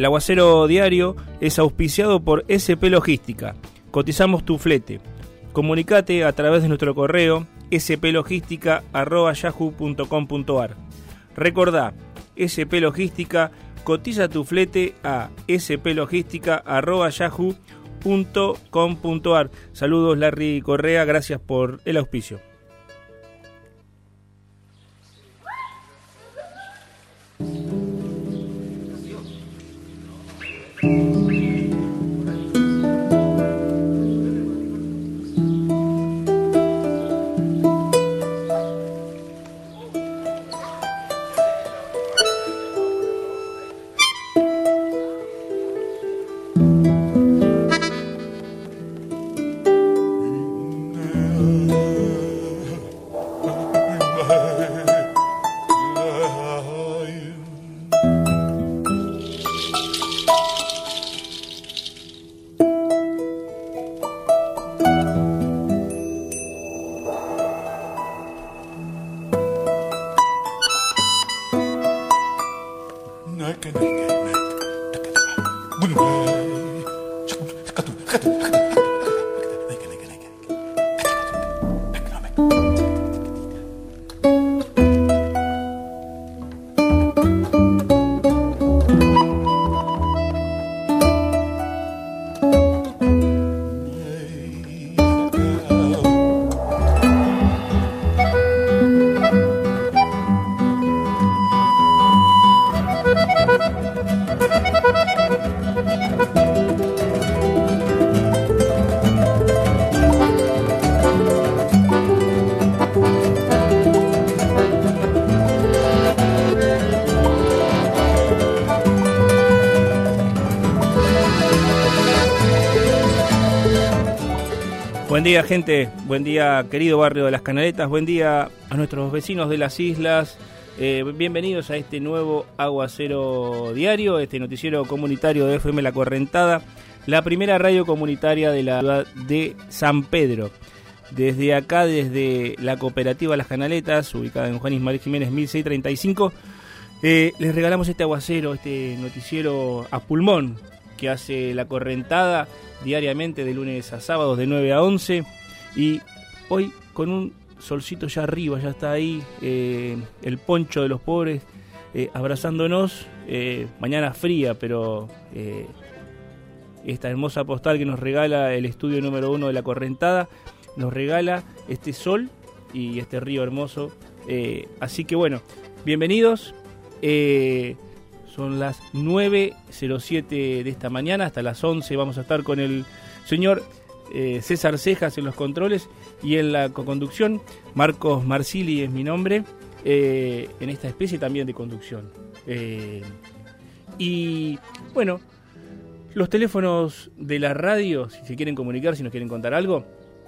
Aguacero Diario es auspiciado por SP Logística. Cotizamos tu flete. Comunicate a través de nuestro correo splogística@yahoo.com.ar. Recordá, SP Logística, cotiza tu flete a splogística@yahoo.com.ar. Saludos, Larry Correa, gracias por el auspicio. Buen día, gente, buen día, querido barrio de Las Canaletas, buen día a nuestros vecinos de las islas, bienvenidos a este nuevo Aguacero Diario, este noticiero comunitario de FM La Correntada, la primera radio comunitaria de la ciudad de San Pedro. Desde acá, desde la cooperativa Las Canaletas, ubicada en Juan Ismael Jiménez 1635, les regalamos este aguacero, este noticiero a pulmón que hace La Correntada diariamente de lunes a sábados de 9 a 11, y hoy con un solcito ya arriba, ya está ahí el poncho de los pobres abrazándonos, mañana fría, pero esta hermosa postal que nos regala el estudio número 1 de La Correntada, nos regala este sol y este río hermoso, así que bueno, bienvenidos. Son las 9:07 de esta mañana, hasta las 11 vamos a estar con el señor César Cejas en los controles y en la coconducción. Marcos Marsili es mi nombre, en esta especie también de conducción. Y bueno, los teléfonos de la radio, si se quieren comunicar, si nos quieren contar algo,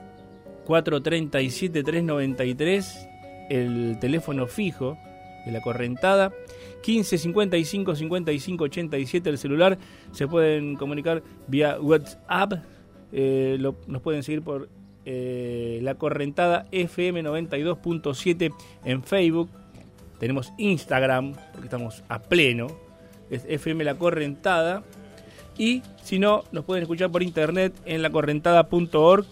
437-393, el teléfono fijo de La Correntada, 15 55 55 87 el celular. Se pueden comunicar vía WhatsApp, nos pueden seguir por La Correntada FM 92.7 en Facebook. Tenemos Instagram, porque estamos a pleno, es FM La Correntada. Y si no, nos pueden escuchar por internet en lacorrentada.org.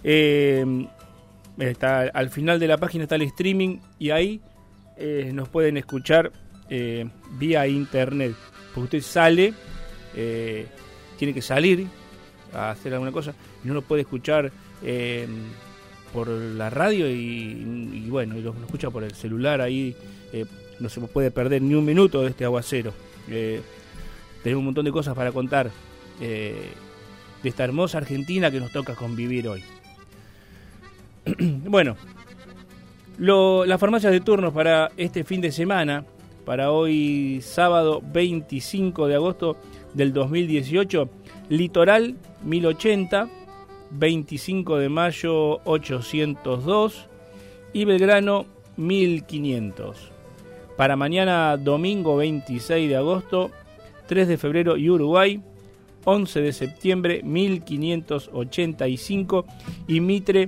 Está al final de la página está el streaming, y ahí nos pueden escuchar vía internet, porque usted sale, tiene que salir a hacer alguna cosa y no lo puede escuchar por la radio y bueno, lo escucha por el celular. Ahí no se puede perder ni un minuto de este aguacero. Tenemos un montón de cosas para contar de esta hermosa Argentina que nos toca convivir hoy. Bueno, las farmacias de turno para este fin de semana, para hoy sábado 25 de agosto del 2018, Litoral 1080, 25 de mayo 802 y Belgrano 1500. Para mañana domingo 26 de agosto, 3 de febrero y Uruguay, 11 de septiembre 1585 y Mitre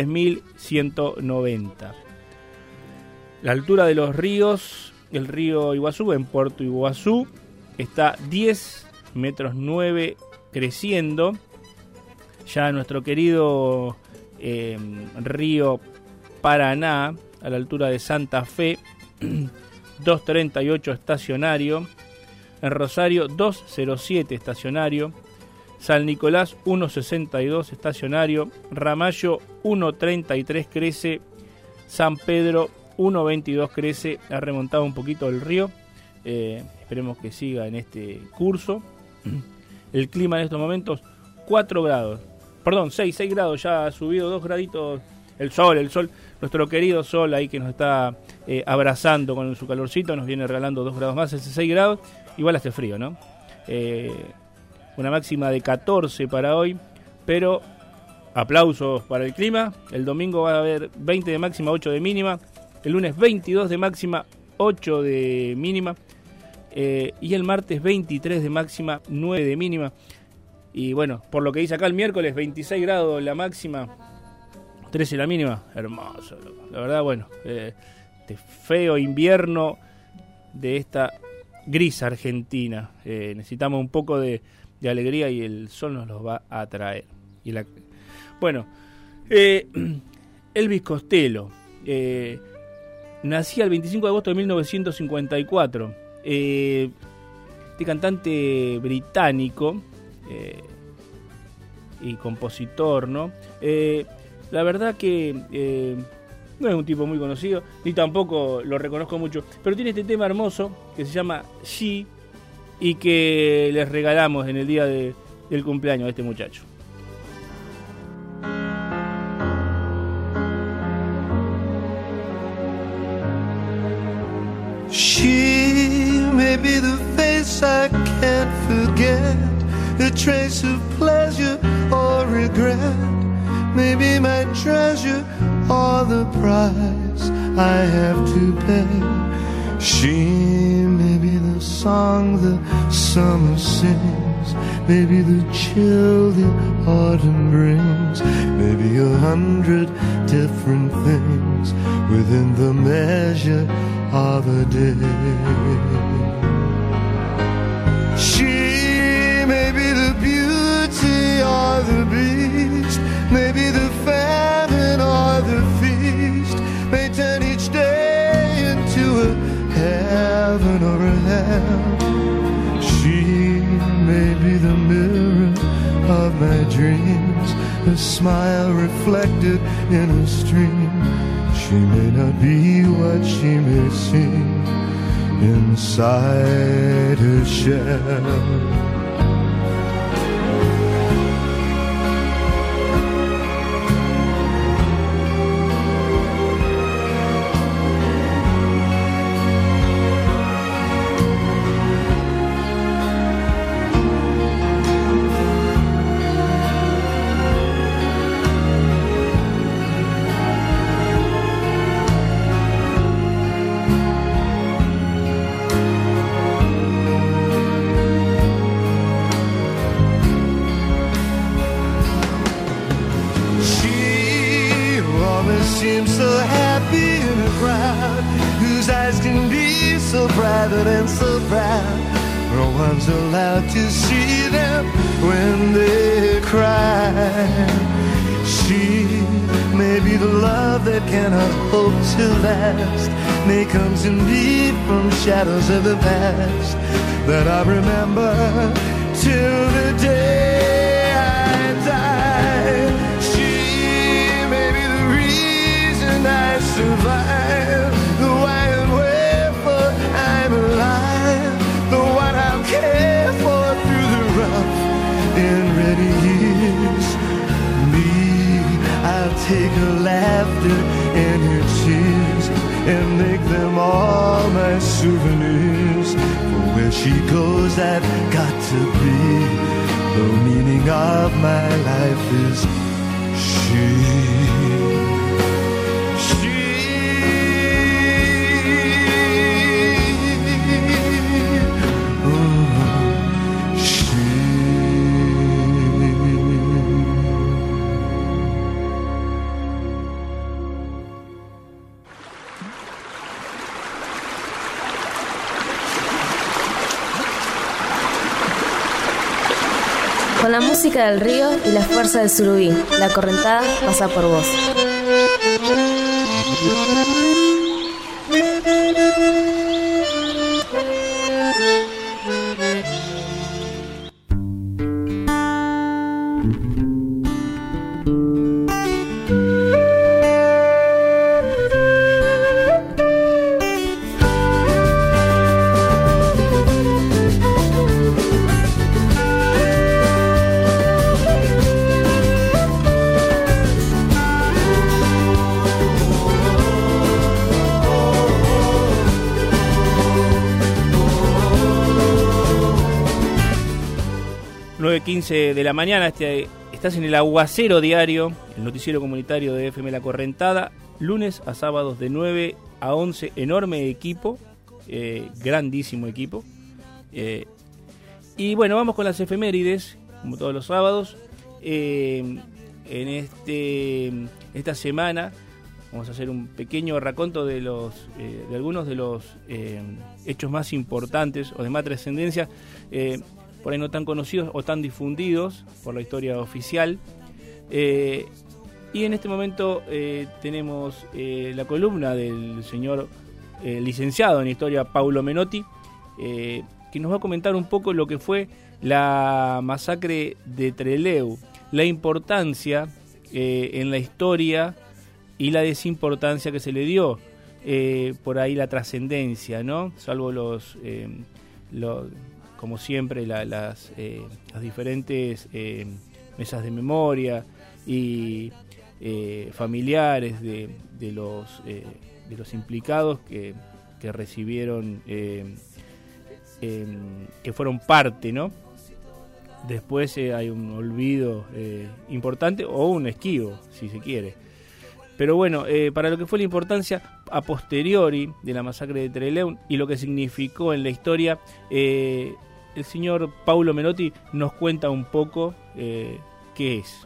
3190. La altura de los ríos: el río Iguazú en Puerto Iguazú está 10 metros 9 creciendo. Ya nuestro querido río Paraná, a la altura de Santa Fe, 2.38 estacionario. En Rosario, 2.07 estacionario. San Nicolás, 1.62 estacionario. Ramallo, 1.33 crece. San Pedro, 1.22 crece. Ha remontado un poquito el río. Esperemos que siga en este curso. El clima en estos momentos, 4 grados. Perdón, 6 grados, ya ha subido 2 graditos. El sol, nuestro querido sol ahí que nos está abrazando con su calorcito, nos viene regalando 2 grados más, ese 6 grados, igual hace frío, ¿no? Una máxima de 14 para hoy, pero aplausos para el clima. El domingo va a haber 20 de máxima, 8 de mínima. El lunes 22 de máxima, 8 de mínima. Y el martes 23 de máxima, 9 de mínima. Y bueno, por lo que dice acá el miércoles, 26 grados la máxima, 13 la mínima. Hermoso, la verdad, bueno, este feo invierno de esta gris Argentina. Necesitamos un poco de alegría y el sol nos los va a traer. Bueno, Elvis Costello nacía el 25 de agosto de 1954. Este cantante británico y compositor, ¿no? La verdad que no es un tipo muy conocido, ni tampoco lo reconozco mucho, pero tiene este tema hermoso que se llama She y que les regalamos en el día del cumpleaños de este muchacho. She may be the face I can't forget, a trace of pleasure or regret, maybe my treasure or the price I have to pay. She may be the song the summer sings, maybe the chill the autumn brings, maybe 100 different things within the measure of a day. She may be the beauty or the beast, maybe the famine or the feast, may turn each day into a heaven or a hell. She may be the mirror of my dreams, a smile reflected in a stream. She may not be what she may seem inside her shell. Seems so happy in a crowd whose eyes can be so private and so proud. No one's allowed to see them when they cry. She may be the love that cannot hope to last, may come to me from shadows of the past that I remember till the day I die. I survive, the why and wherefore I'm alive, the one I'll care for through the rough and ready years. Me, I'll take her laughter and her tears and make them all my souvenirs. For where she goes, I've got to be. The meaning of my life is she. Con la música del río y la fuerza del surubí, la correntada pasa por vos. De la mañana, estás en el Aguacero Diario, el noticiero comunitario de FM La Correntada, lunes a sábados de 9 a 11, enorme equipo, grandísimo equipo. Y bueno, vamos con las efemérides, como todos los sábados. En esta semana vamos a hacer un pequeño raconto de algunos de los hechos más importantes o de más trascendencia, por ahí no tan conocidos o tan difundidos por la historia oficial. Y en este momento tenemos la columna del señor licenciado en historia Paulo Menotti, que nos va a comentar un poco lo que fue la masacre de Trelew, la importancia en la historia y la desimportancia que se le dio, por ahí la trascendencia, ¿no? Salvo como siempre, las diferentes mesas de memoria y familiares de los implicados que recibieron, que fueron parte, ¿no? Después hay un olvido importante o un esquivo, si se quiere. Pero bueno, para lo que fue la importancia a posteriori de la masacre de Trelew y lo que significó en la historia, el señor Paulo Menotti nos cuenta un poco qué es.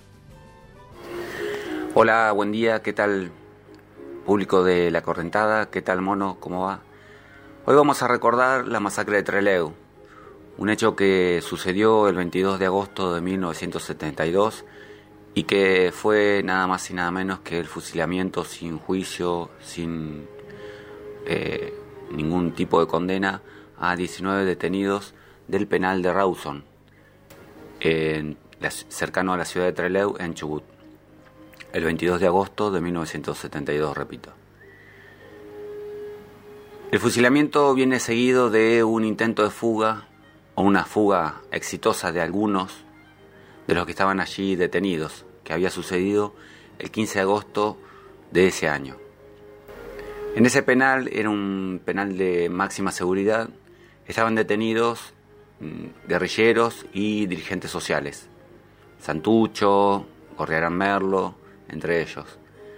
Hola, buen día, ¿qué tal público de La Correntada? ¿Qué tal, mono? ¿Cómo va? Hoy vamos a recordar la masacre de Trelew, un hecho que sucedió el 22 de agosto de 1972 y que fue nada más y nada menos que el fusilamiento sin juicio, sin ningún tipo de condena a 19 detenidos del penal de Rawson, cercano a la ciudad de Trelew, en Chubut, el 22 de agosto de 1972, repito. El fusilamiento viene seguido de un intento de fuga, o una fuga exitosa de algunos de los que estaban allí detenidos, que había sucedido el 15 de agosto de ese año. En ese penal, era un penal de máxima seguridad, estaban detenidos guerrilleros y dirigentes sociales, Santucho, Gorriarán Merlo, entre ellos.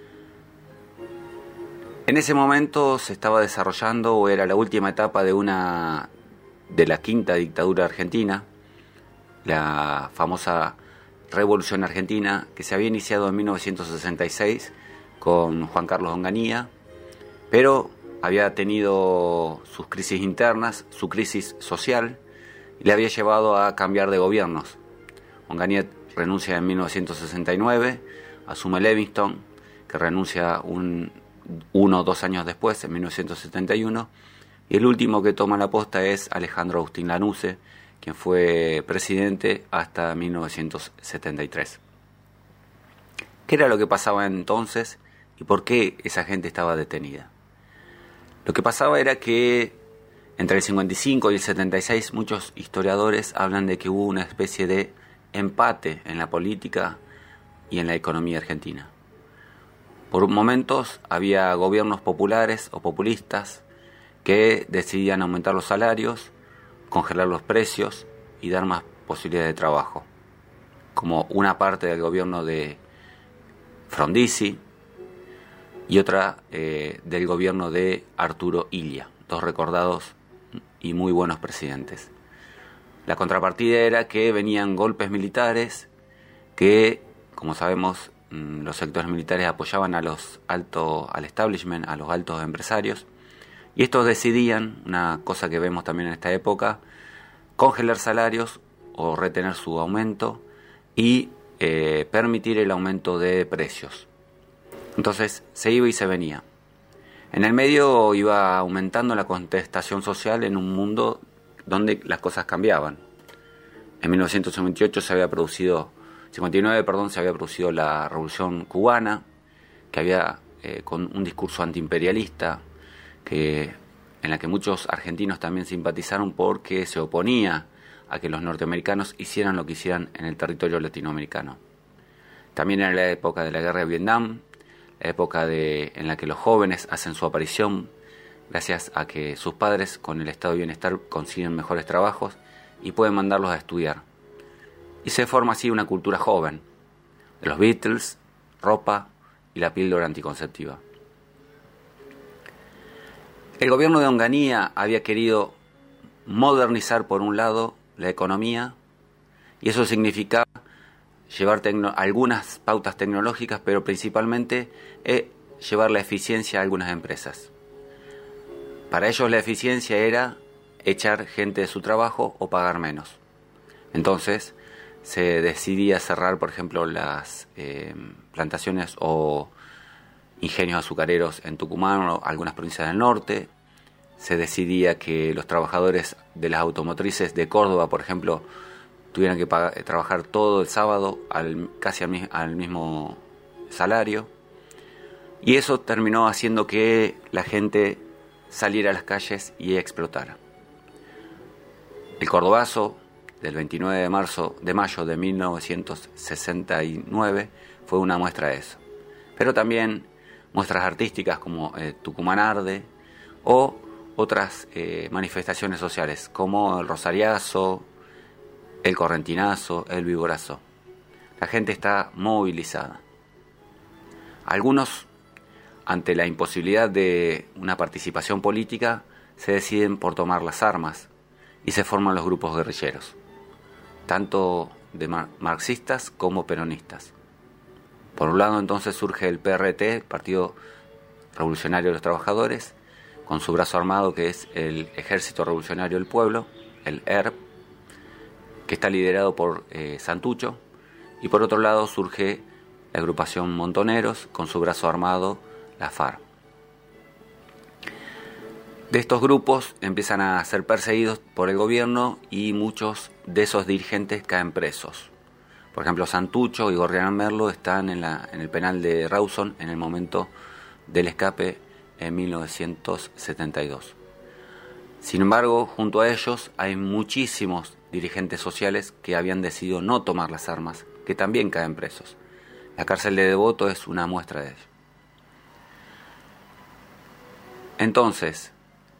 En ese momento se estaba desarrollando, o era la última etapa de la quinta dictadura argentina, la famosa Revolución Argentina, que se había iniciado en 1966 con Juan Carlos Onganía, pero había tenido sus crisis internas, su crisis social, y le había llevado a cambiar de gobiernos. Onganía renuncia en 1969, asume Levingston, que renuncia uno o 2 años después, en 1971, y el último que toma la posta es Alejandro Agustín Lanusse, quien fue presidente hasta 1973. ¿Qué era lo que pasaba entonces y por qué esa gente estaba detenida? Lo que pasaba era que entre el 55 y el 76 muchos historiadores hablan de que hubo una especie de empate en la política y en la economía argentina. Por momentos había gobiernos populares o populistas que decidían aumentar los salarios, congelar los precios y dar más posibilidades de trabajo, como una parte del gobierno de Frondizi y otra del gobierno de Arturo Illia, 2 recordados y muy buenos presidentes. La contrapartida era que venían golpes militares que, como sabemos, los sectores militares apoyaban al establishment, a los altos empresarios, y estos decidían, una cosa que vemos también en esta época, congelar salarios o retener su aumento y permitir el aumento de precios. Entonces se iba y se venía. En el medio iba aumentando la contestación social en un mundo donde las cosas cambiaban. En 1958 se había producido la Revolución Cubana, que había con un discurso antiimperialista, en la que muchos argentinos también simpatizaron porque se oponía a que los norteamericanos hicieran lo que hicieran en el territorio latinoamericano. También era la época de la guerra de Vietnam, la época en la que los jóvenes hacen su aparición gracias a que sus padres con el estado de bienestar consiguen mejores trabajos y pueden mandarlos a estudiar. Y se forma así una cultura joven, de los Beatles, ropa y la píldora anticonceptiva. El gobierno de Onganía había querido modernizar por un lado la economía, y eso significaba llevar algunas pautas tecnológicas, pero principalmente llevar la eficiencia a algunas empresas. Para ellos la eficiencia era echar gente de su trabajo o pagar menos. Entonces se decidía cerrar, por ejemplo, las plantaciones o ingenios azucareros en Tucumán o algunas provincias del norte. Se decidía que los trabajadores de las automotrices de Córdoba, por ejemplo, tuvieran que trabajar todo el sábado casi al mismo salario. Y eso terminó haciendo que la gente saliera a las calles y explotara. El Cordobazo del 29 de mayo de 1969 fue una muestra de eso. Pero también muestras artísticas como Tucumán Arde o otras manifestaciones sociales como el Rosariazo, el Correntinazo, el Viborazo. La gente está movilizada. Algunos, ante la imposibilidad de una participación política, se deciden por tomar las armas y se forman los grupos guerrilleros, tanto de marxistas como peronistas. Por un lado entonces surge el PRT, Partido Revolucionario de los Trabajadores, con su brazo armado que es el Ejército Revolucionario del Pueblo, el ERP, que está liderado por Santucho, y por otro lado surge la agrupación Montoneros, con su brazo armado, la FARC. De estos grupos empiezan a ser perseguidos por el gobierno y muchos de esos dirigentes caen presos. Por ejemplo, Santucho y Gorriarán Merlo están en el penal de Rawson en el momento del escape en 1972. Sin embargo, junto a ellos hay muchísimos dirigentes sociales que habían decidido no tomar las armas, que también caen presos. La cárcel de Devoto es una muestra de ello. Entonces,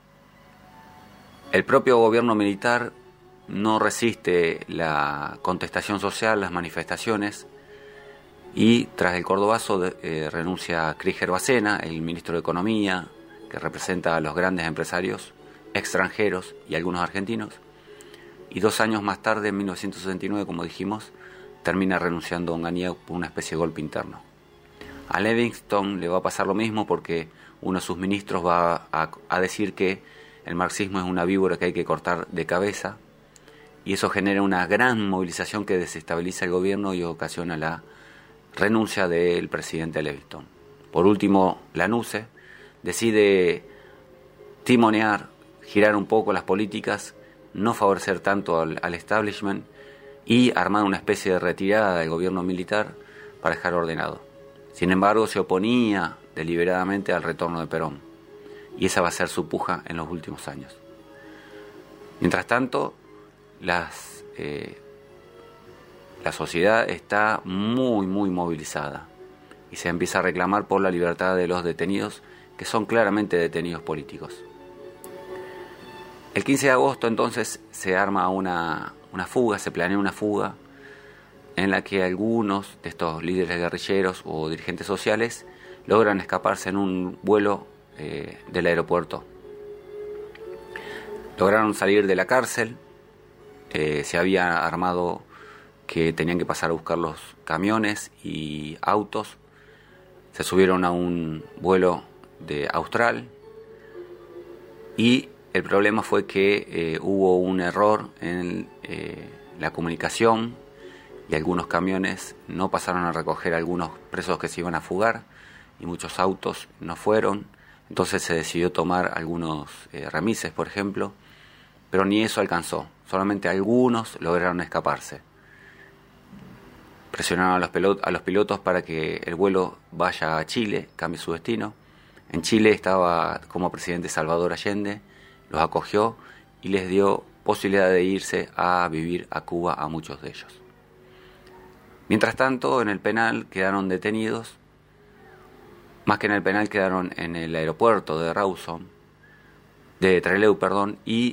el propio gobierno militar no resiste la contestación social, las manifestaciones, y tras el Cordobazo renuncia Krieger Bacena, el ministro de Economía, que representa a los grandes empresarios extranjeros y algunos argentinos, y 2 años más tarde, en 1969, como dijimos, termina renunciando Onganía por una especie de golpe interno. A Livingston le va a pasar lo mismo porque uno de sus ministros va a decir que el marxismo es una víbora que hay que cortar de cabeza, y eso genera una gran movilización que desestabiliza el gobierno y ocasiona la renuncia del presidente Livingston. Por último, Lanusse decide timonear, girar un poco las políticas, no favorecer tanto al establishment y armar una especie de retirada del gobierno militar para dejar ordenado. Sin embargo, se oponía deliberadamente al retorno de Perón, y esa va a ser su puja en los últimos años. Mientras tanto, la sociedad está muy movilizada y se empieza a reclamar por la libertad de los detenidos, que son claramente detenidos políticos. El 15 de agosto entonces se arma una fuga, se planea una fuga en la que algunos de estos líderes guerrilleros o dirigentes sociales logran escaparse en un vuelo del aeropuerto. Lograron salir de la cárcel, se había armado que tenían que pasar a buscar los camiones y autos, se subieron a un vuelo de Austral y el problema fue que hubo un error en la comunicación y algunos camiones no pasaron a recoger a algunos presos que se iban a fugar y muchos autos no fueron. Entonces se decidió tomar algunos remises, por ejemplo, pero ni eso alcanzó. Solamente algunos lograron escaparse. Presionaron a los pilotos para que el vuelo vaya a Chile, cambie su destino. En Chile estaba como presidente Salvador Allende, los acogió y les dio posibilidad de irse a vivir a Cuba a muchos de ellos. Mientras tanto, en el penal quedaron detenidos, más que en el penal quedaron en el aeropuerto de Trelew, y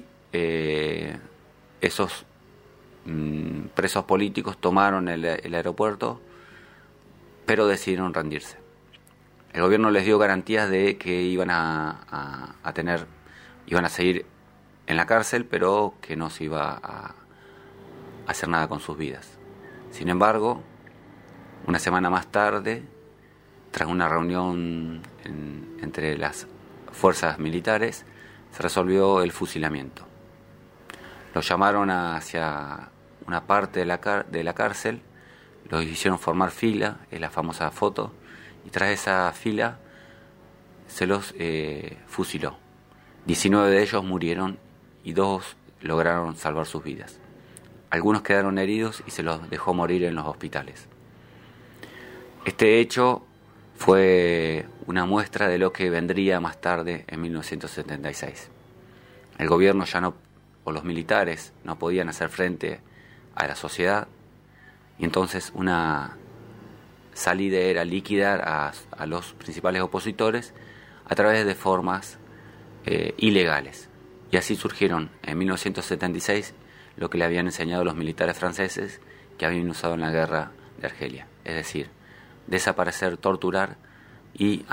esos presos políticos tomaron el aeropuerto, pero decidieron rendirse. El gobierno les dio garantías de que iban a seguir en la cárcel, pero que no se iba a hacer nada con sus vidas. Sin embargo, una semana más tarde, tras una reunión entre las fuerzas militares, se resolvió el fusilamiento. Los llamaron hacia una parte de la cárcel, los hicieron formar fila, es la famosa foto, y tras esa fila se los fusiló. 19 de ellos murieron y 2 lograron salvar sus vidas. Algunos quedaron heridos y se los dejó morir en los hospitales. Este hecho fue una muestra de lo que vendría más tarde en 1976. El gobierno o los militares no podían hacer frente a la sociedad, y entonces una salida era liquidar a los principales opositores a través de formas ilegales. Y así surgieron en 1976 lo que le habían enseñado los militares franceses que habían usado en la guerra de Argelia, es decir, desaparecer, torturar y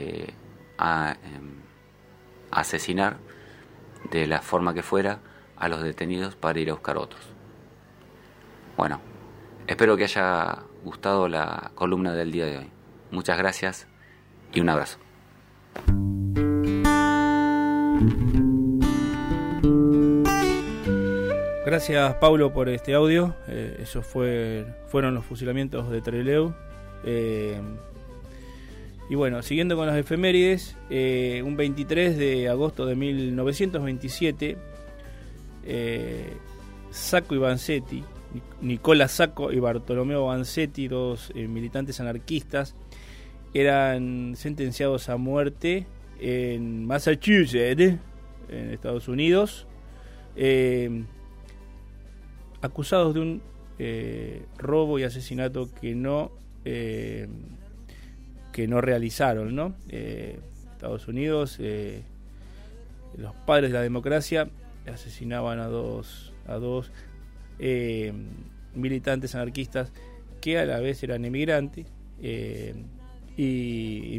asesinar de la forma que fuera a los detenidos para ir a buscar otros. Bueno, espero que haya gustado la columna del día de hoy. Muchas gracias y un abrazo. Gracias, Paulo, por este audio. Esos fueron los fusilamientos de Trelew. Y bueno, siguiendo con las efemérides, un 23 de agosto de 1927, Sacco y Vanzetti, Nicola Sacco y Bartolomeo Vanzetti, 2 militantes anarquistas, eran sentenciados a muerte en Massachusetts, en Estados Unidos, acusados de un robo y asesinato que no realizaron, ¿no? Estados Unidos, los padres de la democracia asesinaban a dos militantes anarquistas que a la vez eran inmigrantes, y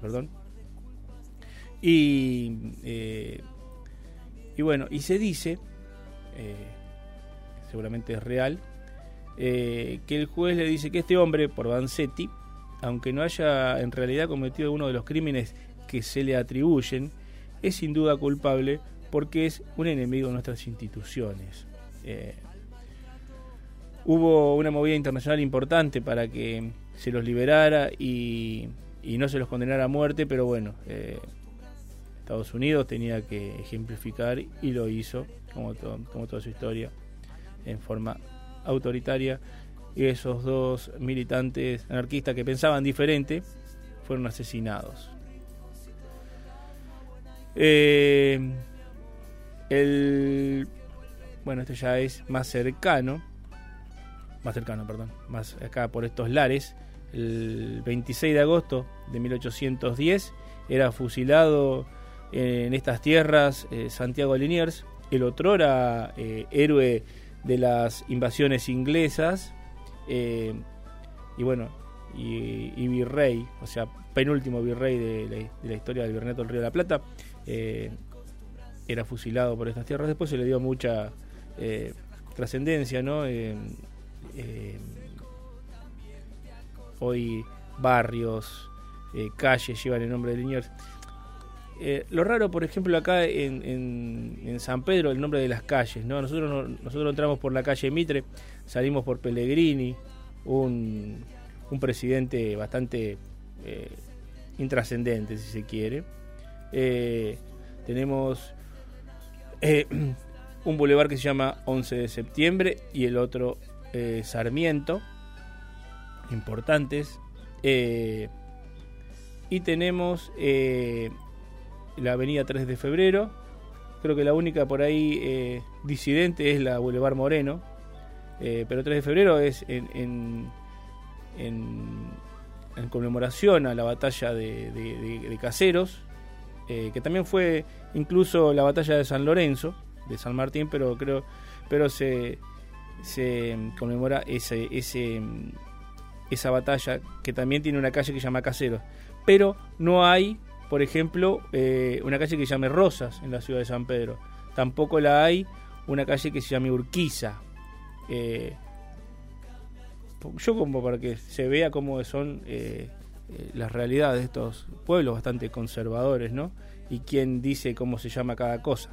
bueno, y se dice, seguramente es real, que el juez le dice que este hombre, por Vanzetti, aunque no haya en realidad cometido uno de los crímenes que se le atribuyen, es sin duda culpable porque es un enemigo de nuestras instituciones. Hubo una movida internacional importante para que se los liberara y no se los condenara a muerte, pero bueno, Estados Unidos tenía que ejemplificar y lo hizo, como toda su historia, en forma autoritaria, y esos 2 militantes anarquistas que pensaban diferente fueron asesinados. Bueno, esto ya es más cercano, más acá por estos lares. El 26 de agosto de 1810 era fusilado en estas tierras Santiago Liniers, el otrora héroe de las invasiones inglesas, y bueno, y virrey, o sea, penúltimo virrey de la historia del Virreinato del Río de la Plata, era fusilado por estas tierras. Después se le dio mucha trascendencia, ¿no? Hoy barrios, calles llevan el nombre de Liniers. Lo raro, por ejemplo, acá en San Pedro, el nombre de las calles, ¿no? Nosotros entramos por la calle Mitre, salimos por Pellegrini, un presidente bastante intrascendente, si se quiere. Tenemos un bulevar que se llama 11 de septiembre y el otro Sarmiento, importantes. Y tenemos la avenida 3 de febrero. Creo que la única por ahí disidente es la Boulevard Moreno, pero 3 de febrero es en conmemoración a la batalla de Caseros, que también fue incluso la batalla de San Lorenzo, de San Martín, pero se conmemora esa batalla, que también tiene una calle que se llama Caseros, pero no hay, por ejemplo, una calle que se llame Rosas en la ciudad de San Pedro. Tampoco la hay una calle que se llame Urquiza. Yo, como para que se vea cómo son las realidades de estos pueblos bastante conservadores, ¿no? Y quién dice cómo se llama cada cosa.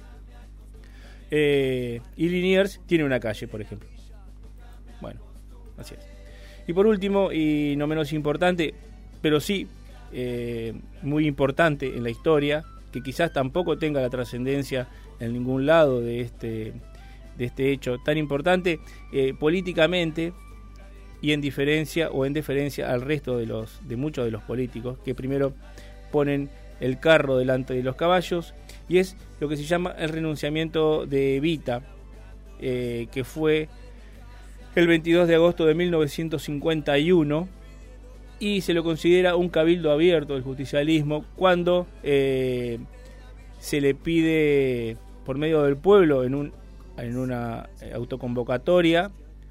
Y Liniers tiene una calle, por ejemplo. Bueno, así es. Y por último, y no menos importante, pero sí muy importante en la historia, que quizás tampoco tenga la trascendencia en ningún lado de este hecho tan importante políticamente, y en diferencia o en deferencia al resto de muchos de los políticos que primero ponen el carro delante de los caballos, y es lo que se llama el renunciamiento de Evita, que fue el 22 de agosto de 1951, y se lo considera un cabildo abierto del justicialismo cuando se le pide por medio del pueblo en una autoconvocatoria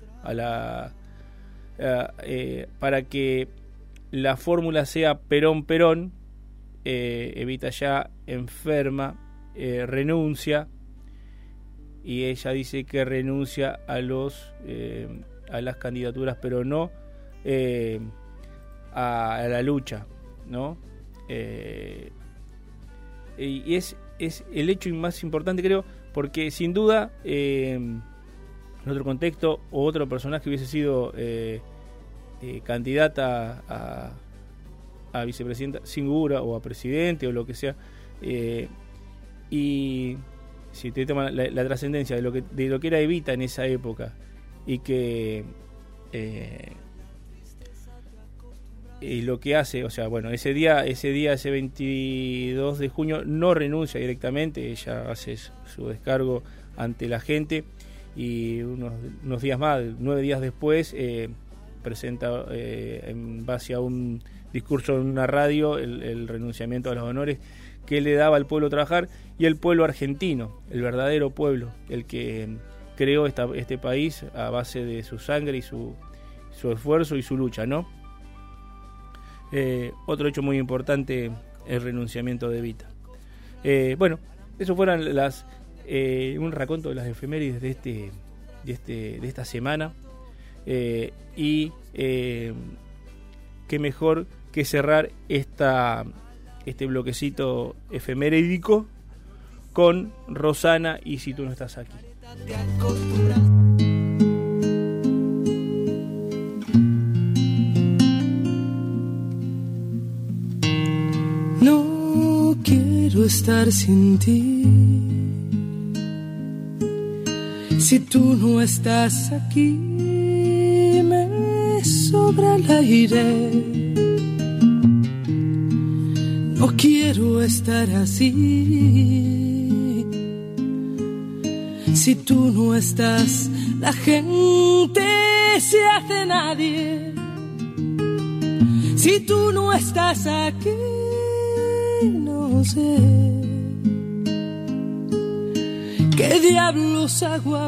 para que la fórmula sea Perón-Perón. Evita, ya enferma, renuncia, y ella dice que renuncia a las candidaturas, pero no a la lucha, ¿no? Y es el hecho más importante, creo, porque sin duda en otro contexto o otro personaje hubiese sido candidata a vicepresidenta Singura o a presidente o lo que sea, y si te toma la trascendencia de lo que era Evita en esa época, y que y lo que hace, o sea, bueno, ese 22 de junio no renuncia directamente, ella hace su descargo ante la gente, y unos días más, 9 días después, presenta en base a un discurso en una radio el renunciamiento a los honores que le daba al pueblo trabajar, y el pueblo argentino, el verdadero pueblo, el que creó este país a base de su sangre y su esfuerzo y su lucha, ¿no? Otro hecho muy importante, el renunciamiento de Evita. Bueno, eso fueron un raconto de las efemérides de esta semana, y qué mejor que cerrar este bloquecito efemerídico con Rosana y Si tú no estás aquí. No quiero estar sin ti. Si tú no estás aquí, me sobra el aire. No quiero estar así. Si tú no estás, la gente se hace nadie. Si tú no estás aquí, no sé qué diablos hago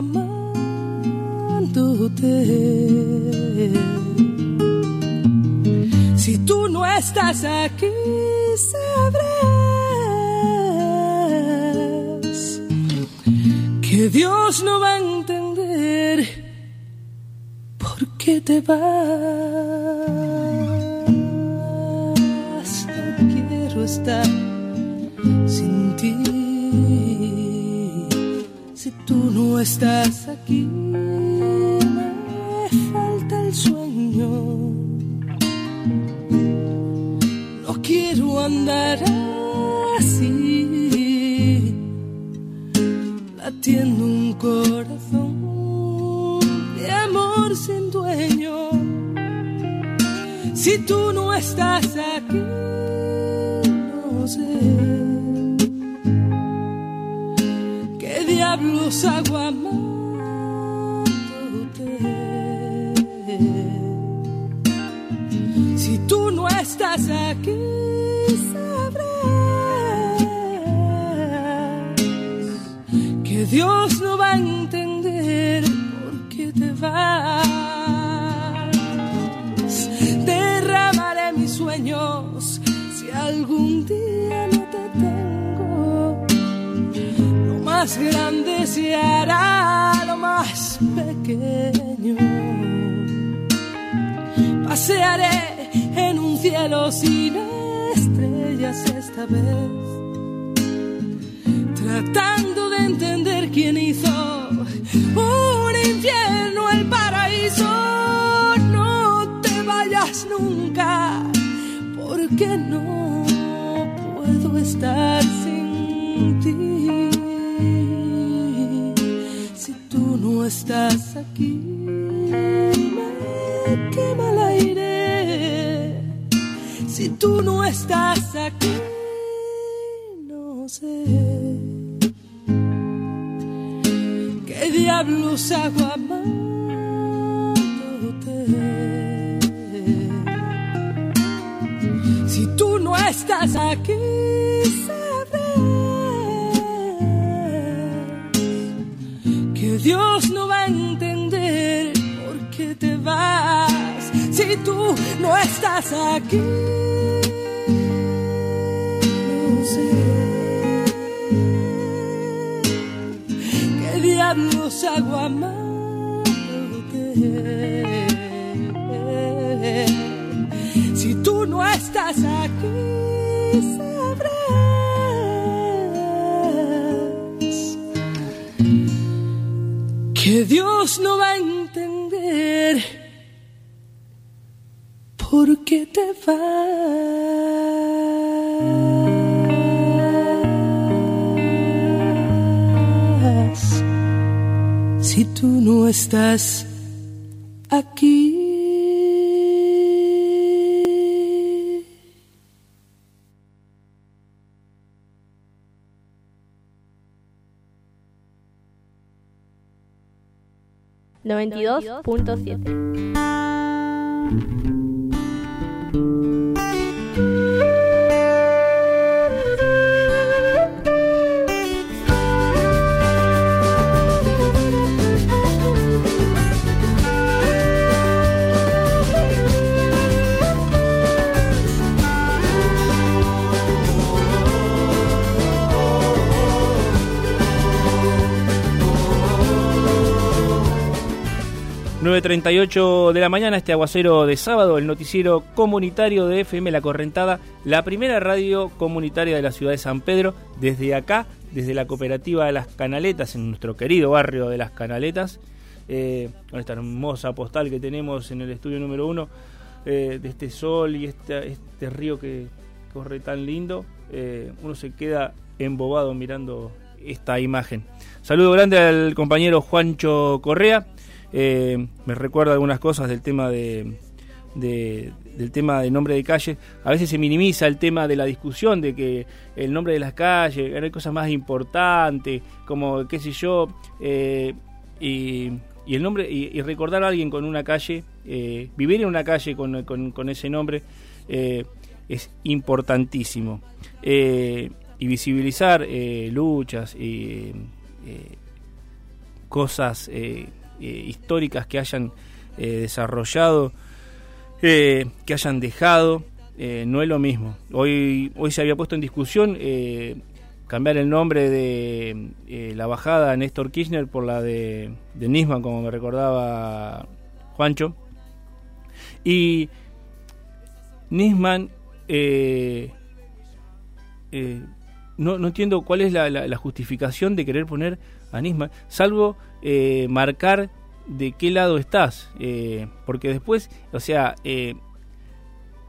amándote. Si tú no estás aquí, sabrás que Dios no va a entender por qué te vas. No quiero estar sin ti. Si tú no estás aquí, me falta el sueño. No quiero andar así, latiendo un corazón de amor sin dueño. Si tú no estás aquí, no sé qué diablos hago amándote. Si tú no estás aquí, sabrás que Dios no va a entender por qué te vas. Derramaré mis sueños si algún día no te tengo. Lo más grande se hará lo más pequeño. Pasearé en un cielo sin estrellas esta vez, tratando de entender quién hizo un infierno el paraíso. No te vayas nunca, porque no puedo estar sin ti. Si tú no estás aquí, me quema el aire. Si tú no estás aquí, no sé qué diablos hago amándote. Si tú no estás aquí, sabrás que Dios no va a entender por qué te vas. Si tú no estás aquí, no sé qué diablos hago amándote. Si tú no estás aquí, sabrás que Dios no va a entender por qué te vas. Si tú no estás aquí. ...92.7. ...9:38 de la mañana, este aguacero de sábado, el noticiero comunitario de FM La Correntada, la primera radio comunitaria de la ciudad de San Pedro, desde acá, desde la cooperativa de Las Canaletas, en nuestro querido barrio de Las Canaletas, con esta hermosa postal que tenemos en el estudio número 1, de este sol y este río que corre tan lindo, uno se queda embobado mirando esta imagen. Saludo grande al compañero Juancho Correa. Me recuerda algunas cosas del tema del tema de nombre de calle. A veces se minimiza el tema de la discusión de que el nombre de las calles, hay cosas más importantes, como qué sé yo, y el nombre, y recordar a alguien con una calle, vivir en una calle con ese nombre, es importantísimo, y visibilizar luchas y cosas históricas que hayan desarrollado, que hayan dejado, no es lo mismo. Hoy se había puesto en discusión cambiar el nombre de la bajada Néstor Kirchner por la de Nisman, como me recordaba Juancho. Y Nisman, no entiendo cuál es la justificación de querer poner a Nisman, salvo marcar de qué lado estás, porque después, o sea,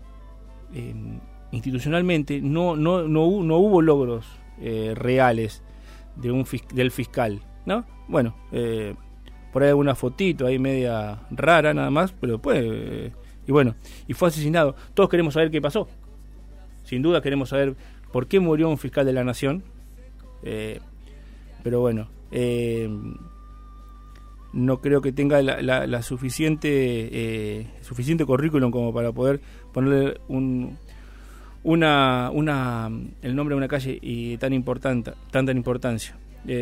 institucionalmente no hubo logros reales del fiscal, ¿no? Bueno, por ahí alguna fotito ahí media rara nada más, pero después y fue asesinado. Todos queremos saber qué pasó, sin duda queremos saber por qué murió un fiscal de la nación, pero bueno, no creo que tenga la suficiente currículum como para poder ponerle el nombre de una calle y tanta importancia.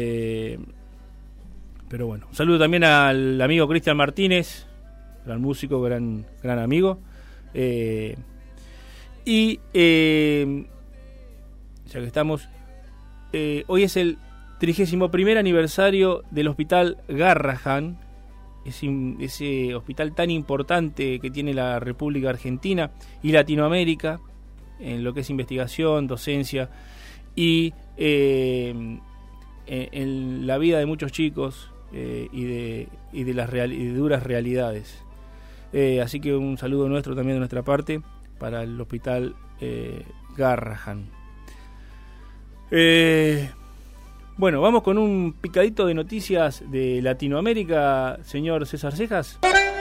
Pero bueno, un saludo también al amigo Cristian Martínez, gran músico, gran amigo, y ya que estamos, hoy es el 31 aniversario del Hospital Garrahan, ese hospital tan importante que tiene la República Argentina y Latinoamérica en lo que es investigación, docencia y en la vida de muchos chicos y de las duras realidades. Así que un saludo nuestro también de nuestra parte para el Hospital Garrahan. Bueno, vamos con un picadito de noticias de Latinoamérica, señor César Cejas.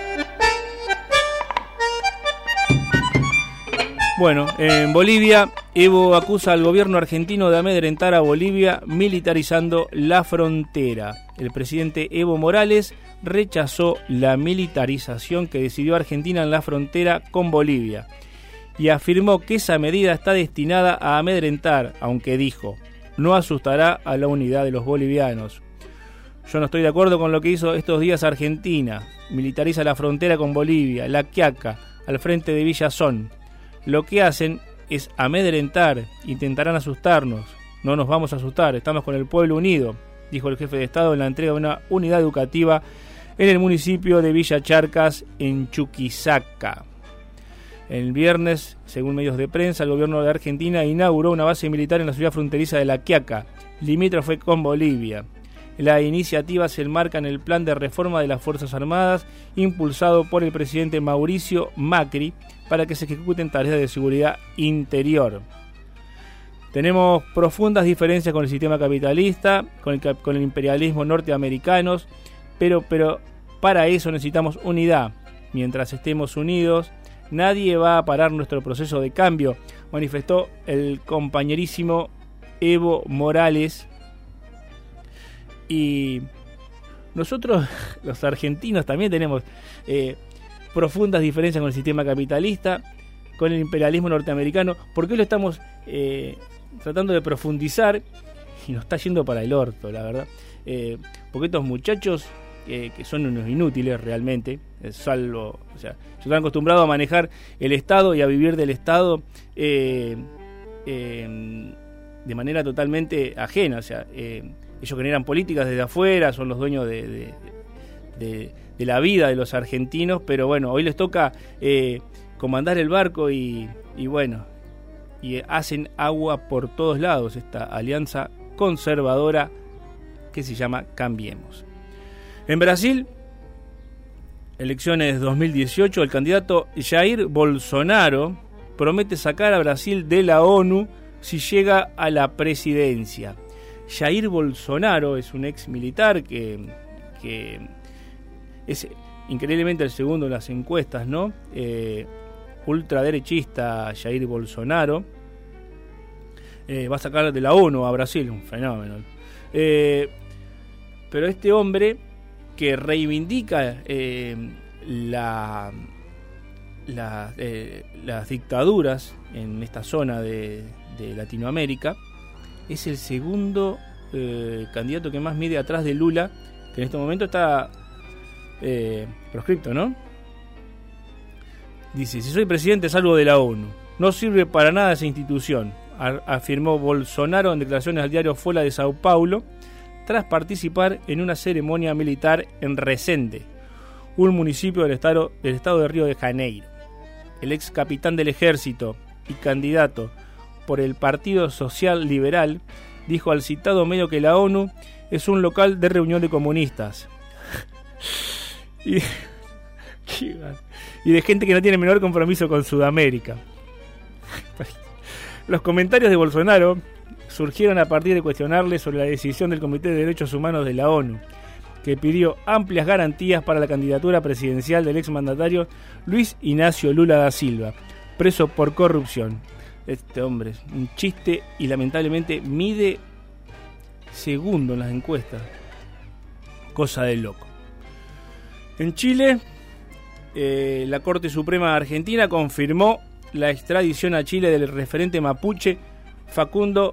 Bueno, en Bolivia, Evo acusa al gobierno argentino de amedrentar a Bolivia militarizando la frontera. El presidente Evo Morales rechazó la militarización que decidió Argentina en la frontera con Bolivia y afirmó que esa medida está destinada a amedrentar, aunque dijo, no asustará a la unidad de los bolivianos. Yo no estoy de acuerdo con lo que hizo estos días Argentina. Militariza la frontera con Bolivia, La Quiaca, al frente de Villazón. Lo que hacen es amedrentar, intentarán asustarnos. No nos vamos a asustar, estamos con el pueblo unido, dijo el jefe de Estado en la entrega de una unidad educativa en el municipio de Villa Charcas, en Chuquisaca. El viernes, según medios de prensa, el gobierno de Argentina inauguró una base militar en la ciudad fronteriza de La Quiaca, limítrofe con Bolivia. La iniciativa se enmarca en el plan de reforma de las Fuerzas Armadas impulsado por el presidente Mauricio Macri para que se ejecuten tareas de seguridad interior. Tenemos profundas diferencias con el sistema capitalista, con el imperialismo norteamericano, pero para eso necesitamos unidad. Mientras estemos unidos, nadie va a parar nuestro proceso de cambio, manifestó el compañerísimo Evo Morales. Y nosotros, los argentinos, también tenemos profundas diferencias con el sistema capitalista, con el imperialismo norteamericano, porque hoy lo estamos tratando de profundizar y nos está yendo para el orto, la verdad. Porque estos muchachos, que son unos inútiles realmente, salvo, o sea, están acostumbrados a manejar el Estado y a vivir del Estado de manera totalmente ajena, o sea, ellos generan políticas desde afuera, son los dueños de la vida de los argentinos, pero bueno, hoy les toca comandar el barco y bueno, y hacen agua por todos lados esta alianza conservadora que se llama Cambiemos. En Brasil, elecciones 2018, el candidato Jair Bolsonaro promete sacar a Brasil de la ONU si llega a la presidencia. Jair Bolsonaro es un ex militar que es increíblemente el segundo en las encuestas, ¿no? Ultraderechista Jair Bolsonaro va a sacar de la ONU a Brasil, un fenómeno. Pero este hombre que reivindica las dictaduras en esta zona de Latinoamérica, es el segundo candidato que más mide atrás de Lula, que en este momento está proscripto, ¿no? Dice, si soy presidente salgo de la ONU, no sirve para nada esa institución, afirmó Bolsonaro en declaraciones al diario Folha de Sao Paulo, tras participar en una ceremonia militar en Resende, un municipio del estado de Río de Janeiro. El ex capitán del ejército y candidato por el Partido Social Liberal dijo al citado medio que la ONU es un local de reunión de comunistas y de gente que no tiene menor compromiso con Sudamérica. Los comentarios de Bolsonaro surgieron a partir de cuestionarle sobre la decisión del Comité de Derechos Humanos de la ONU, que pidió amplias garantías para la candidatura presidencial del exmandatario Luis Ignacio Lula da Silva, preso por corrupción. Este hombre es un chiste y lamentablemente mide segundo en las encuestas. Cosa de loco. En Chile, la Corte Suprema Argentina confirmó la extradición a Chile del referente mapuche Facundo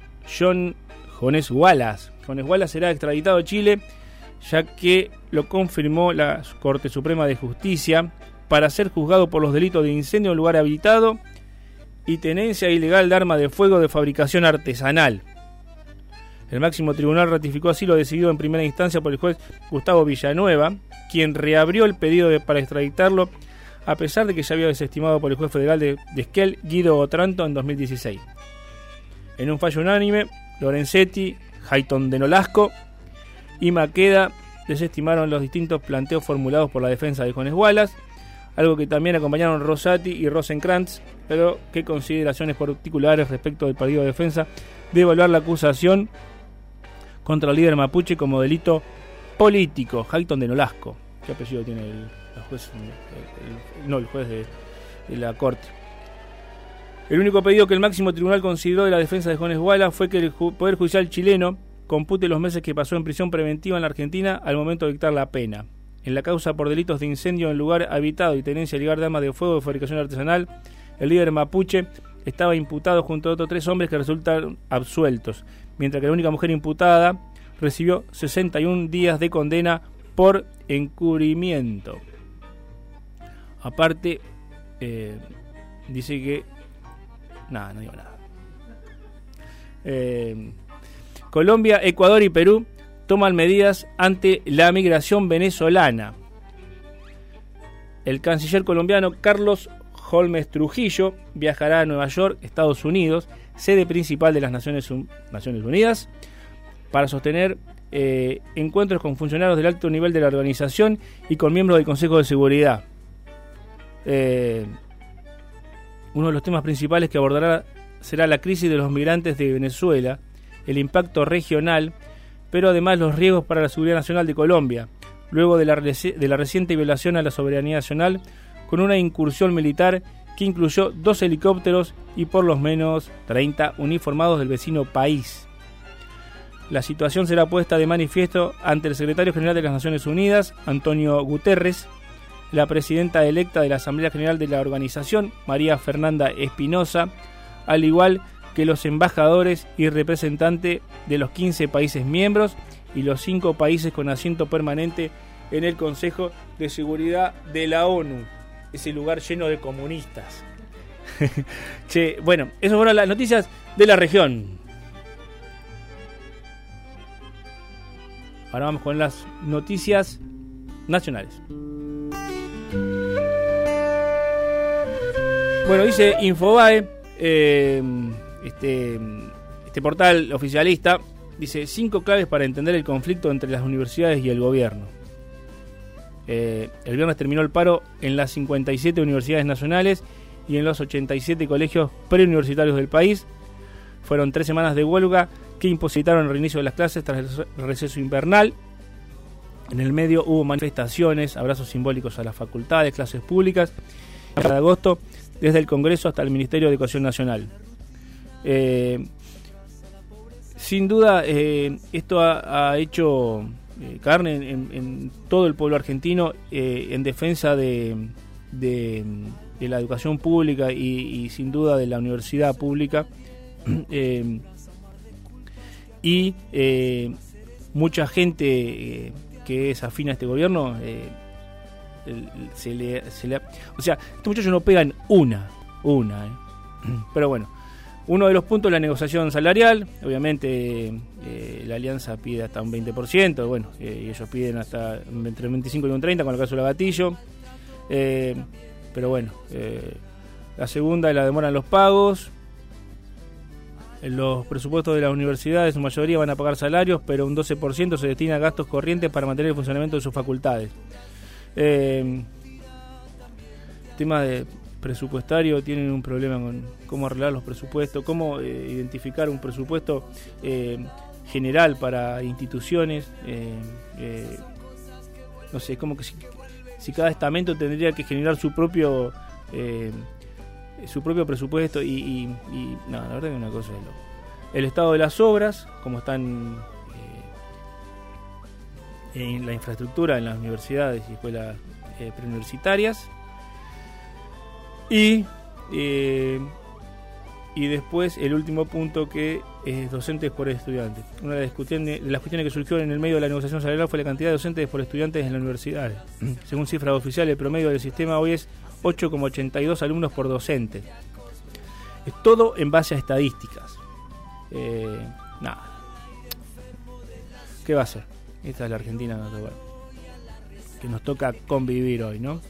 Jones Wallace. Jones Wallace será extraditado a Chile, ya que lo confirmó la Corte Suprema de Justicia, para ser juzgado por los delitos de incendio en lugar habitado y tenencia ilegal de arma de fuego de fabricación artesanal. El máximo tribunal ratificó así lo decidido en primera instancia por el juez Gustavo Villanueva, quien reabrió el pedido para extraditarlo, a pesar de que ya había desestimado por el juez federal de Esquel, Guido Otranto, en 2016. En un fallo unánime, Lorenzetti, Hayton de Nolasco y Maqueda desestimaron los distintos planteos formulados por la defensa de Jones Wallace, algo que también acompañaron Rosati y Rosenkrantz, pero que consideraciones particulares respecto del partido de defensa de evaluar la acusación contra el líder mapuche como delito político. Hayton de Nolasco. ¿Qué apellido tiene el juez? El juez de la corte. El único pedido que el máximo tribunal consideró de la defensa de Jones Wallace fue que el Poder Judicial chileno compute los meses que pasó en prisión preventiva en la Argentina al momento de dictar la pena. En la causa por delitos de incendio en lugar habitado y tenencia ilegal de armas de fuego de fabricación artesanal, el líder mapuche estaba imputado junto a otros 3 hombres que resultaron absueltos, mientras que la única mujer imputada recibió 61 días de condena por encubrimiento. Aparte, dice que... Nada, no digo nada. Colombia, Ecuador y Perú toman medidas ante la migración venezolana. El canciller colombiano Carlos Holmes Trujillo viajará a Nueva York, Estados Unidos, sede principal de las Naciones Unidas, para sostener encuentros con funcionarios del alto nivel de la organización y con miembros del Consejo de Seguridad. Uno de los temas principales que abordará será la crisis de los migrantes de Venezuela, el impacto regional, pero además los riesgos para la seguridad nacional de Colombia, luego de la reciente violación a la soberanía nacional con una incursión militar que incluyó 2 helicópteros y por lo menos 30 uniformados del vecino país. La situación será puesta de manifiesto ante el secretario general de las Naciones Unidas, Antonio Guterres, la presidenta electa de la Asamblea General de la organización, María Fernanda Espinosa, al igual que los embajadores y representantes de los 15 países miembros y los 5 países con asiento permanente en el Consejo de Seguridad de la ONU, ese lugar lleno de comunistas. Che, bueno, esas fueron las noticias de la región. Ahora vamos con las noticias nacionales. Bueno, dice Infobae, este portal oficialista, dice 5 claves para entender el conflicto entre las universidades y el gobierno. El viernes terminó el paro en las 57 universidades nacionales y en los 87 colegios preuniversitarios del país. Fueron 3 semanas de huelga que imposibilitaron el reinicio de las clases tras el receso invernal. En el medio hubo manifestaciones, abrazos simbólicos a las facultades, clases públicas, de agosto, desde el Congreso hasta el Ministerio de Educación Nacional. Sin duda, esto ha hecho carne en todo el pueblo argentino en defensa de la educación pública y sin duda de la universidad pública. Mucha gente que es afín a este gobierno o sea, estos muchachos no pegan una pero bueno, uno de los puntos es la negociación salarial. Obviamente la alianza pide hasta un 20%, bueno, y ellos piden hasta entre un 25 y un 30 con el caso de Gatillo, pero bueno, la segunda es la demora en los pagos. Los presupuestos de las universidades, en su mayoría, van a pagar salarios, pero un 12% se destina a gastos corrientes para mantener el funcionamiento de sus facultades. Tema de presupuestario, tienen un problema con cómo arreglar los presupuestos, cómo identificar un presupuesto general para instituciones. No sé, como que si cada estamento tendría que generar su propio presupuesto y no, la verdad que es una cosa de loco. El estado de las obras, como están en la infraestructura en las universidades y escuelas preuniversitarias, y después el último punto, que es docentes por estudiantes. Una de las cuestiones que surgió en el medio de la negociación salarial fue la cantidad de docentes por estudiantes en las universidades. Según cifras oficiales, el promedio del sistema hoy es 8,82 alumnos por docente. Es todo en base a estadísticas. Nada. ¿Qué va a hacer? Esta es la Argentina que nos toca convivir hoy, ¿no?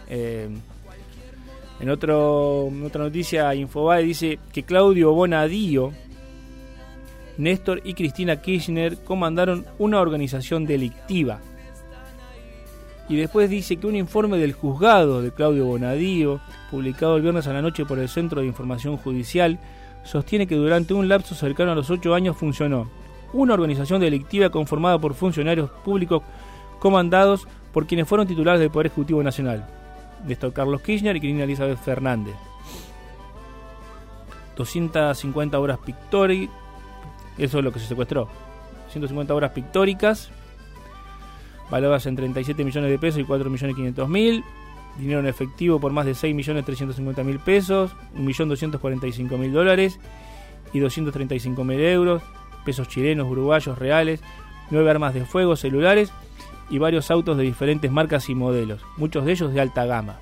En otra noticia, Infobae dice que Claudio Bonadío, Néstor y Cristina Kirchner comandaron una organización delictiva. Y después dice que un informe del juzgado de Claudio Bonadío, publicado el viernes a la noche por el Centro de Información Judicial, sostiene que durante un lapso cercano a los 8 años funcionó una organización delictiva conformada por funcionarios públicos comandados por quienes fueron titulares del Poder Ejecutivo Nacional: Néstor Carlos Kirchner y Cristina Elizabeth Fernández. 250 obras pictóricas, eso es lo que se secuestró. 150 obras pictóricas, valoradas en 37 millones de pesos y 4.500.000. Dinero en efectivo por más de 6.350.000 pesos, 1.245.000 dólares y 235.000 euros, pesos chilenos, uruguayos, reales, 9 armas de fuego, celulares y varios autos de diferentes marcas y modelos, muchos de ellos de alta gama.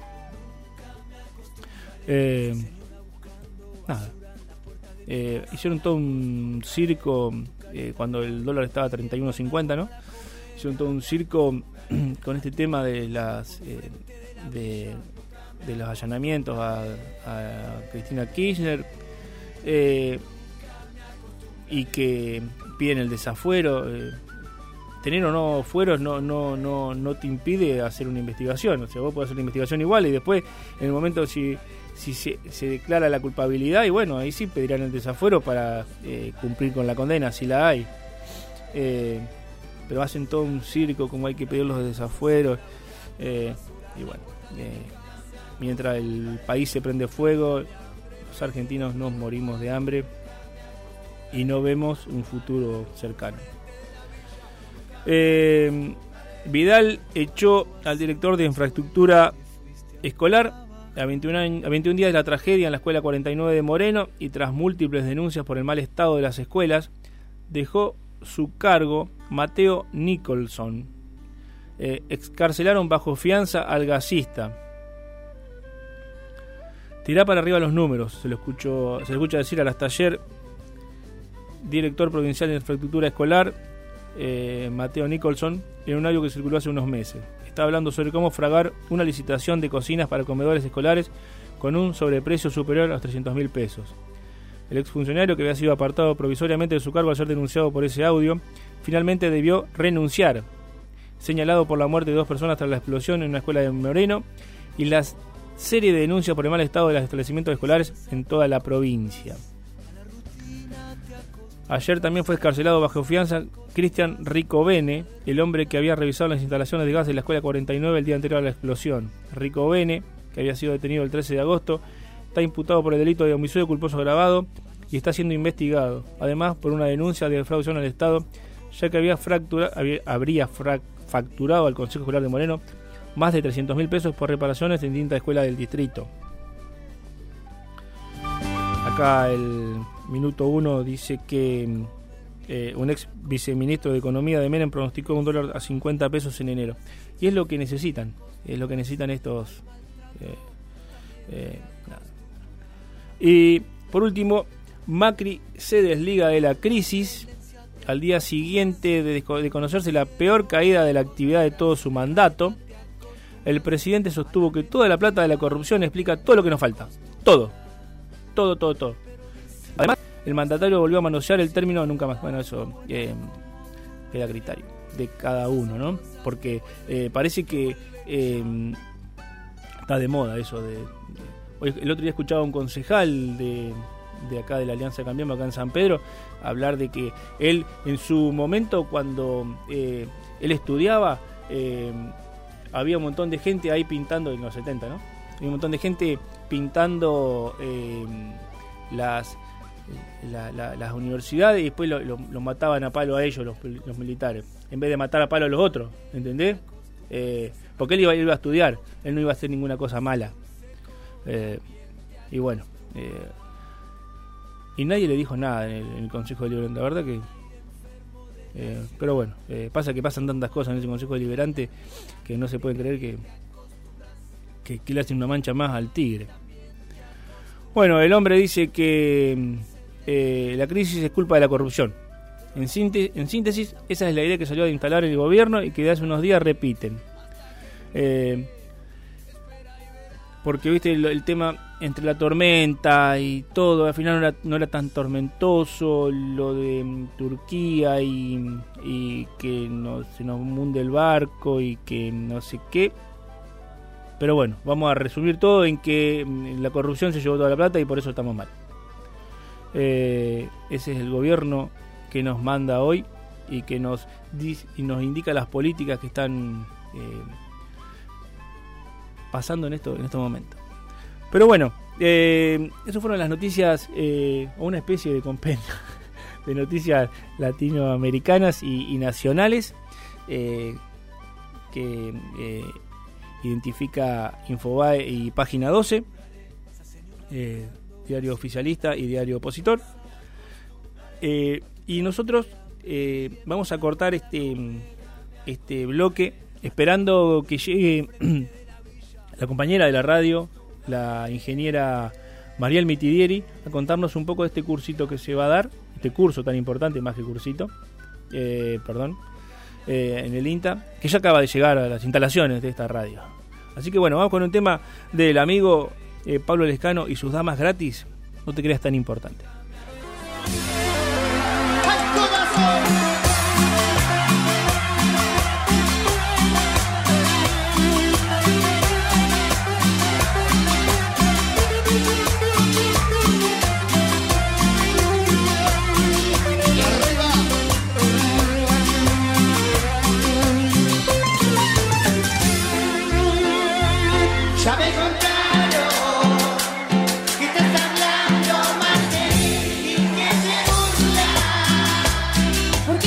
Hicieron todo un circo cuando el dólar estaba a 31.50, ¿no? Hicieron todo un circo con este tema de de los allanamientos a Cristina Kirchner, y que piden el desafuero. Tener o no fueros no te impide hacer una investigación. O sea, vos podés hacer una investigación igual y después, en el momento si se declara la culpabilidad, y bueno, ahí sí pedirán el desafuero para cumplir con la condena, si la hay. Pero hacen todo un circo como hay que pedir los desafueros. Y bueno, mientras el país se prende fuego, los argentinos nos morimos de hambre y no vemos un futuro cercano. Vidal echó al director de infraestructura escolar a 21 días de la tragedia en la escuela 49 de Moreno, y tras múltiples denuncias por el mal estado de las escuelas, dejó su cargo Mateo Nicholson. Excarcelaron bajo fianza al gasista. Tirá para arriba los números, se le escucha decir al Taller, director provincial de infraestructura escolar, Mateo Nicholson, en un audio que circuló hace unos meses. Está hablando sobre cómo fraguar una licitación de cocinas para comedores escolares con un sobreprecio superior a los 300.000 pesos. El exfuncionario, que había sido apartado provisoriamente de su cargo al ser denunciado por ese audio, finalmente debió renunciar, señalado por la muerte de 2 personas tras la explosión en una escuela de Moreno y la serie de denuncias por el mal estado de los establecimientos escolares en toda la provincia. Ayer también fue excarcelado bajo fianza Cristian Ricovene, el hombre que había revisado las instalaciones de gas de la escuela 49 el día anterior a la explosión. Ricovene, que había sido detenido el 13 de agosto, está imputado por el delito de homicidio culposo agravado y está siendo investigado, además por una denuncia de defraudación al Estado, ya que habría facturado al Consejo Escolar de Moreno más de 300.000 pesos por reparaciones en distintas escuelas del distrito. Acá el Minuto 1 dice que un ex viceministro de Economía de Menem pronosticó un dólar a 50 pesos en enero. Y es lo que necesitan. Es lo que necesitan estos... nada. Y por último, Macri se desliga de la crisis al día siguiente de conocerse la peor caída de la actividad de todo su mandato. El presidente sostuvo que toda la plata de la corrupción explica todo lo que nos falta. Todo. Además, el mandatario volvió a manosear el término nunca más. Bueno, eso queda a criterio de cada uno, ¿no? Porque parece que está de moda eso de el otro día escuchaba a un concejal de acá de la Alianza Cambiemos, acá en San Pedro, hablar de que él en su momento, cuando él estudiaba, había un montón de gente ahí pintando, en los 70, ¿no? Había un montón de gente pintando las universidades, y después lo mataban a palo a ellos los militares, en vez de matar a palo a los otros, ¿entendés? Porque él iba a estudiar, él no iba a hacer ninguna cosa mala. Y bueno, y nadie le dijo nada en el Consejo Deliberante, la verdad que pero bueno, pasa que pasan tantas cosas en ese Consejo Deliberante que no se puede creer que le hacen una mancha más al tigre. Bueno, el hombre dice que la crisis es culpa de la corrupción. En síntesis, esa es la idea que salió de instalar el gobierno y que de hace unos días repiten. Porque viste el tema entre la tormenta y todo, al final no era tan tormentoso lo de Turquía y que se nos hunde el barco y que no sé qué. Pero bueno, vamos a resumir todo en que la corrupción se llevó toda la plata y por eso estamos mal. Ese es el gobierno que nos manda hoy y que nos indica las políticas que están pasando en estos momentos. Pero bueno, esas fueron las noticias, o una especie de compendio de noticias latinoamericanas y nacionales que identifica Infobae y Página 12, diario oficialista y diario opositor. Y nosotros vamos a cortar este bloque esperando que llegue la compañera de la radio, la ingeniera Mariel Mitidieri, a contarnos un poco de este cursito que se va a dar, este curso tan importante, más que cursito, en el INTA, que ya acaba de llegar a las instalaciones de esta radio. Así que bueno, vamos con un tema del amigo Pablo Lescano y sus damas gratis. No te creas tan importante. Porque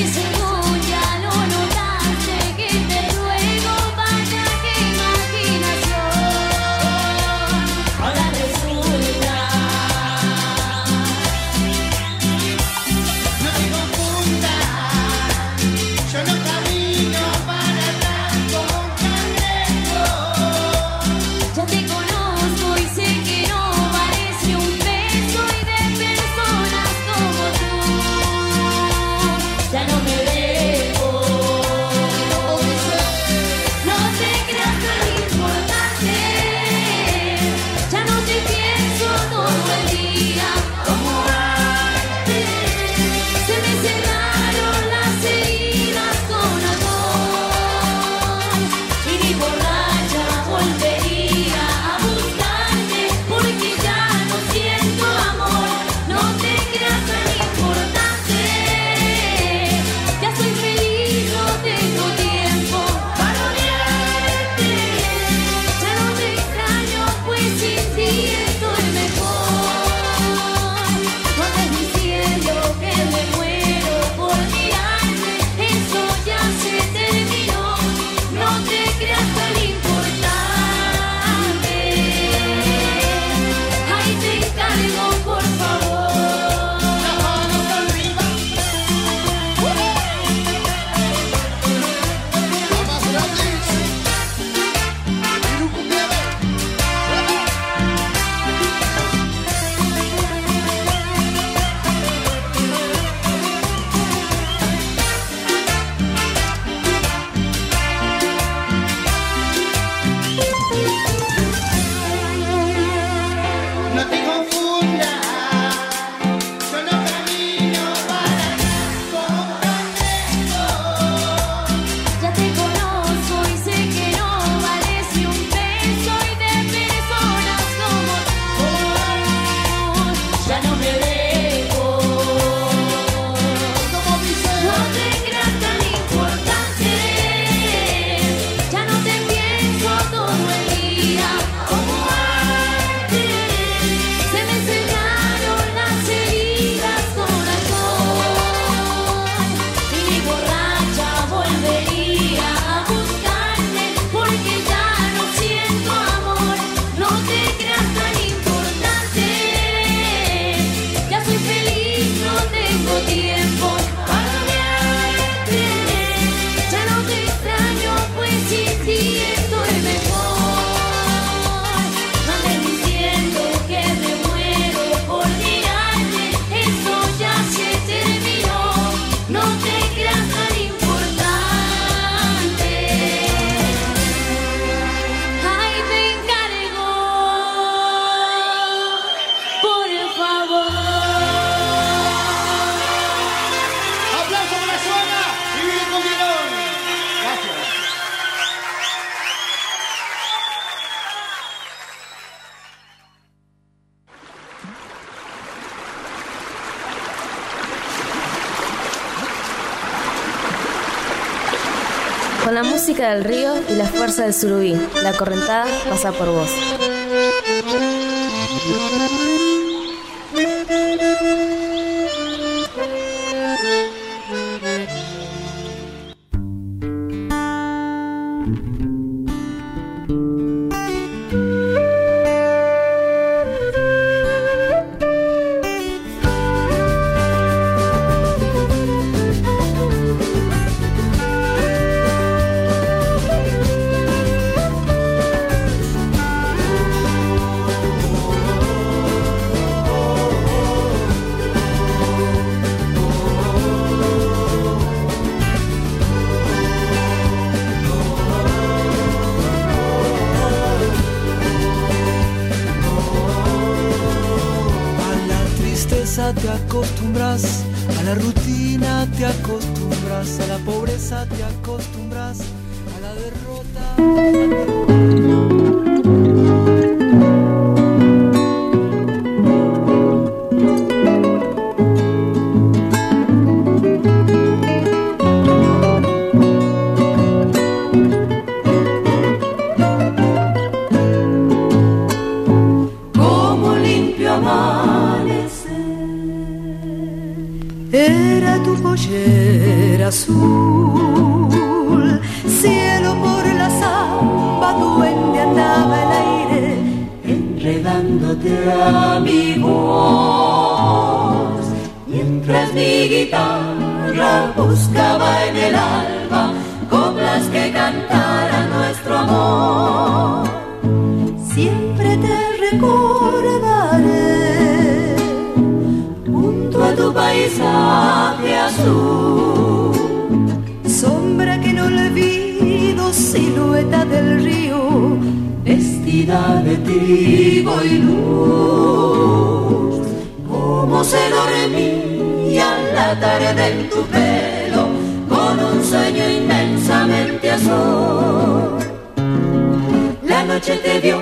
Con la música del río y la fuerza del surubí, la correntada pasa por vos. Te acostumbras, a la rutina te acostumbras, a la pobreza te acostumbras, a la derrota. Era tu pollera azul, cielo por la samba, duende andaba el aire, enredándote a mi voz. Mientras mi guitarra buscaba en el alba coplas que cantaran nuestro amor, siempre te recordaré a tu paisaje azul, sombra que no olvido, silueta del río, vestida de trigo y luz. Como se dormía la tarde en tu pelo, con un sueño inmensamente azul. La noche te vio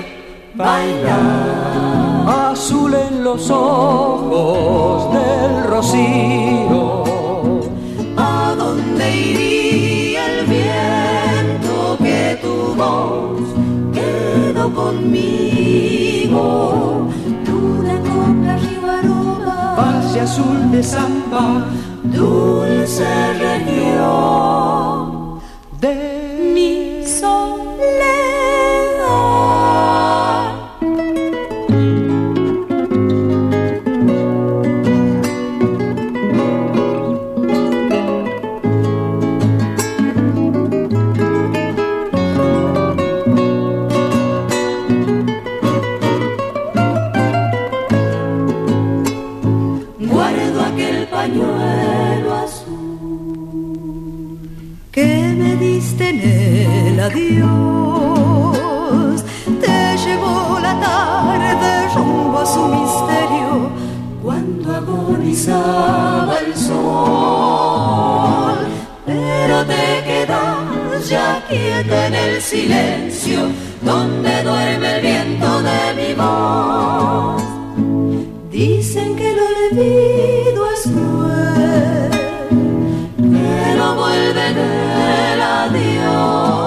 bailar, azul en los ojos del rocío. ¿A dónde iría el viento que tu voz quedó conmigo? Luna, copla, río, aroma, valle azul de samba, dulce región de mi soledad. Dios te llevó la tarde rumbo a su misterio, cuando agonizaba el sol. Pero te quedas ya quieta en el silencio, donde duerme el viento de mi voz. Dicen que el olvido es cruel, que no vuelve del adiós.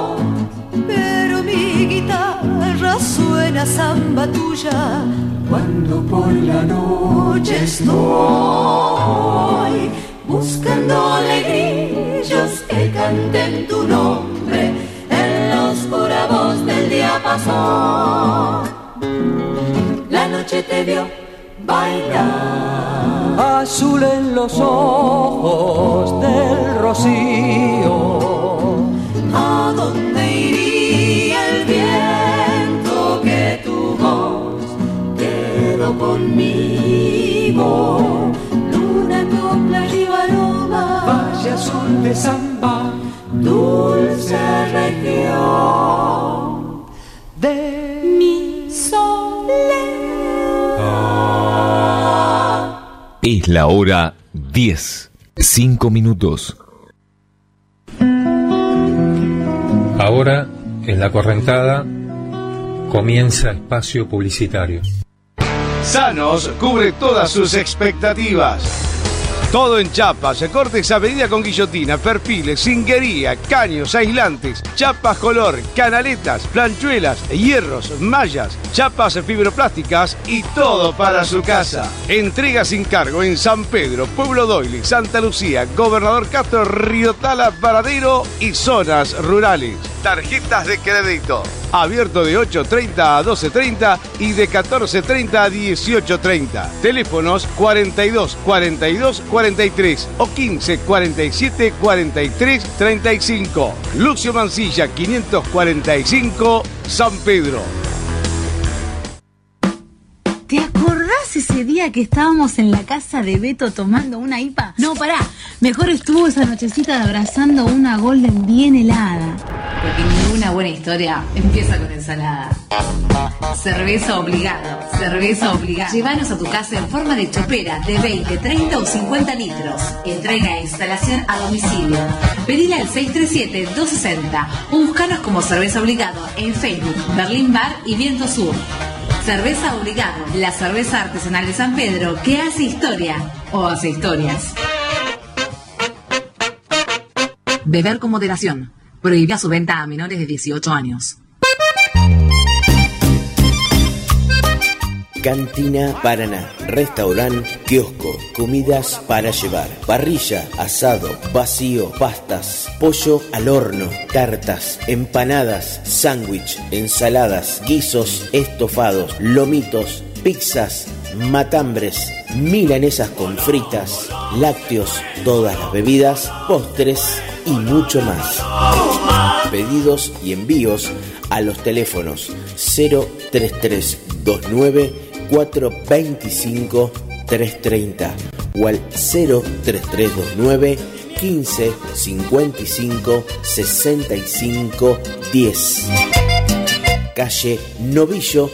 Suena samba tuya cuando por la noche estoy buscando alegrillos que canten tu nombre en la oscura voz del diapasón. La noche te vio bailar, azul en los ojos del rocío. ¿A dónde iría el viento que tu voz quedó conmigo? Luna, copla, río, aroma, valle azul de samba, dulce región de mi soledad. Es la hora 10, 5 minutos. Ahora, en La Correntada, comienza espacio publicitario. Sanos cubre todas sus expectativas. Todo en chapas, cortes a medida con guillotina, perfiles, cinguería, caños, aislantes, chapas color, canaletas, planchuelas, hierros, mallas, chapas fibroplásticas y todo para su casa. Entrega sin cargo en San Pedro, Pueblo Doyle, Santa Lucía, Gobernador Castro, Río Tala, Varadero y zonas rurales. Tarjetas de crédito. Abierto de 8:30 a 12:30 y de 14:30 a 18:30. Teléfonos 42 42 43 o 15 47 43 35. Lucio Mancilla 545, San Pedro. ¿Te acordás ese día que estábamos en la casa de Beto tomando una IPA? No, pará. Mejor estuvo esa nochecita de abrazando una Golden bien helada. Porque ninguna buena historia empieza con ensalada. Cerveza obligado, cerveza obligado. Llévanos a tu casa en forma de chopera de 20, 30 o 50 litros. Entrega e instalación a domicilio. Pedila al 637-260 o buscanos como Cerveza Obligado en Facebook, Berlín Bar y Viento Sur. Cerveza Obligado, la cerveza artesanal de San Pedro que hace historia o hace historias. Beber con moderación. Prohibida su venta a menores de 18 años. Cantina Paraná, restaurante, kiosco, comidas para llevar, parrilla, asado, vacío, pastas, pollo al horno, tartas, empanadas, sándwich, ensaladas, guisos, estofados, lomitos, pizzas, matambres, milanesas con fritas, lácteos, todas las bebidas, postres y mucho más. Pedidos y envíos a los teléfonos 03329 425 330 o al 03329 15 55 65 10. Calle Novillo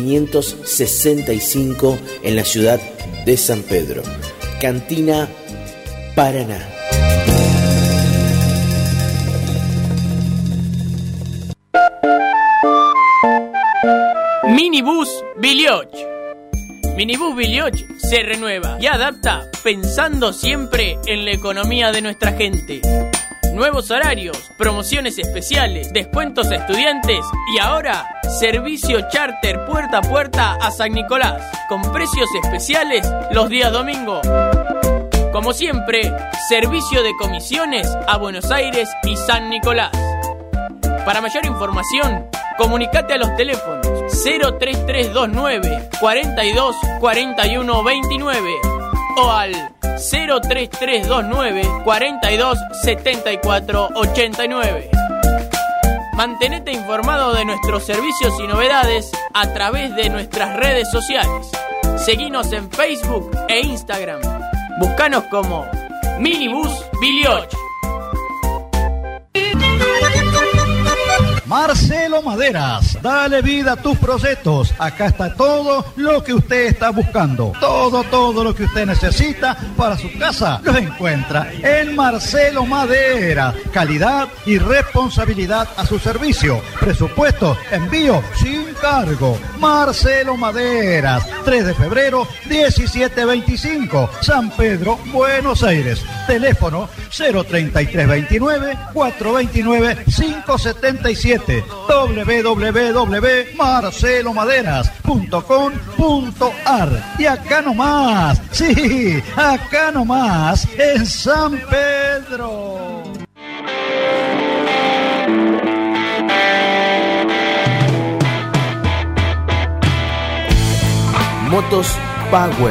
565 en la ciudad de San Pedro. Cantina Paraná. Minibús Bilioch. Minibús Bilioch se renueva y adapta pensando siempre en la economía de nuestra gente. Nuevos horarios, promociones especiales, descuentos a estudiantes y ahora servicio charter puerta a puerta a San Nicolás con precios especiales los días domingo. Como siempre, servicio de comisiones a Buenos Aires y San Nicolás. Para mayor información, comunicate a los teléfonos 03329 42 41 29 o al 03329 42 74 89. Mantenete informado de nuestros servicios y novedades a través de nuestras redes sociales. Seguinos en Facebook e Instagram. Búscanos como Minibús Bilioch. Marcelo Maderas, dale vida a tus proyectos. Acá está todo lo que usted está buscando. Todo lo que usted necesita para su casa lo encuentra en Marcelo Maderas. Calidad y responsabilidad a su servicio. Presupuesto, envío sin cargo. Marcelo Maderas, 3 de febrero, 1725, San Pedro, Buenos Aires. Teléfono 03329 429 577. www.marcelomaderas.com.ar. Y acá nomás, sí, acá nomás, en San Pedro. Motos Power.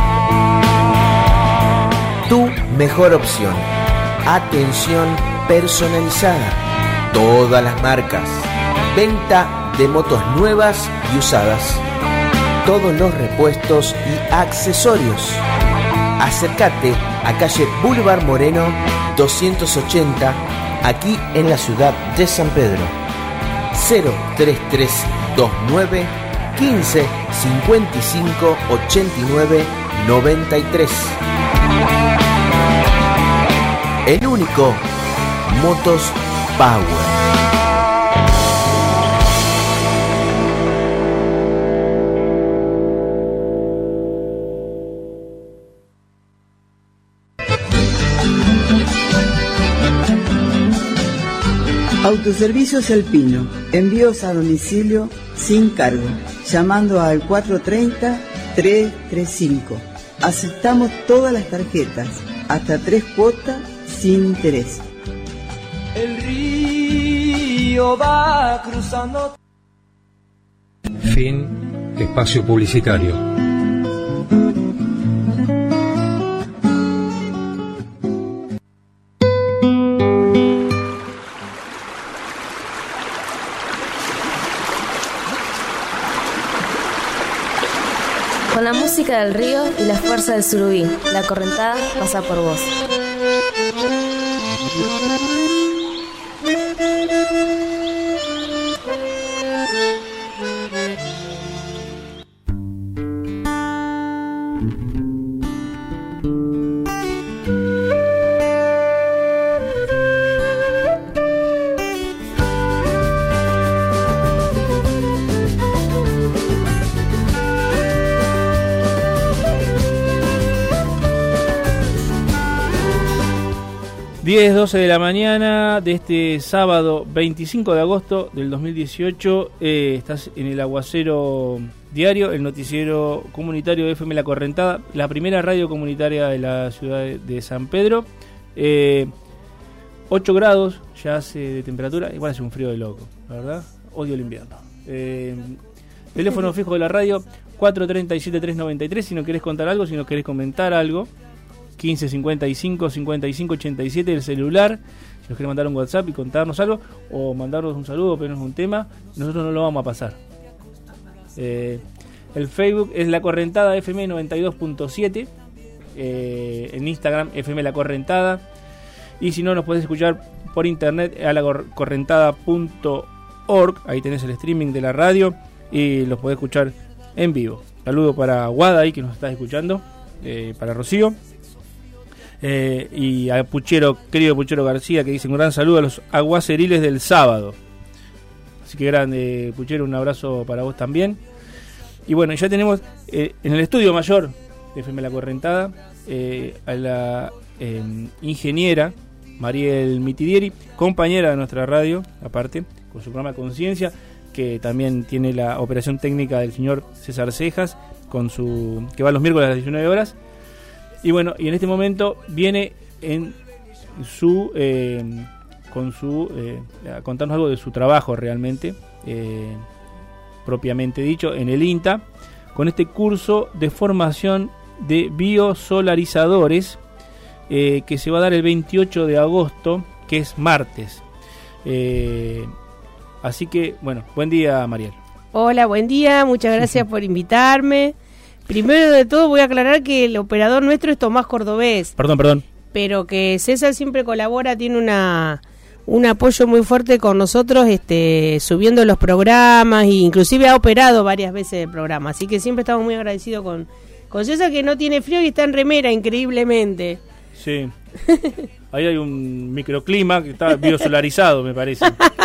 Tu mejor opción. Atención personalizada. Todas las marcas. Venta de motos nuevas y usadas. Todos los repuestos y accesorios. Acércate a calle Boulevard Moreno 280, aquí en la ciudad de San Pedro. 03329 15 55 89 93. El único Motos Power. Autoservicios El Pino, envíos a domicilio sin cargo, llamando al 430-335. Aceptamos todas las tarjetas, hasta 3 cuotas sin interés. El río va cruzando. Fin espacio publicitario. Con la música del río y la fuerza del surubí, la correntada pasa por vos. Diez, 12 de la mañana de este sábado 25 de agosto del 2018. Estás en el Aguacero Diario, el noticiero comunitario de FM La Correntada, la primera radio comunitaria de la ciudad de San Pedro. 8 grados ya hace de temperatura, igual hace un frío de loco, la verdad. Odio el invierno. Teléfono fijo de la radio 437-393 si no querés contar algo, si no querés comentar algo. 15 55 55 87 el celular, si nos quiere mandar un WhatsApp y contarnos algo o mandarnos un saludo, pedirnos un tema, nosotros no lo vamos a pasar. El Facebook es La Correntada FM 92.7, en Instagram FM La Correntada, y si no nos podés escuchar por internet a lacorrentada.org, ahí tenés el streaming de la radio y los podés escuchar en vivo. Saludo para Guada ahí que nos está escuchando, para Rocío. Y a Puchero, querido Puchero García, que dice un gran saludo a los aguaceriles del sábado. Así que grande, Puchero, un abrazo para vos también. Y bueno, ya tenemos en el estudio mayor de FM La Correntada a la ingeniera Mariel Mitidieri, compañera de nuestra radio, aparte, con su programa Conciencia, que también tiene la operación técnica del señor César Cejas, que va los miércoles a las 19 horas. Y bueno, y en este momento viene a contarnos algo de su trabajo realmente, propiamente dicho, en el INTA, con este curso de formación de biosolarizadores que se va a dar el 28 de agosto, que es martes. Así que, bueno, buen día, Mariel. Hola, buen día, muchas gracias por invitarme. Primero de todo voy a aclarar que el operador nuestro es Tomás Cordobés. Perdón. Pero que César siempre colabora, tiene un apoyo muy fuerte con nosotros, subiendo los programas, e inclusive ha operado varias veces el programa. Así que siempre estamos muy agradecidos con César, que no tiene frío y está en remera, increíblemente. Sí. Ahí hay un microclima que está biosolarizado, me parece.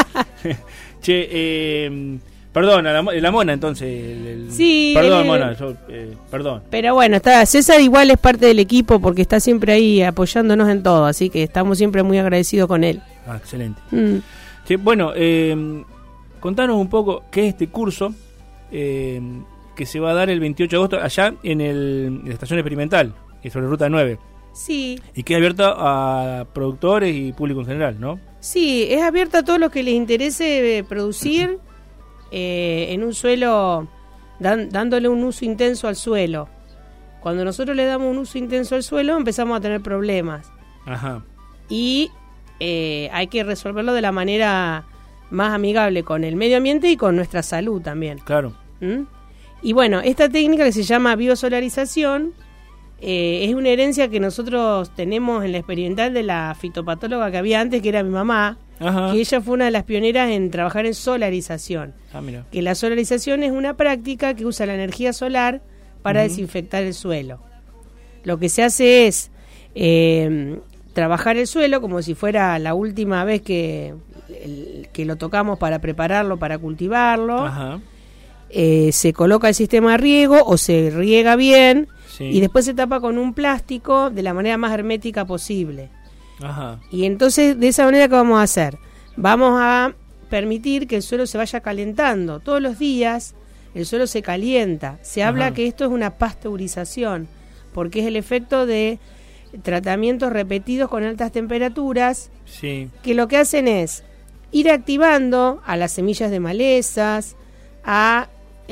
Che, perdón, la Mona entonces. Sí. Perdón, Mona, perdón. Pero bueno, César igual es parte del equipo porque está siempre ahí apoyándonos en todo, así que estamos siempre muy agradecidos con él. Ah, excelente. Sí, bueno, contanos un poco qué es este curso que se va a dar el 28 de agosto allá en la estación experimental, sobre Ruta 9. Sí. Y que es abierto a productores y público en general, ¿no? Sí, es abierto a todos los que les interese producir en un suelo, dándole un uso intenso al suelo. Cuando nosotros le damos un uso intenso al suelo, empezamos a tener problemas. Ajá. Y hay que resolverlo de la manera más amigable con el medio ambiente y con nuestra salud también. Claro. Y bueno, esta técnica que se llama biosolarización es una herencia que nosotros tenemos en la experimental de la fitopatóloga que había antes, que era mi mamá. Ajá. Que ella fue una de las pioneras en trabajar en solarización. Mira. Que la solarización es una práctica que usa la energía solar para desinfectar el suelo. Lo que se hace es trabajar el suelo como si fuera la última vez que lo tocamos para prepararlo, para cultivarlo. Ajá. Se coloca el sistema de riego o se riega bien. Sí. Y después se tapa con un plástico de la manera más hermética posible. Ajá. Y entonces de esa manera, ¿qué vamos a hacer? vamos a permitir que el suelo se vaya calentando. Todos los días el suelo se calienta. Se habla que esto es una pasteurización, porque es el efecto de tratamientos repetidos con altas temperaturas, que lo que hacen es ir activando a las semillas de malezas, a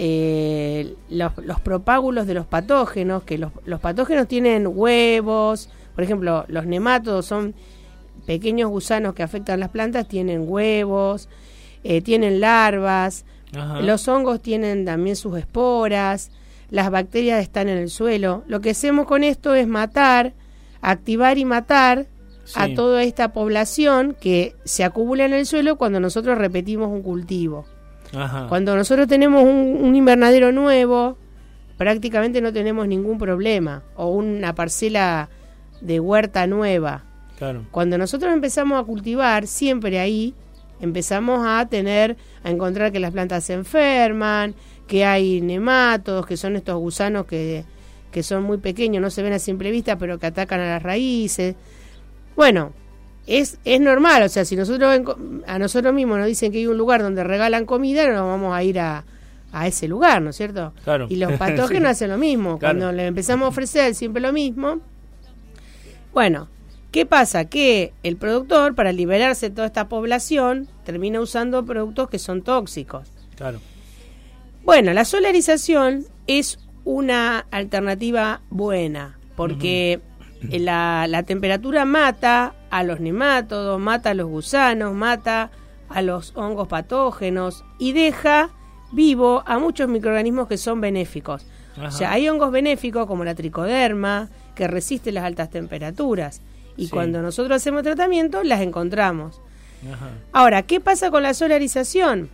los propágulos de los patógenos, que los patógenos tienen huevos. Por ejemplo, los nemátodos son pequeños gusanos que afectan las plantas, tienen huevos, tienen larvas. Los hongos tienen también sus esporas, las bacterias están en el suelo. Lo que hacemos con esto es activar y matar a toda esta población que se acumula en el suelo cuando nosotros repetimos un cultivo. Cuando nosotros tenemos un invernadero nuevo, prácticamente no tenemos ningún problema, o una parcela de huerta nueva. Cuando nosotros empezamos a cultivar, siempre ahí empezamos a encontrar que las plantas se enferman, que hay nemátodos, que son estos gusanos que son muy pequeños, no se ven a simple vista, pero que atacan a las raíces. Bueno, es normal, o sea, si a nosotros mismos nos dicen que hay un lugar donde regalan comida, no vamos a ir a ese lugar, ¿no es cierto? Y los patógenos hacen lo mismo. Cuando le empezamos a ofrecer siempre lo mismo. Bueno, ¿qué pasa? Que el productor, para liberarse de toda esta población, termina usando productos que son tóxicos. Bueno, la solarización es una alternativa buena, porque la temperatura mata a los nemátodos, mata a los gusanos, mata a los hongos patógenos y deja vivo a muchos microorganismos que son benéficos. O sea, hay hongos benéficos como la tricoderma que resisten las altas temperaturas y cuando nosotros hacemos tratamiento las encontramos. Ahora, ¿qué pasa con la solarización?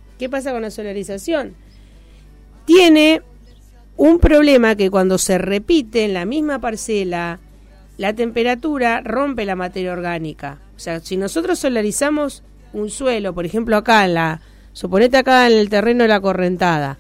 Tiene un problema que cuando se repite en la misma parcela, la temperatura rompe la materia orgánica. O sea, si nosotros solarizamos un suelo, por ejemplo suponete acá en el terreno de la Correntada,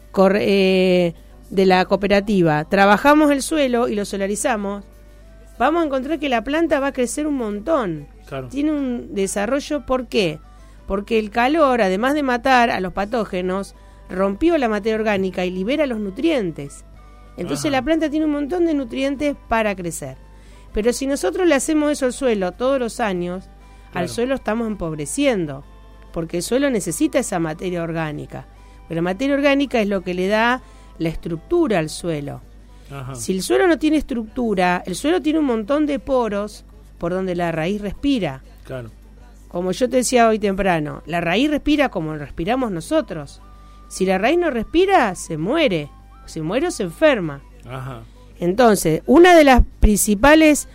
de la cooperativa, trabajamos el suelo y lo solarizamos, vamos a encontrar que la planta va a crecer un montón. Tiene un desarrollo, ¿por qué? Porque el calor, además de matar a los patógenos, rompió la materia orgánica y libera los nutrientes. Entonces la planta tiene un montón de nutrientes para crecer. Pero si nosotros le hacemos eso al suelo todos los años, al suelo estamos empobreciendo, porque el suelo necesita esa materia orgánica. Pero la materia orgánica es lo que le da la estructura al suelo. Si el suelo no tiene estructura, el suelo tiene un montón de poros por donde la raíz respira. Como yo te decía hoy temprano, la raíz respira como respiramos nosotros. Si la raíz no respira, se muere o se enferma. Entonces, una de las principales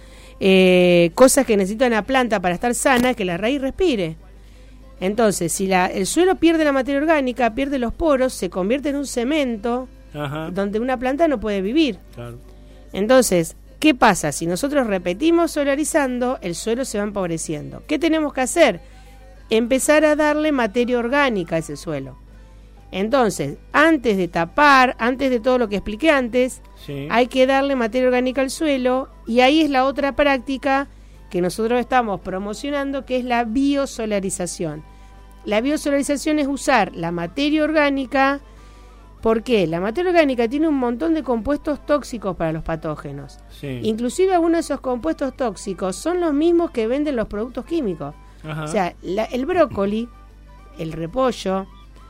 cosas que necesita una planta para estar sana es que la raíz respire. Entonces, si el suelo pierde la materia orgánica, pierde los poros, se convierte en un cemento donde una planta no puede vivir. Entonces, ¿qué pasa? Si nosotros repetimos solarizando, el suelo se va empobreciendo. ¿Qué tenemos que hacer? Empezar a darle materia orgánica a ese suelo. Entonces, antes de tapar, antes de todo lo que expliqué antes, hay que darle materia orgánica al suelo, y ahí es la otra práctica que nosotros estamos promocionando, que es la biosolarización. La biosolarización es usar la materia orgánica. ¿Por qué? La materia orgánica tiene un montón de compuestos tóxicos para los patógenos. Inclusive algunos de esos compuestos tóxicos son los mismos que venden los productos químicos. O sea, el brócoli, el repollo,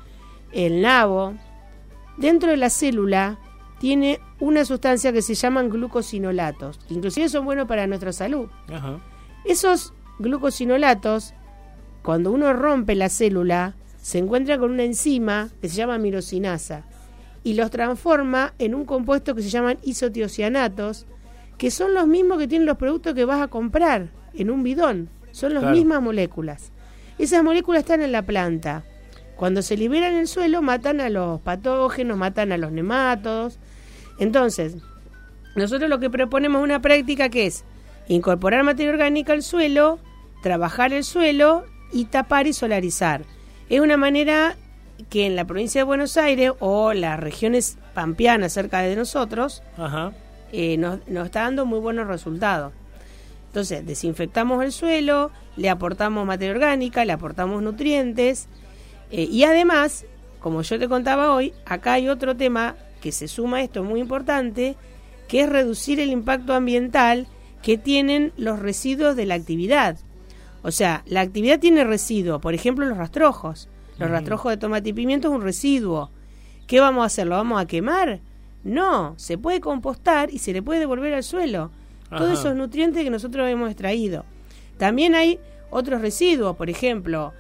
el nabo, dentro de la célula tiene una sustancia que se llaman glucosinolatos, que inclusive son buenos para nuestra salud. Esos glucosinolatos, cuando uno rompe la célula, se encuentra con una enzima que se llama mirosinasa y los transforma en un compuesto que se llaman isotiocianatos, que son los mismos que tienen los productos que vas a comprar en un bidón. Son las mismas moléculas. Esas moléculas están en la planta. Cuando se liberan en el suelo, matan a los patógenos, matan a los nemátodos. Entonces, nosotros lo que proponemos es una práctica que es incorporar materia orgánica al suelo, trabajar el suelo y tapar y solarizar. Es una manera que en la provincia de Buenos Aires o las regiones pampeanas cerca de nosotros nos está dando muy buenos resultados. Entonces, desinfectamos el suelo, le aportamos materia orgánica, le aportamos nutrientes, y además, como yo te contaba hoy, acá hay otro tema que se suma a esto muy importante, que es reducir el impacto ambiental que tienen los residuos de la actividad. O sea, la actividad tiene residuos, por ejemplo, los rastrojos. Los rastrojos de tomate y pimiento es un residuo. ¿Qué vamos a hacer? ¿Lo vamos a quemar? No, se puede compostar y se le puede devolver al suelo. Todos esos nutrientes que nosotros hemos extraído. También hay otros residuos, por ejemplo,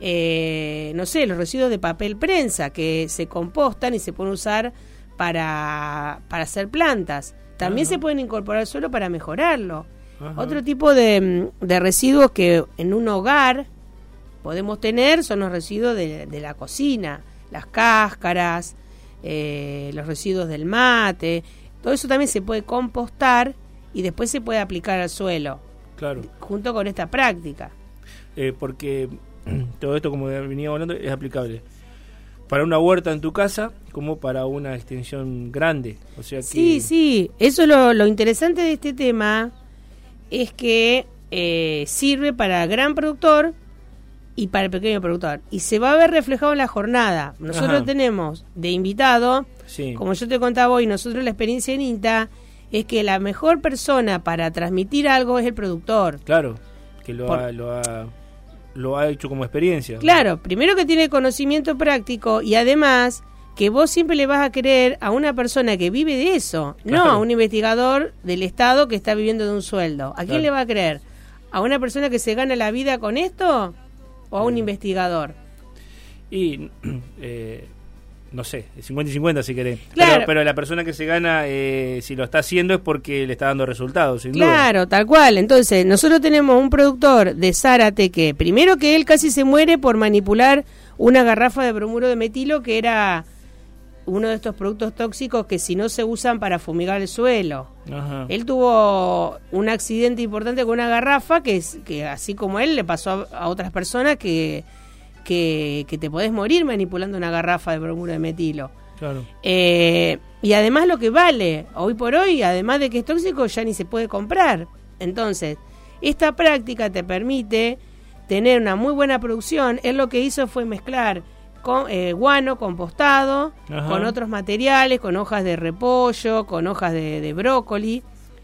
no sé, los residuos de papel prensa que se compostan y se pueden usar para hacer plantas. También se pueden incorporar al suelo para mejorarlo. Otro tipo de residuos que en un hogar podemos tener son los residuos de la cocina, las cáscaras, los residuos del mate. Todo eso también se puede compostar y después se puede aplicar al suelo. Claro. Junto con esta práctica. Porque todo esto, como veníamos hablando, es aplicable para una huerta en tu casa como para una extensión grande. O sea que... Sí. Eso es lo interesante de este tema, es que sirve para el gran productor y para el pequeño productor. Y se va a ver reflejado en la jornada. Nosotros tenemos de invitado, como yo te contaba hoy, nosotros la experiencia en INTA es que la mejor persona para transmitir algo es el productor. Claro, que lo ha hecho como experiencia. Claro, primero que tiene conocimiento práctico y además que vos siempre le vas a querer a una persona que vive de eso, no a un investigador del Estado que está viviendo de un sueldo. ¿A quién le va a creer? ¿A una persona que se gana la vida con esto o a un investigador? Y no sé, 50 y 50 si querés. Claro. Pero la persona que se gana, si lo está haciendo es porque le está dando resultados, sin duda. Claro, tal cual. Entonces, nosotros tenemos un productor de Zárate que, primero que él casi se muere por manipular una garrafa de bromuro de metilo, que era uno de estos productos tóxicos que si no se usan para fumigar el suelo. Él tuvo un accidente importante con una garrafa que así como él le pasó a otras personas que te podés morir manipulando una garrafa de bromuro de metilo. Claro. Y además lo que vale, hoy por hoy, además de que es tóxico, ya ni se puede comprar. Entonces, esta práctica te permite tener una muy buena producción. Él lo que hizo fue mezclar guano compostado con otros materiales, con hojas de repollo, con hojas de brócoli.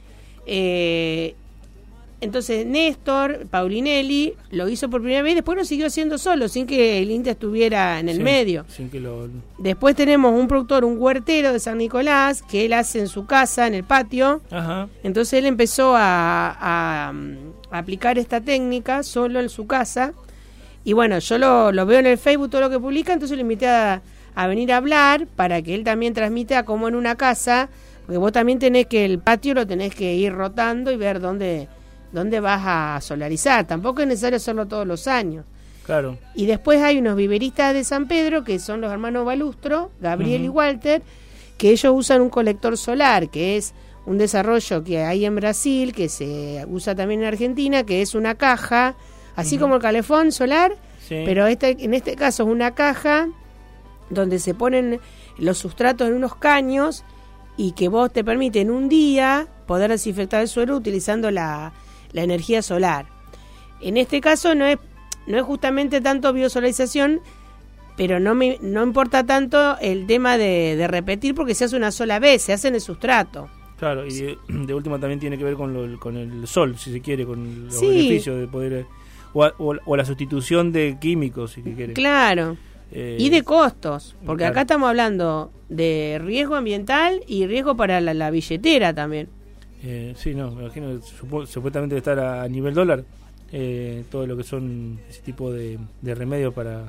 Entonces Néstor Paulinelli lo hizo por primera vez y después lo siguió haciendo solo, sin que el INTA estuviera en el medio. Después tenemos un productor, un huertero de San Nicolás, que él hace en su casa, en el patio. Entonces él empezó a aplicar esta técnica solo en su casa. Y bueno, yo lo veo en el Facebook, todo lo que publica, entonces lo invité a venir a hablar para que él también transmita como en una casa, porque vos también tenés que el patio lo tenés que ir rotando y ver dónde vas a solarizar. Tampoco es necesario hacerlo todos los años. Claro. Y después hay unos viveristas de San Pedro, que son los hermanos Balustro, Gabriel y Walter, que ellos usan un colector solar, que es un desarrollo que hay en Brasil, que se usa también en Argentina, que es una caja, así como el calefón solar, pero en este caso es una caja donde se ponen los sustratos en unos caños y que vos te permite en un día poder desinfectar el suelo utilizando la energía solar. En este caso no es justamente tanto biosolarización, pero no importa tanto el tema de repetir, porque se hace una sola vez, se hace en el sustrato. Claro, y de última también tiene que ver con el sol, si se quiere, con los beneficios de poder... O la sustitución de químicos, si se quiere. Claro. Y de costos, porque acá estamos hablando de riesgo ambiental y riesgo para la billetera también. Sí, no, me imagino que supuestamente estar a nivel dólar, todo lo que son ese tipo de remedios para...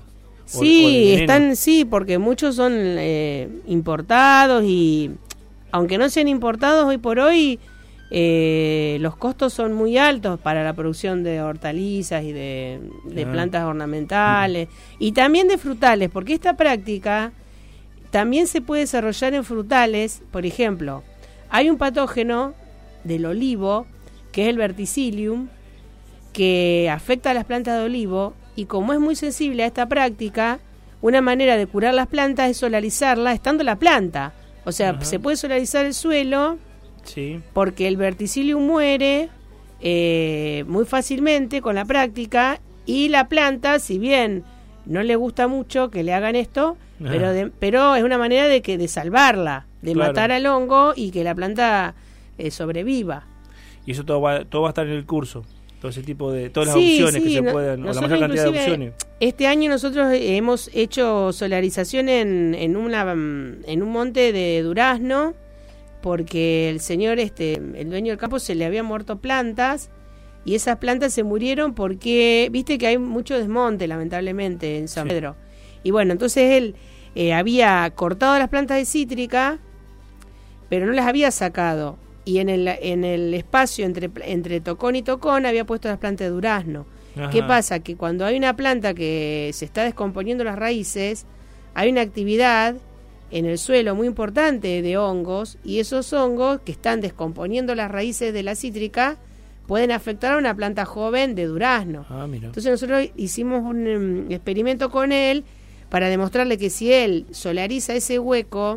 Sí, porque muchos son importados y aunque no sean importados hoy por hoy, los costos son muy altos para la producción de hortalizas y de plantas ornamentales y también de frutales, porque esta práctica también se puede desarrollar en frutales. Por ejemplo, hay un patógeno del olivo, que es el verticillium, que afecta a las plantas de olivo, y como es muy sensible a esta práctica, una manera de curar las plantas es solarizarla estando la planta. O sea, se puede solarizar el suelo, porque el verticillium muere muy fácilmente con la práctica, y la planta, si bien no le gusta mucho que le hagan esto, pero es una manera de salvarla, de matar al hongo y que la planta sobreviva. Y eso todo va a estar en el curso, todo ese tipo de, todas las opciones que se puedan, o la mayor cantidad de opciones. Este año nosotros hemos hecho solarización en un monte de durazno, porque el señor, el dueño del campo, se le habían muerto plantas, y esas plantas se murieron porque, viste que hay mucho desmonte, lamentablemente, en San Pedro. Y bueno, entonces él había cortado las plantas de cítrica, pero no las había sacado. Y en el espacio entre tocón y tocón había puesto las plantas de durazno. Ajá. ¿Qué pasa? Que cuando hay una planta que se está descomponiendo las raíces, hay una actividad en el suelo muy importante de hongos, y esos hongos que están descomponiendo las raíces de la cítrica pueden afectar a una planta joven de durazno. Entonces nosotros hicimos un experimento con él para demostrarle que si él solariza ese hueco,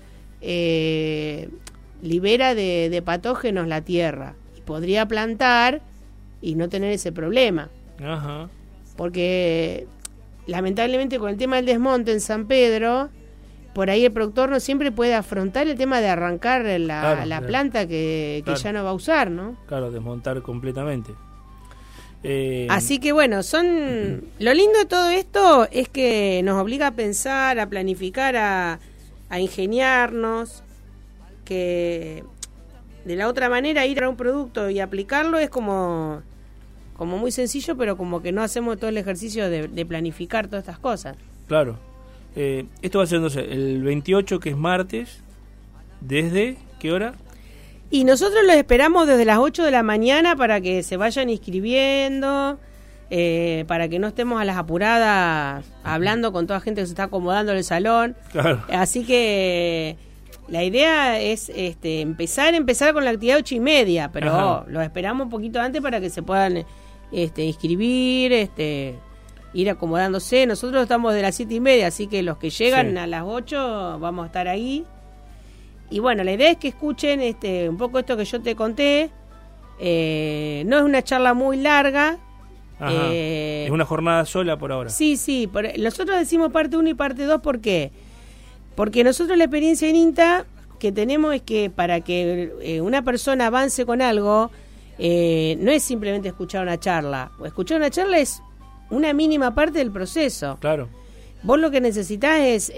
libera de patógenos la tierra, y podría plantar y no tener ese problema. Ajá. Porque lamentablemente con el tema del desmonte en San Pedro, por ahí el productor no siempre puede afrontar el tema de arrancar la planta que ya no va a usar, ¿no? Claro, desmontar completamente. Así que bueno, lo lindo de todo esto es que nos obliga a pensar, a planificar, a ingeniarnos, que de la otra manera ir a un producto y aplicarlo es como muy sencillo, pero como que no hacemos todo el ejercicio de planificar todas estas cosas. Claro. Esto va a ser entonces el 28, que es martes. ¿Desde qué hora? Y nosotros los esperamos desde las 8 de la mañana para que se vayan inscribiendo, para que no estemos a las apuradas hablando con toda la gente que se está acomodando en el salón. Claro. Así que la idea es empezar con la actividad 8:30, pero los esperamos un poquito antes para que se puedan inscribir, ir acomodándose. Nosotros estamos de las 7:30, así que los que llegan a las 8 vamos a estar ahí. Y bueno, la idea es que escuchen un poco esto que yo te conté. No es una charla muy larga. Es una jornada sola por ahora. Sí. Nosotros decimos parte 1 y parte 2, ¿por qué? Porque nosotros la experiencia en INTA que tenemos es que para que una persona avance con algo, no es simplemente escuchar una charla. Escuchar una charla es una mínima parte del proceso. Claro. Vos lo que necesitas es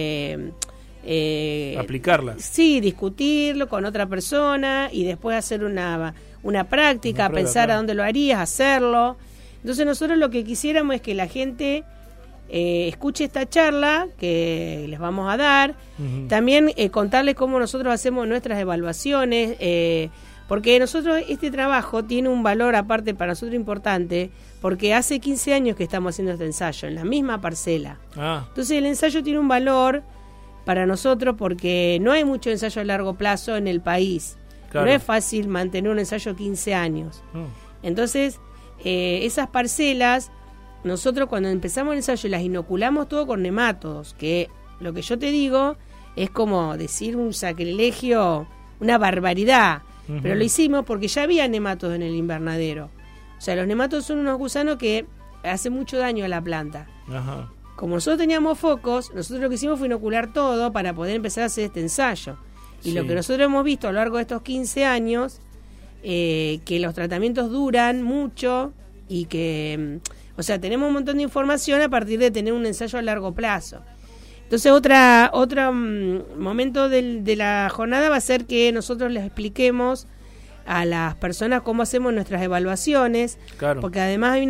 aplicarla. Sí, discutirlo con otra persona y después hacer una práctica, prueba, pensar a dónde lo harías, hacerlo. Entonces nosotros lo que quisiéramos es que la gente escuche esta charla que les vamos a dar. Uh-huh. También contarles cómo nosotros hacemos nuestras evaluaciones, porque nosotros este trabajo tiene un valor aparte para nosotros importante, porque hace 15 años que estamos haciendo este ensayo en la misma parcela. Entonces el ensayo tiene un valor para nosotros porque no hay mucho ensayo a largo plazo en el país. Claro. No es fácil mantener un ensayo 15 años. Entonces esas parcelas, nosotros cuando empezamos el ensayo las inoculamos todo con nemátodos, que lo que yo te digo es como decir un sacrilegio, una barbaridad. Uh-huh. Pero lo hicimos porque ya había nemátodos en el invernadero. O sea, los nemátodos son unos gusanos que hacen mucho daño a la planta. Ajá. Como nosotros teníamos focos, nosotros lo que hicimos fue inocular todo para poder empezar a hacer este ensayo. Y lo que nosotros hemos visto a lo largo de estos 15 años, que los tratamientos duran mucho y que, o sea, tenemos un montón de información a partir de tener un ensayo a largo plazo. Entonces otro momento de la jornada va a ser que nosotros les expliquemos a las personas cómo hacemos nuestras evaluaciones, claro. Porque además hay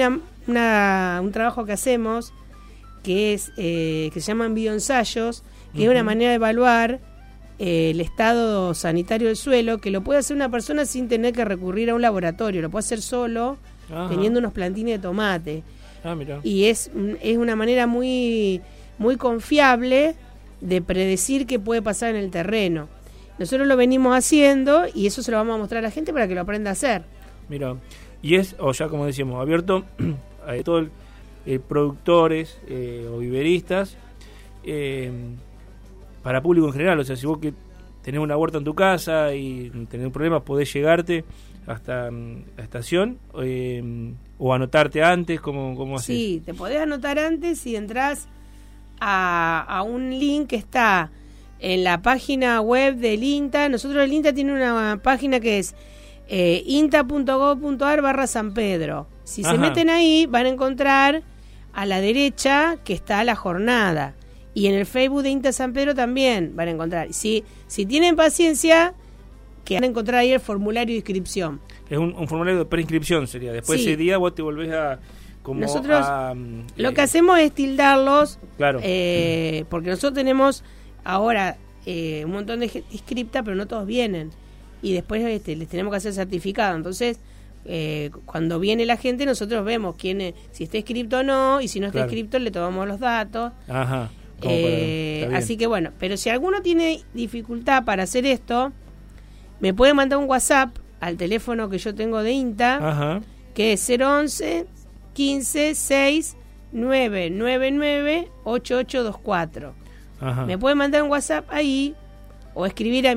un trabajo que hacemos que es que se llaman bioensayos, que es una manera de evaluar el estado sanitario del suelo, que lo puede hacer una persona sin tener que recurrir a un laboratorio, lo puede hacer solo, teniendo unos plantines de tomate. Mirá. Y es una manera muy confiable de predecir qué puede pasar en el terreno. Nosotros lo venimos haciendo y eso se lo vamos a mostrar a la gente para que lo aprenda a hacer. Mira, y ya como decíamos, abierto a todos productores o viveristas, para público en general. O sea, si vos que tenés una huerta en tu casa y tenés un problema, podés llegarte hasta la estación o anotarte antes, ¿cómo haces? Sí, te podés anotar antes y entrás a un link que está en la página web del INTA. Nosotros el INTA tiene una página que es inta.gov.ar/San Pedro. Si se meten ahí van a encontrar a la derecha que está la jornada. Y en el Facebook de INTA San Pedro también van a encontrar. Si tienen paciencia, que van a encontrar ahí el formulario de inscripción. Es un formulario de preinscripción sería. Después ese día vos te volvés a... Nosotros lo que hacemos es tildarlos, claro. Porque nosotros tenemos ahora un montón de gente inscripta, pero no todos vienen. Y después les tenemos que hacer certificado. Entonces, cuando viene la gente, nosotros vemos si está inscripto o no, y si no está inscripto, le tomamos los datos. Ajá. Así que bueno, pero si alguno tiene dificultad para hacer esto, me puede mandar un WhatsApp al teléfono que yo tengo de INTA, que es 011 15 6 999 8824. Me puede mandar un WhatsApp ahí o escribir a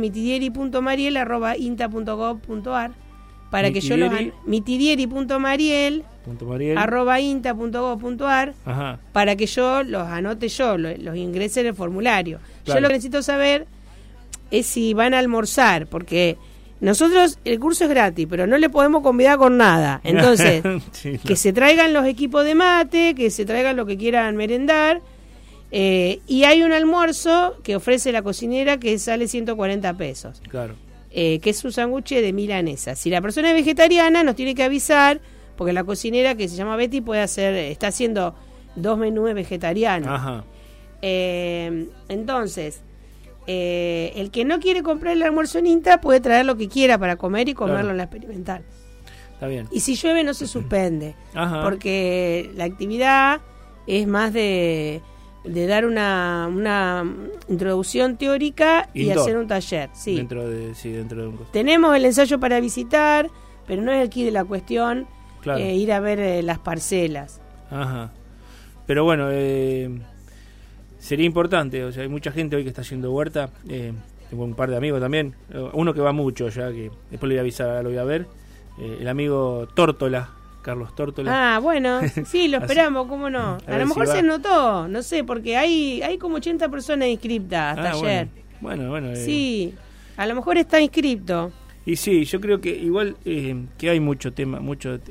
mitidieri.mariel@inta.gov.ar para que yo los mitidieri.mariel@inta.gov.ar para que yo los anote los ingrese en el formulario. Yo lo que necesito saber es si van a almorzar, porque nosotros el curso es gratis, pero no le podemos convidar con nada. Entonces, que se traigan los equipos de mate, que se traigan lo que quieran merendar. Y hay un almuerzo que ofrece la cocinera que sale 140 pesos. Claro. Que es un sándwich de milanesa. Si la persona es vegetariana, nos tiene que avisar, porque la cocinera, que se llama Betty, está haciendo 2 menús vegetarianos. Entonces, el que no quiere comprar el almuerzo en INTA puede traer lo que quiera para comer y comerlo en la experimental. Está bien. Y si llueve no se suspende, porque la actividad es más de dar una introducción teórica y hacer un taller. Dentro de un... Tenemos el ensayo para visitar, pero no es el quid de la cuestión ir a ver las parcelas. Pero bueno, sería importante, o sea, hay mucha gente hoy que está haciendo huerta. Tengo un par de amigos también, uno que va mucho ya, que después le voy a avisar, lo voy a ver, el amigo Tórtola, Carlos Tórtola. Bueno, sí, lo esperamos, ¿cómo no? A lo mejor se notó, no sé, porque hay como 80 personas inscriptas hasta ayer. Bueno. Sí, a lo mejor está inscripto. Y sí, yo creo que igual que hay mucho tema,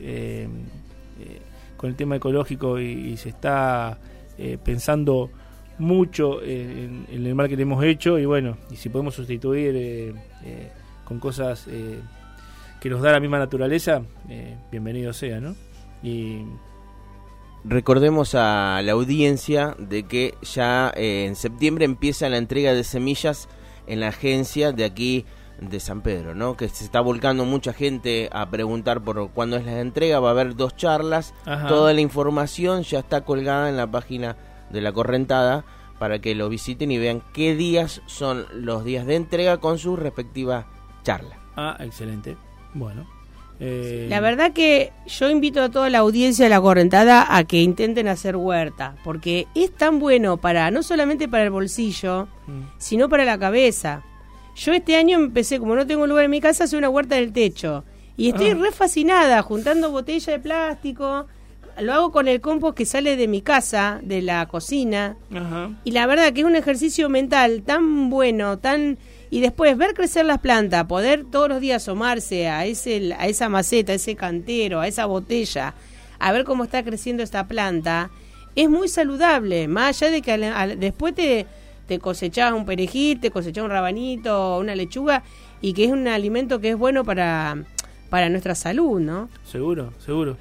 con el tema ecológico y se está pensando mucho en el mal que le hemos hecho, y bueno, y si podemos sustituir con cosas que nos da la misma naturaleza, bienvenido sea, ¿no? Y recordemos a la audiencia de que ya en septiembre empieza la entrega de semillas en la agencia de aquí de San Pedro, ¿no? Que se está volcando mucha gente a preguntar por cuándo es la entrega. Va a haber 2 charlas. Toda la información ya está colgada en la página de la Correntada para que lo visiten y vean qué días son los días de entrega con su respectiva charla. Excelente. Bueno, la verdad que yo invito a toda la audiencia de la Correntada a que intenten hacer huerta, porque es tan bueno no solamente para el bolsillo, sino para la cabeza. Yo este año empecé, como no tengo lugar en mi casa, a hacer una huerta del techo, y estoy re fascinada, juntando botellas de plástico. Lo hago con el compost que sale de mi casa, de la cocina, y la verdad que es un ejercicio mental tan bueno, y después ver crecer las plantas, poder todos los días asomarse a esa maceta, a ese cantero, a esa botella, a ver cómo está creciendo esta planta, es muy saludable, más allá de que después te cosechás un perejil, te cosechás un rabanito, una lechuga, y que es un alimento que es bueno para nuestra salud, ¿no? Seguro.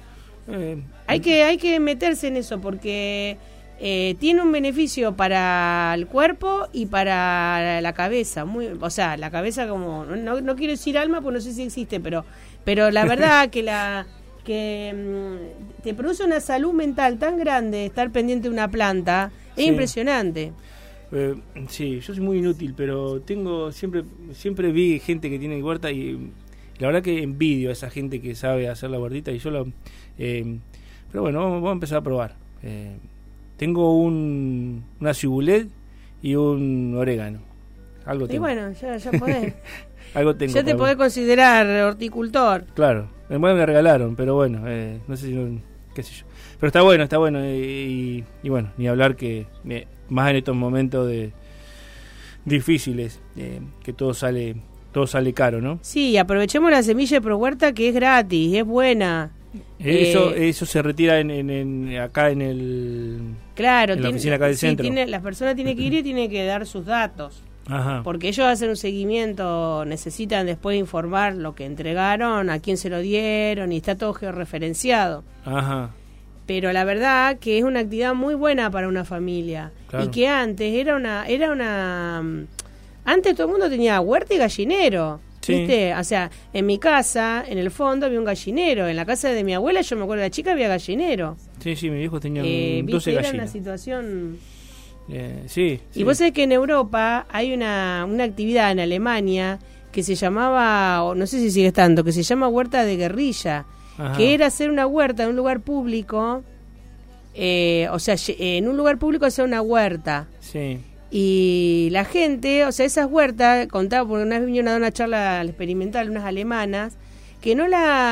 Hay que meterse en eso, porque tiene un beneficio para el cuerpo y para la cabeza, o sea, la cabeza, como no quiero decir alma, pues no sé si existe, pero la verdad que te produce una salud mental tan grande estar pendiente de una planta, es impresionante. Sí, yo soy muy inútil, pero siempre vi gente que tiene huerta, y la verdad que envidio a esa gente que sabe hacer la huertita, y yo pero bueno, vamos a empezar a probar. Tengo una cibulet y un orégano. algo Y tengo. bueno, ya podés. Algo tengo. Ya te podés considerar horticultor. Claro, me regalaron, pero bueno, no sé si, qué sé yo. Pero está bueno, y bueno, ni hablar que más en estos momentos difíciles, que todo sale caro, ¿no? Sí, aprovechemos la semilla de Prohuerta, que es gratis, es buena. Eso se retira acá en el... Claro, en la oficina acá del centro. Las personas tienen que ir y tienen que dar sus datos. Ajá. Porque ellos hacen un seguimiento, necesitan después informar lo que entregaron, a quién se lo dieron, y está todo georreferenciado. Ajá. Pero la verdad que es una actividad muy buena para una familia. Claro. Y que antes era una antes todo el mundo tenía huerta y gallinero. Sí. ¿Viste? O sea, en mi casa, en el fondo había un gallinero. En la casa de mi abuela, yo me acuerdo de la chica, había gallinero. Sí, mi viejo tenía 12 ¿viste? gallinas. Era una situación... Sí. Y vos sabés que en Europa hay una actividad en Alemania que se llamaba, o no sé si sigue estando, que se llama huerta de guerrilla. Ajá. Que era hacer una huerta en un lugar público, o sea, en un lugar público hacer una huerta. Sí. Y la gente, o sea, esas huertas, contaba, porque una vez vinieron a dar una charla experimental unas alemanas, que no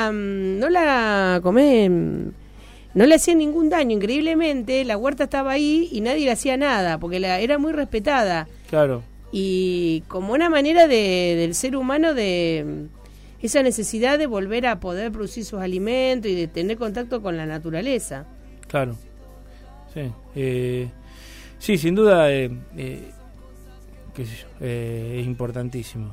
la comen, no le hacían ningún daño. Increíblemente, la huerta estaba ahí y nadie le hacía nada, porque era muy respetada. Claro. Y como una manera del ser humano de esa necesidad de volver a poder producir sus alimentos y de tener contacto con la naturaleza. Claro. Sí. Sí, sin duda, qué sé yo, es importantísimo.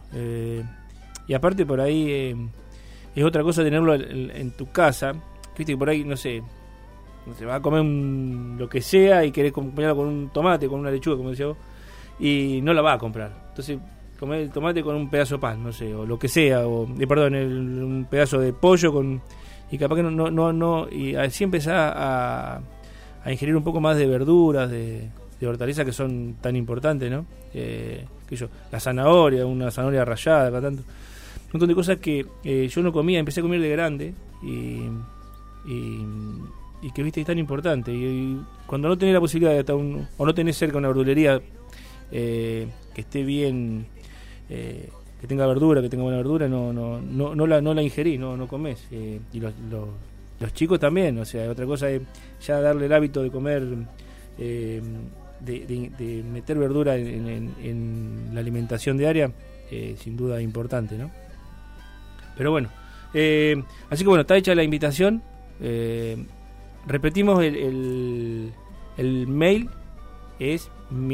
Y aparte por ahí es otra cosa tenerlo en tu casa. Viste que por ahí, no sé, va a comer lo que sea y querés acompañarlo con un tomate, con una lechuga, como decía vos, y no la va a comprar. Entonces, comer el tomate con un pedazo de pan, no sé, o lo que sea, un pedazo de pollo y capaz que no, y así empezás a ingerir un poco más de verduras, de hortalizas que son tan importantes, ¿no? La zanahoria, una zanahoria rallada, cada tanto. Un montón de cosas que yo no comía, empecé a comer de grande y que viste es tan importante. Y cuando no tenés la posibilidad de o no tenés cerca una verdulería que esté bien, que tenga verdura, que tenga buena verdura, no la ingerís, no comés. Y los chicos también, o sea, otra cosa es ya darle el hábito de comer, de meter verdura en la alimentación diaria, sin duda importante, ¿no? Pero bueno, así que bueno, está hecha la invitación. Repetimos el mail, es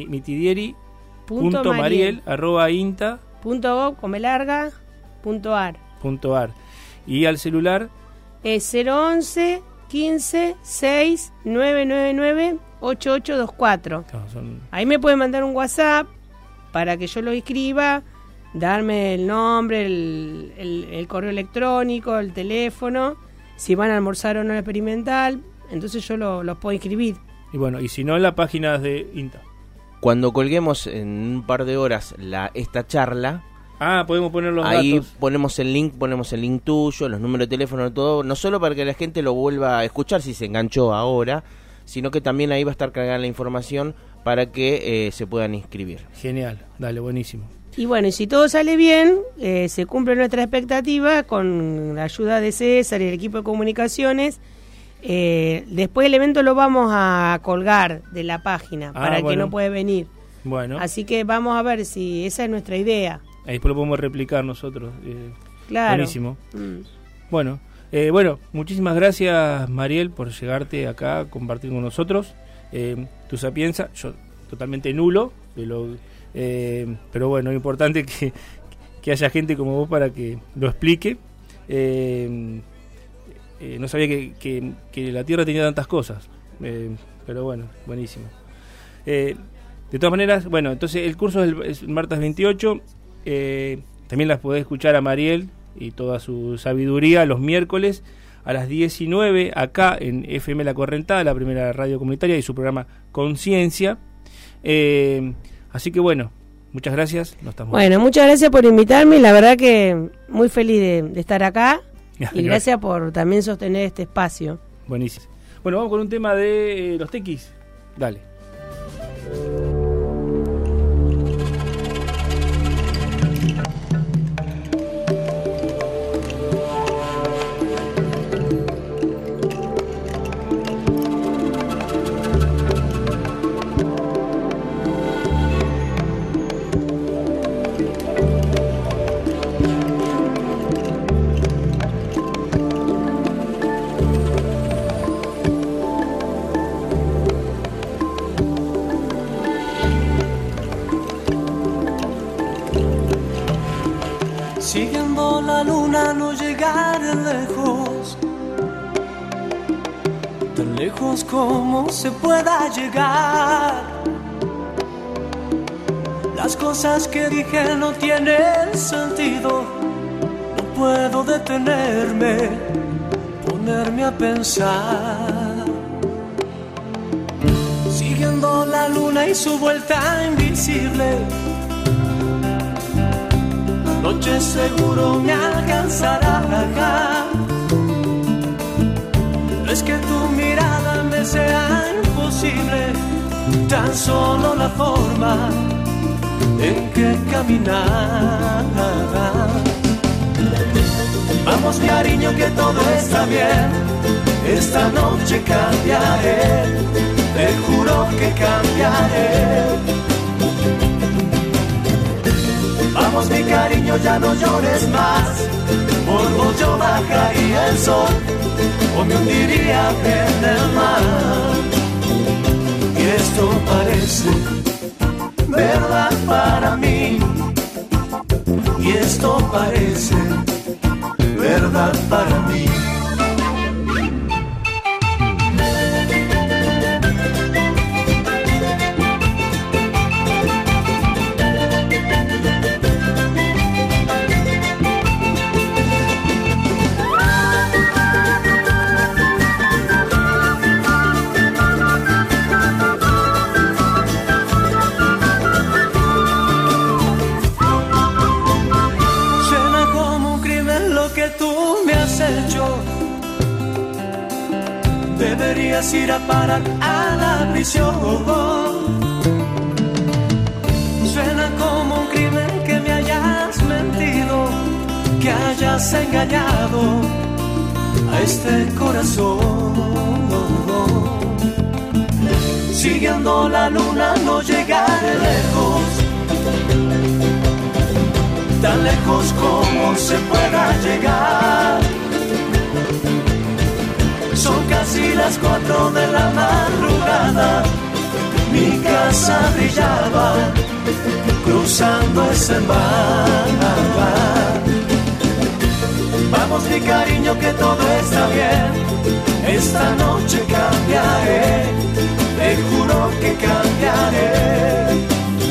mitidieri.mariel@inta.gov.ar. Y al celular es 011 15 6 999 8824. Claro, ahí me pueden mandar un WhatsApp para que yo lo escriba, darme el nombre, el correo electrónico, el teléfono, si van a almorzar o no al experimental, entonces yo los puedo escribir. Y bueno, y si no, en las páginas de INTA. Cuando colguemos en un par de horas esta charla, podemos poner los ahí datos. ponemos el link tuyo, los números de teléfono, todo, no solo para que la gente lo vuelva a escuchar si se enganchó ahora, sino que también ahí va a estar cargada la información para que se puedan inscribir. Genial, dale, buenísimo. Y bueno, y si todo sale bien, se cumple nuestra expectativa con la ayuda de César y el equipo de comunicaciones. Después el evento lo vamos a colgar de la página para el que no puede venir. Bueno. Así que vamos a ver si esa es nuestra idea. Ahí después lo podemos replicar nosotros. Claro. Buenísimo. Bueno, muchísimas gracias, Mariel, por llegarte acá a compartir con nosotros tu sapienza. Yo totalmente nulo, pero bueno, es importante que haya gente como vos para que lo explique. No sabía que la Tierra tenía tantas cosas, pero bueno, buenísimo. De todas maneras, bueno, entonces el curso es el martes 28. También las podés escuchar a Mariel y toda su sabiduría los miércoles a las 19 acá en FM La Correntada, la primera radio comunitaria, y su programa Conciencia. Así que bueno, muchas gracias. Bueno, muchas gracias por invitarme. La verdad que muy feliz de estar acá. Y gracias por también sostener este espacio. Buenísimo. Bueno, vamos con un tema de los tequis. Dale. tan lejos como se pueda llegar. Las cosas que dije no tienen sentido, no puedo detenerme, ponerme a pensar. Siguiendo la luna y su vuelta invisible, la noche seguro me alcanzará. No es que tu mirada me sea imposible, tan solo la forma en que caminar. Vamos cariño que todo está bien, esta noche cambiaré, te juro que cambiaré. Vamos mi cariño, ya no llores más, por vos yo bajaría el sol o me hundiría en el mar. Y esto parece verdad para mí, y esto parece verdad para mí. Deberías ir a parar a la prisión. Suena como un crimen que me hayas mentido, que hayas engañado a este corazón. Siguiendo la luna no llegaré lejos, tan lejos como se pueda llegar. Son casi las 4 de la madrugada, mi casa brillaba cruzando ese mar. Vamos mi cariño que todo está bien, esta noche cambiaré, te juro que cambiaré.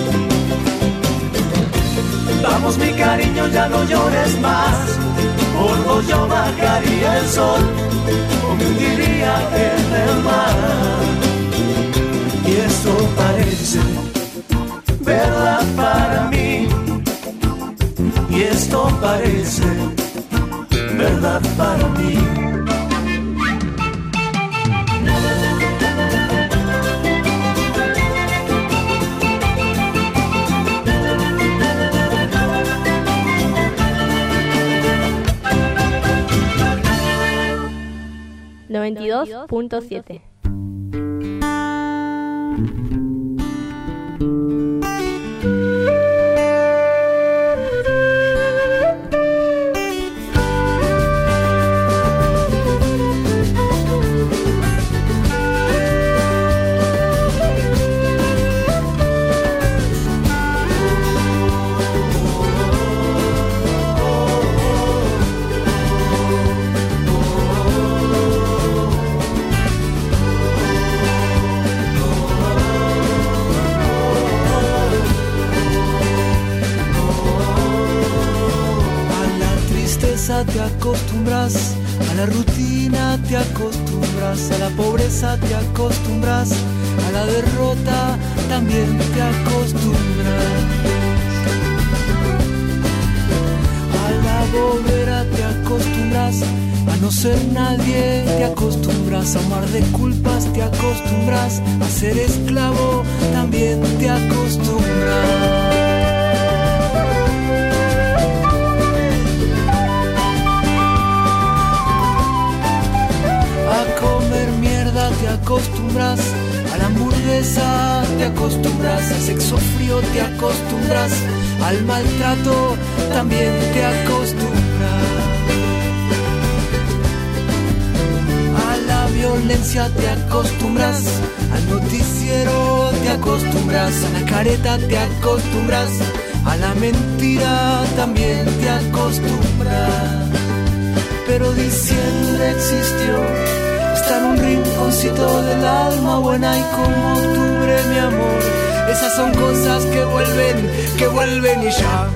Vamos mi cariño, ya no llores más, por vos yo bajaría el sol o me hundiría en el mar. Y esto parece verdad para mí, y esto parece verdad para mí. .7 Te acostumbras, a la rutina te acostumbras, a la pobreza te acostumbras, a la derrota también te acostumbras, a la bobera te acostumbras, a no ser nadie te acostumbras, a amar de culpas te acostumbras, a ser esclavo también te acostumbras. Te acostumbras, a la hamburguesa te acostumbras, al sexo frío te acostumbras, al maltrato también te acostumbras, a la violencia te acostumbras, al noticiero te acostumbras, a la careta te acostumbras, a la mentira también te acostumbras. pero diciembre existió. Está en un rinconcito del alma buena y como octubre, mi amor. Esas son cosas que vuelven y ya.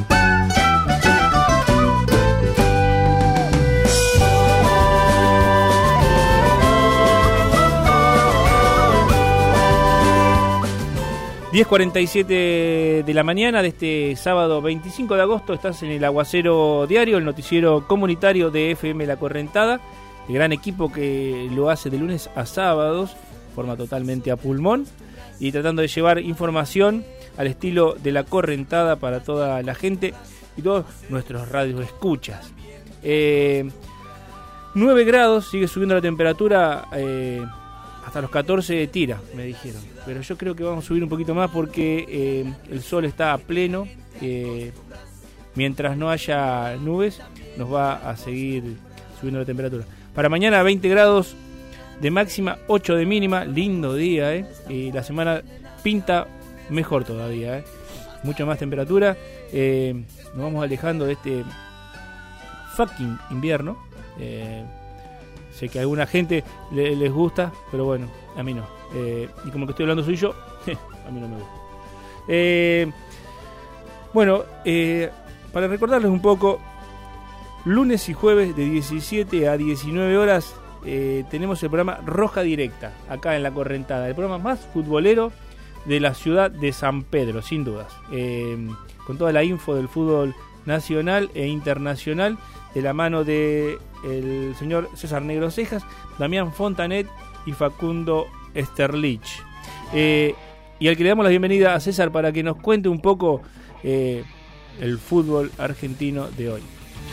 ...10:47 de la mañana de este sábado 25 de agosto... ...estás en el Aguacero Diario... ...el noticiero comunitario de FM La Correntada... ...el gran equipo que lo hace de lunes a sábados... ...forma totalmente a pulmón... ...y tratando de llevar información... ...al estilo de La Correntada... ...para toda la gente... ...y todos nuestros radios escuchas... 9 grados... ...sigue subiendo la temperatura... hasta los 14 tira, me dijeron. Pero yo creo que vamos a subir un poquito más porque el sol está a pleno. Mientras no haya nubes, nos va a seguir subiendo la temperatura. Para mañana 20 grados de máxima, 8 de mínima. Lindo día, y la semana pinta mejor todavía, mucho más temperatura. Nos vamos alejando de este fucking invierno. Sé que a alguna gente les gusta, pero bueno, a mí no. Y como que estoy hablando soy yo, a mí no me gusta. Bueno, para recordarles un poco, lunes y jueves de 17 a 19 horas tenemos el programa Roja Directa, acá en La Correntada. El programa más futbolero de la ciudad de San Pedro, sin dudas. Con toda la info del fútbol nacional e internacional, de la mano de el señor César Negro Cejas, Damián Fontanet y Facundo Esterlich. Y al que le damos la bienvenida a César para que nos cuente un poco el fútbol argentino de hoy.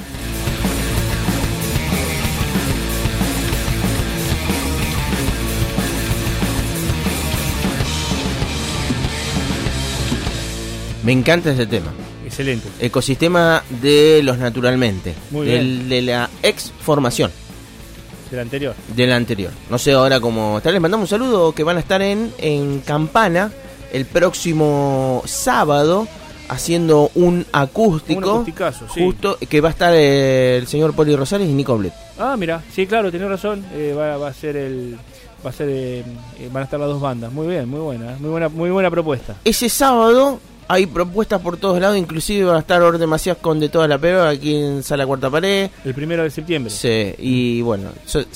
Me encanta ese tema. Excelente. Ecosistema de los naturalmente. Muy bien. De la ex formación. Del anterior. Del anterior. No sé ahora cómo está. Les mandamos un saludo que van a estar en Campana el próximo sábado haciendo un acústico. Un acusticazo, sí. Justo que va a estar el señor Poli Rosales y Nico Blet. Ah, mira. Sí, claro, tenés razón. Va a ser van a estar las dos bandas. Muy bien, muy buena propuesta. Ese sábado hay propuestas por todos lados, inclusive va a estar Orden Macías con De Toda la Peor aquí en Sala Cuarta Pared. El 1 de septiembre. Sí, y bueno,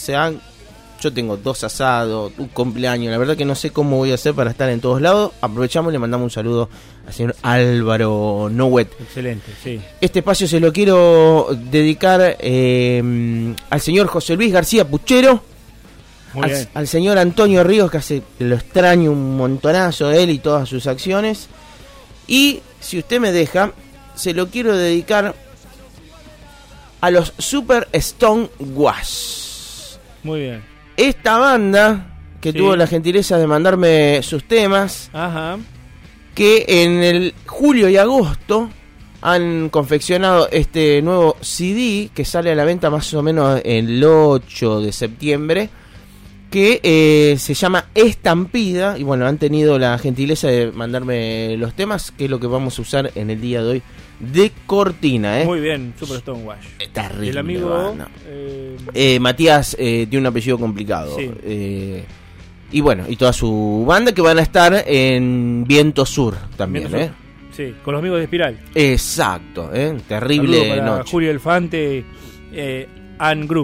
yo tengo 2 asados, un cumpleaños, la verdad que no sé cómo voy a hacer para estar en todos lados. Aprovechamos y le mandamos un saludo al señor Álvaro Nouet. Excelente, sí. Este espacio se lo quiero dedicar al señor José Luis García Puchero. Al señor Antonio Ríos, que lo extraño un montonazo, él y todas sus acciones. Y, si usted me deja, se lo quiero dedicar a los Super Stone Wash. Muy bien. Esta banda, que tuvo la gentileza de mandarme sus temas, ajá, que en el julio y agosto han confeccionado este nuevo CD, que sale a la venta más o menos el 8 de septiembre, que se llama Estampida, y bueno, han tenido la gentileza de mandarme los temas, que es lo que vamos a usar en el día de hoy de cortina. Muy bien, Super Stone Wash. Terrible. El amigo Matías tiene un apellido complicado. Sí. Y bueno, y toda su banda, que van a estar en Viento Sur también. Viento Sur. Sí, con los amigos de Espiral. Exacto, terrible para noche. Julio Elfante, Ann Group,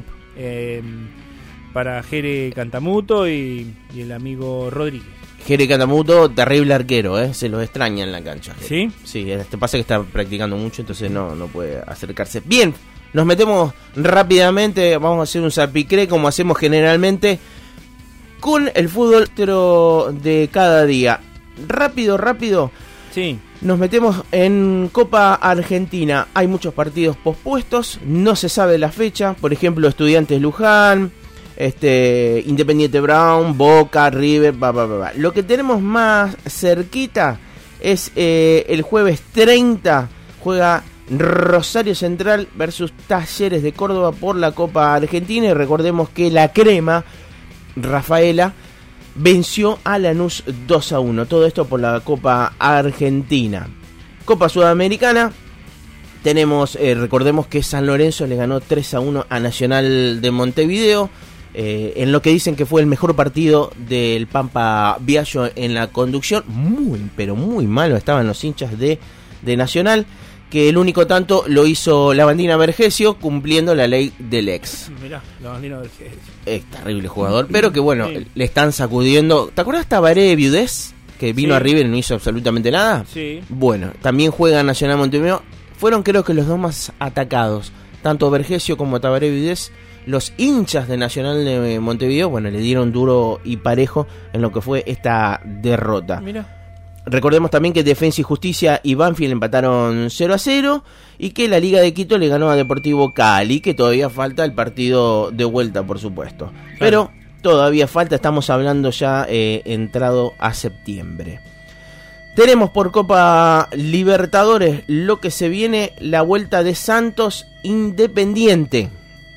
para Jere Cantamuto y el amigo Rodríguez. Jere Cantamuto, terrible arquero, se lo extraña en la cancha. ¿Sí? Sí, pasa que está practicando mucho, entonces no puede acercarse. Bien, nos metemos rápidamente, vamos a hacer un salpicré como hacemos generalmente con el fútbol de cada día. Rápido. Sí. Nos metemos en Copa Argentina. Hay muchos partidos pospuestos, no se sabe la fecha. Por ejemplo, Estudiantes Luján, Independiente Brown, Boca, River, Lo que tenemos más cerquita es el jueves 30, juega Rosario Central versus Talleres de Córdoba por la Copa Argentina. Y recordemos que la Crema, Rafaela, venció a Lanús 2-1. Todo esto por la Copa Argentina. Copa Sudamericana. Tenemos, recordemos que San Lorenzo le ganó 3-1 a Nacional de Montevideo, en lo que dicen que fue el mejor partido del Pampa Biagio en la conducción. Muy, pero muy malo estaban los hinchas de Nacional, que el único tanto lo hizo Lavandina Vergesio, cumpliendo la ley del ex. Mirá, Lavandina Vergesio. Es terrible jugador, pero que bueno, le están sacudiendo. ¿Te acuerdas Tabaré Viudés? Que vino a River y no hizo absolutamente nada. Sí. Bueno, también juega Nacional Montevideo. Fueron creo que los dos más atacados, tanto Vergesio como Tabaré Viudés. Los hinchas de Nacional de Montevideo, bueno, le dieron duro y parejo en lo que fue esta derrota. Mira. Recordemos también que Defensa y Justicia y Banfield empataron 0-0 y que la Liga de Quito le ganó a Deportivo Cali, que todavía falta el partido de vuelta, por supuesto. Claro. Pero todavía falta, estamos hablando ya entrado a septiembre. Tenemos por Copa Libertadores lo que se viene, la vuelta de Santos Independiente.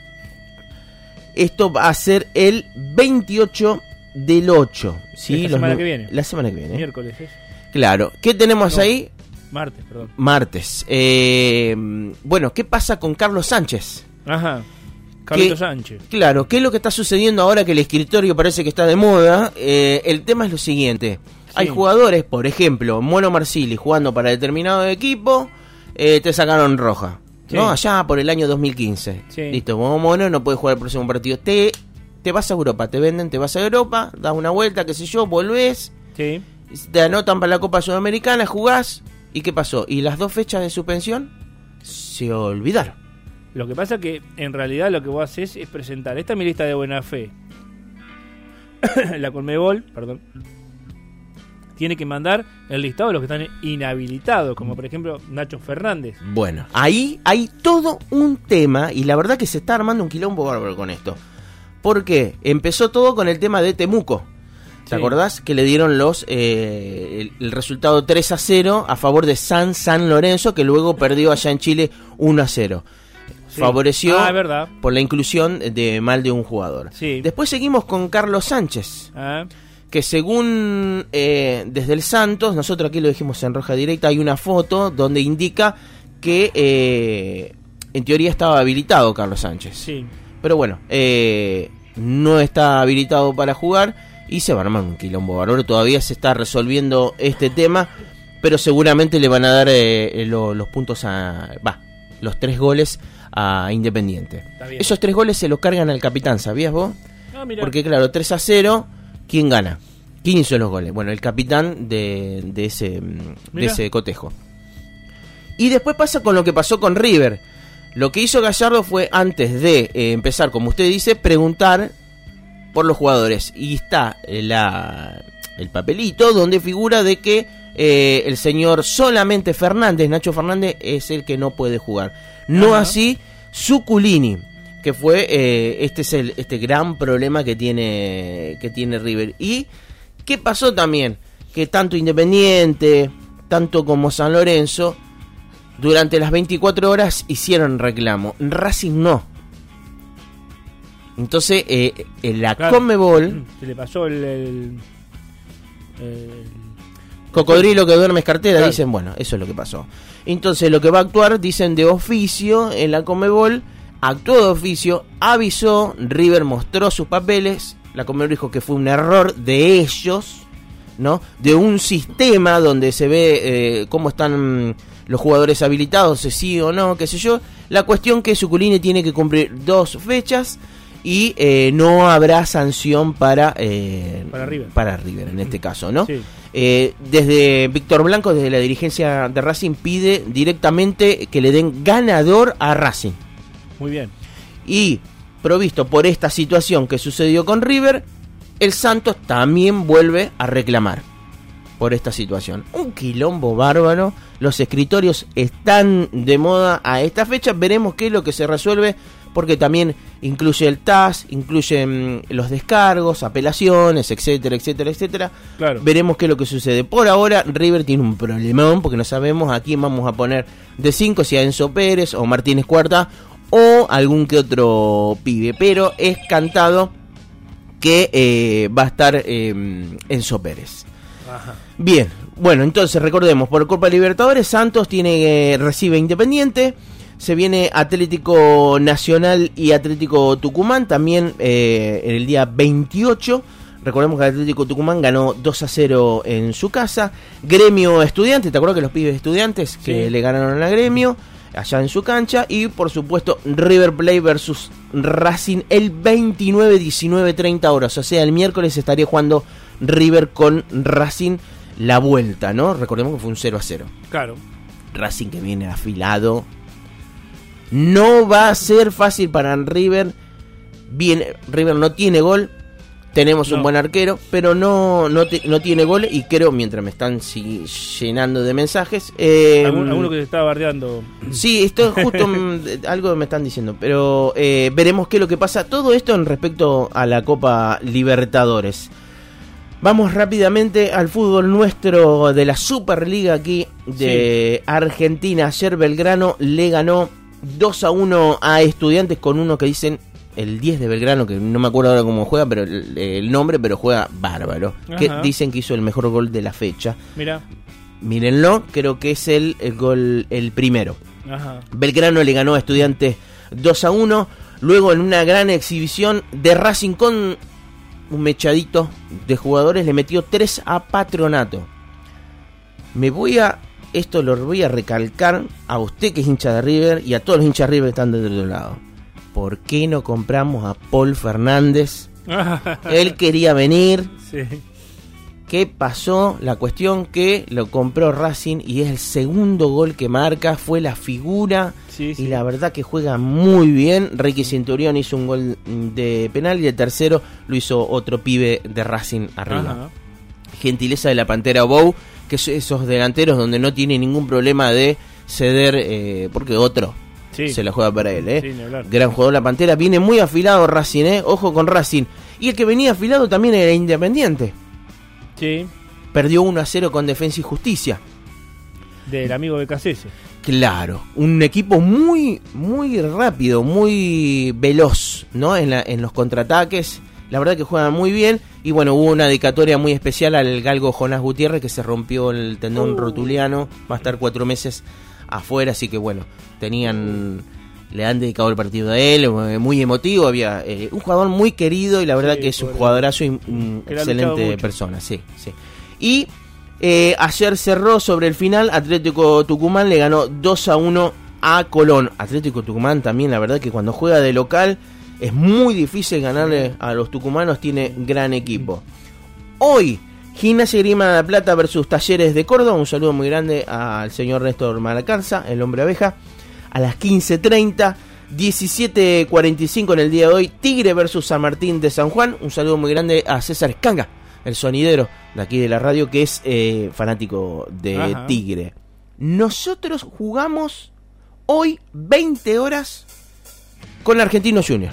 Esto va a ser el 28 del 8. ¿Sí? La semana que viene. La semana que viene. Miércoles es. Claro. ¿Qué tenemos ahí? Martes, perdón. Martes. Bueno, ¿qué pasa con Carlos Sánchez? Ajá. Carlos Sánchez. Claro, ¿qué es lo que está sucediendo ahora que el escritorio parece que está de moda? El tema es lo siguiente. Sí. Hay jugadores, por ejemplo, Mono Marsili jugando para determinado equipo, te sacaron roja. Sí. ¿No? Allá por el año 2015. Sí. Listo, Mono no puede jugar el próximo partido. Te vas a Europa, te venden, te vas a Europa, das una vuelta, qué sé yo, volvés. Sí. Te anotan para la Copa Sudamericana, jugás. ¿Y qué pasó? Y las 2 fechas de suspensión se olvidaron. Lo que pasa que en realidad lo que vos haces es presentar. Esta es mi lista de buena fe. La Conmebol, perdón, tiene que mandar el listado de los que están inhabilitados, como por ejemplo Nacho Fernández. Bueno, ahí hay todo un tema y la verdad que se está armando un quilombo bárbaro con esto. Porque empezó todo con el tema de Temuco. ¿Te acordás? Que le dieron el resultado 3-0 a favor de San Lorenzo, que luego perdió allá en Chile 1-0. Sí. Favoreció por la inclusión de mal de un jugador. Sí. Después seguimos con Carlos Sánchez, que según desde el Santos, nosotros aquí lo dijimos en Roja Directa, hay una foto donde indica que en teoría estaba habilitado Carlos Sánchez. Sí. Pero bueno, no está habilitado para jugar y se va a armar un quilombo bárbaro. Todavía se está resolviendo este tema, pero seguramente le van a dar los puntos los 3 goles a Independiente. Esos 3 goles se los cargan al capitán, ¿sabías vos? Porque claro, 3-0, ¿quién gana? ¿Quién hizo los goles? Bueno, el capitán de ese cotejo. Y después pasa con lo que pasó con River. Lo que hizo Gallardo fue, antes de empezar, como usted dice, preguntar por los jugadores. Y está el papelito donde figura de que el señor solamente Fernández, Nacho Fernández, es el que no puede jugar. No así Zuculini, que fue este gran problema que tiene River. ¿Y qué pasó también? Que tanto Independiente, tanto como San Lorenzo, durante las 24 horas hicieron reclamo. Racing no. Entonces, en la Conmebol... Se le pasó el cocodrilo que duerme es cartera, dicen, bueno, eso es lo que pasó. Entonces, lo que va a actuar, dicen de oficio, en la Conmebol, actuó de oficio, avisó, River mostró sus papeles, la Conmebol dijo que fue un error de ellos, ¿no? De un sistema donde se ve cómo están los jugadores habilitados, si sí o no, qué sé yo. La cuestión que Zuculini tiene que cumplir 2 fechas y no habrá sanción para River en este caso, ¿no? Sí. Desde Víctor Blanco, desde la dirigencia de Racing, pide directamente que le den ganador a Racing. Muy bien. Y provisto por esta situación que sucedió con River, el Santos también vuelve a reclamar por esta situación. Un quilombo bárbaro. Los escritorios están de moda a esta fecha. Veremos qué es lo que se resuelve, porque también incluye el TAS, incluyen los descargos, apelaciones, etcétera, etcétera, etcétera. Claro. Veremos qué es lo que sucede. Por ahora, River tiene un problemón, porque no sabemos a quién vamos a poner de 5, si a Enzo Pérez o Martínez Cuarta o algún que otro pibe. Pero es cantado que va a estar Enzo Pérez. Ajá. Bien, bueno, entonces recordemos, por Copa Libertadores, Santos recibe Independiente, se viene Atlético Nacional y Atlético Tucumán, también en el día 28, recordemos que el Atlético Tucumán ganó 2-0 en su casa, Gremio Estudiantes, ¿te acuerdas que los pibes Estudiantes que le ganaron a Gremio? Allá en su cancha, y por supuesto River Plate versus Racing el 29, 19, 30 horas, o sea, el miércoles estaría jugando River con Racing la vuelta, ¿no? Recordemos que fue un 0-0. Claro. Racing que viene afilado. No va a ser fácil para River. River no tiene gol. Tenemos un buen arquero, pero no tiene gol. Y creo, mientras me están llenando de mensajes, alguno que se está bardeando. Sí, esto es justo algo que me están diciendo. Pero veremos qué es lo que pasa. Todo esto en respecto a la Copa Libertadores. Vamos rápidamente al fútbol nuestro de la Superliga aquí de Argentina. Ayer Belgrano le ganó 2-1 a Estudiantes con uno que dicen el 10 de Belgrano, que no me acuerdo ahora cómo juega, pero el nombre, pero juega bárbaro. Ajá. Que dicen que hizo el mejor gol de la fecha. Mírenlo, creo que es el gol, el primero. Ajá. Belgrano le ganó a Estudiantes 2-1. Luego, en una gran exhibición de Racing con un mechadito de jugadores, le metió 3 a Patronato. Esto lo voy a recalcar a usted que es hincha de River y a todos los hinchas de River que están del otro lado. ¿Por qué no compramos a Paul Fernández? Él quería venir. Sí. ¿Qué pasó? La cuestión que lo compró Racing y es el segundo gol que marca. Fue la figura y la verdad que juega muy bien. Ricky Centurión hizo un gol de penal y el tercero lo hizo otro pibe de Racing arriba. Ajá. Gentileza de la Pantera Bou, que es esos delanteros donde no tiene ningún problema de ceder, porque otro se la juega para él. Gran jugador la Pantera, viene muy afilado Racing, ojo con Racing. Y el que venía afilado también era Independiente. Sí. Perdió 1-0 con Defensa y Justicia. Del amigo de Cassese. Claro, un equipo muy rápido, muy veloz, ¿no? En los contraataques. La verdad que juegan muy bien. Y bueno, hubo una dedicatoria muy especial al galgo Jonás Gutiérrez, que se rompió el tendón rotuliano. Va a estar 4 meses afuera, así que bueno, le han dedicado el partido a él, muy emotivo. Había un jugador muy querido y la verdad que es un jugadorazo y un excelente persona. Sí. Y ayer cerró sobre el final. Atlético Tucumán le ganó 2-1 a Colón. Atlético Tucumán también, la verdad que cuando juega de local es muy difícil ganarle a los tucumanos, tiene gran equipo. Hoy, Gimnasia y Grima de la Plata versus Talleres de Córdoba. Un saludo muy grande al señor Néstor Malacanza, el hombre abeja. A las 15:30, 17:45 en el día de hoy, Tigre versus San Martín de San Juan. Un saludo muy grande a César Escanga, el sonidero de aquí de la radio, que es fanático de Tigre. Nosotros jugamos hoy 20 horas con Argentino Junior.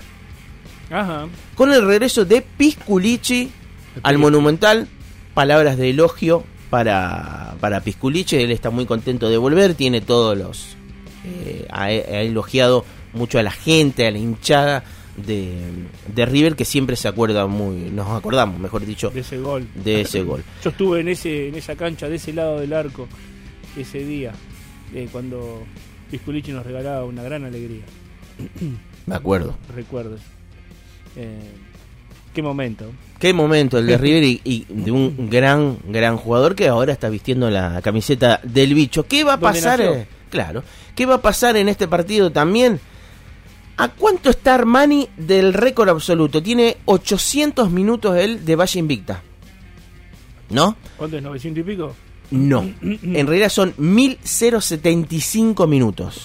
Con el regreso de Pisculichi al Monumental. Palabras de elogio para Pisculichi. Él está muy contento de volver. Tiene todos los... ha elogiado mucho a la gente, a la hinchada de River, que siempre nos acordamos, mejor dicho, de ese gol. Yo estuve en esa cancha, de ese lado del arco, ese día, cuando Pisculichi nos regalaba una gran alegría. Me acuerdo. Recuerdo. Qué momento el de River y de un gran jugador que ahora está vistiendo la camiseta del bicho. ¿Qué va a pasar? Claro. ¿Qué va a pasar en este partido también? ¿A cuánto está Armani del récord absoluto? Tiene 800 minutos él de Valle Invicta. ¿No? ¿Cuánto es? ¿900 y pico? No. En realidad son 1075 minutos.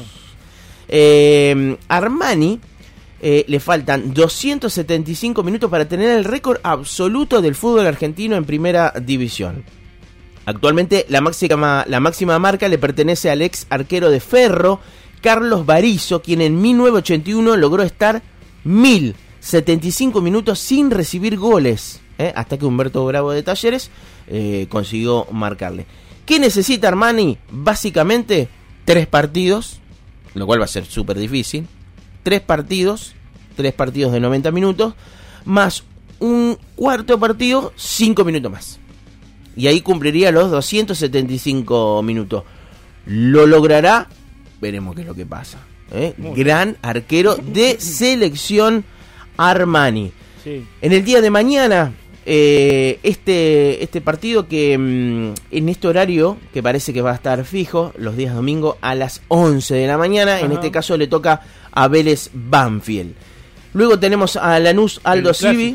Armani le faltan 275 minutos para tener el récord absoluto del fútbol argentino en primera división. Actualmente la máxima marca le pertenece al ex arquero de Ferro, Carlos Barizo, quien en 1981 logró estar 1075 minutos sin recibir goles, hasta que Humberto Bravo de Talleres consiguió marcarle. ¿Qué necesita Armani? Básicamente 3 partidos, lo cual va a ser súper difícil. 3 partidos de 90 minutos, más un cuarto partido, 5 minutos más. y ahí cumpliría los 275 minutos. ¿Lo logrará? Veremos qué es lo que pasa. Gran arquero de selección Armani. Sí. En el día de mañana, este partido que en este horario, que parece que va a estar fijo, los días domingo a las 11 de la mañana, en este caso le toca a Vélez Banfield. Luego tenemos a Lanús Aldo Civi.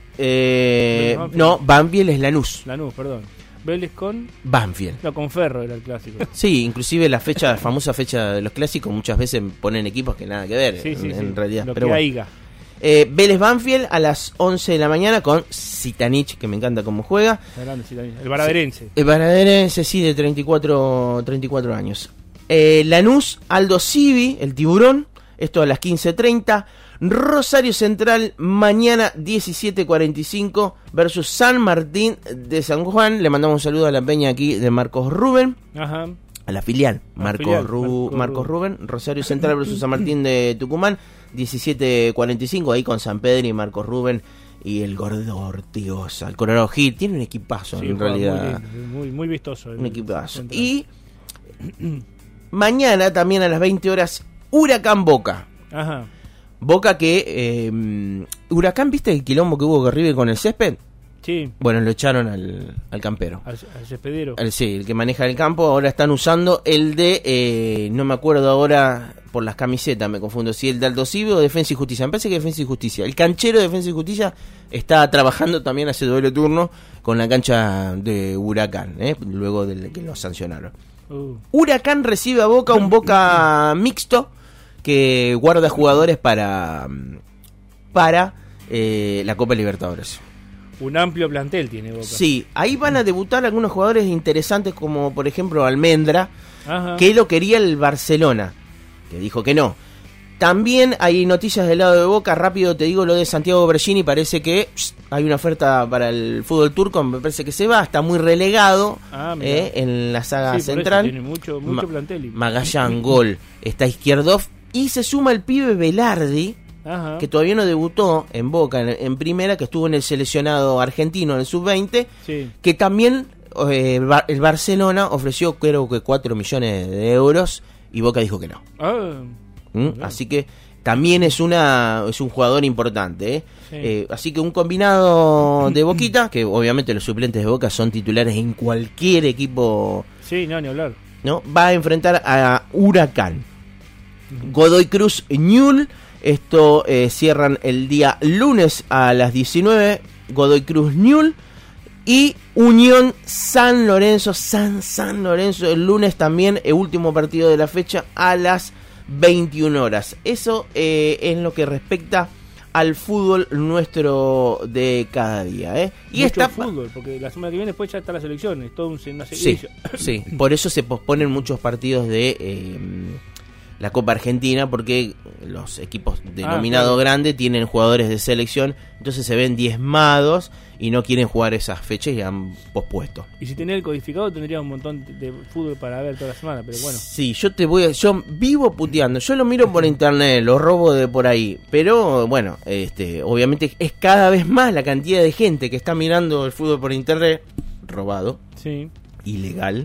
No, Banfield es Lanús. Lanús, perdón. Vélez con Banfield. No, con Ferro era el clásico. Sí, inclusive la famosa fecha de los clásicos, muchas veces ponen equipos que nada que ver, en realidad. Lo pero que bueno. haya. Vélez Banfield a las 11 de la mañana con Zitanich, que me encanta cómo juega. El baraderense. El baraderense, sí, de 34 años. Lanús Aldo Civi, el tiburón, esto a las 15:30. Rosario Central mañana 17:45 versus San Martín de San Juan. Le mandamos un saludo a la peña aquí de Marcos Rubén. Ajá. A la filial, Marcos Rubén. Rosario Central versus San Martín de Tucumán, 17:45, ahí con San Pedro y Marcos Rubén y el gordo Ortigosa. El Colorado Gil tiene un equipazo, en realidad. Muy vistoso. Un equipazo. Y mañana también a las 20 horas, Huracán Boca. Ajá. Boca que... Huracán, ¿viste el quilombo que hubo con River con el césped? Sí. Bueno, lo echaron al campero. Al céspedero. Sí, el que maneja el campo. Ahora están usando el de... no me acuerdo ahora por las camisetas, me confundo. Si el de Aldo Civi o Defensa y Justicia. Me parece que Defensa y Justicia. El canchero de Defensa y Justicia está trabajando también, hace doble turno con la cancha de Huracán, luego de que lo sancionaron. Huracán recibe a Boca, un Boca mixto que guarda jugadores para la Copa Libertadores. Un amplio plantel tiene Boca. Sí, ahí van a debutar algunos jugadores interesantes como por ejemplo Almendra, Ajá. que lo quería el Barcelona, que dijo que no. También hay noticias del lado de Boca, rápido te digo lo de Santiago Bergini, parece que hay una oferta para el fútbol turco, me parece que se va, está muy relegado en la saga central. Tiene mucho plantel. Magallán, Gol, está Izquierdov y se suma el pibe Velardi. Ajá. Que todavía no debutó en Boca en primera, que estuvo en el seleccionado argentino en el sub-20, sí. Que también el Barcelona ofreció creo que 4 millones de euros y Boca dijo que no. Así que también es un jugador importante, sí. Así que un combinado de Boquita, que obviamente los suplentes de Boca son titulares en cualquier equipo. Sí, no, ni hablar. ¿No? Va a enfrentar a Huracán. Godoy Cruz Ñul. Esto cierran el día lunes a las 19, Godoy Cruz Ñul, y Unión San Lorenzo, San Lorenzo el lunes también, el último partido de la fecha a las 21 horas. Eso en lo que respecta al fútbol nuestro de cada día. Y mucho fútbol, porque la semana que viene después ya está la selección, es todo una seguidilla. Sí, por eso se posponen muchos partidos de... la Copa Argentina, porque los equipos denominados grandes tienen jugadores de selección, entonces se ven diezmados y no quieren jugar esas fechas y han pospuesto. Y si tenés el codificado tendrías un montón de fútbol para ver toda la semana, pero bueno. Sí, yo vivo puteando, yo lo miro por internet, lo robo de por ahí, pero bueno, obviamente es cada vez más la cantidad de gente que está mirando el fútbol por internet, robado, sí, ilegal,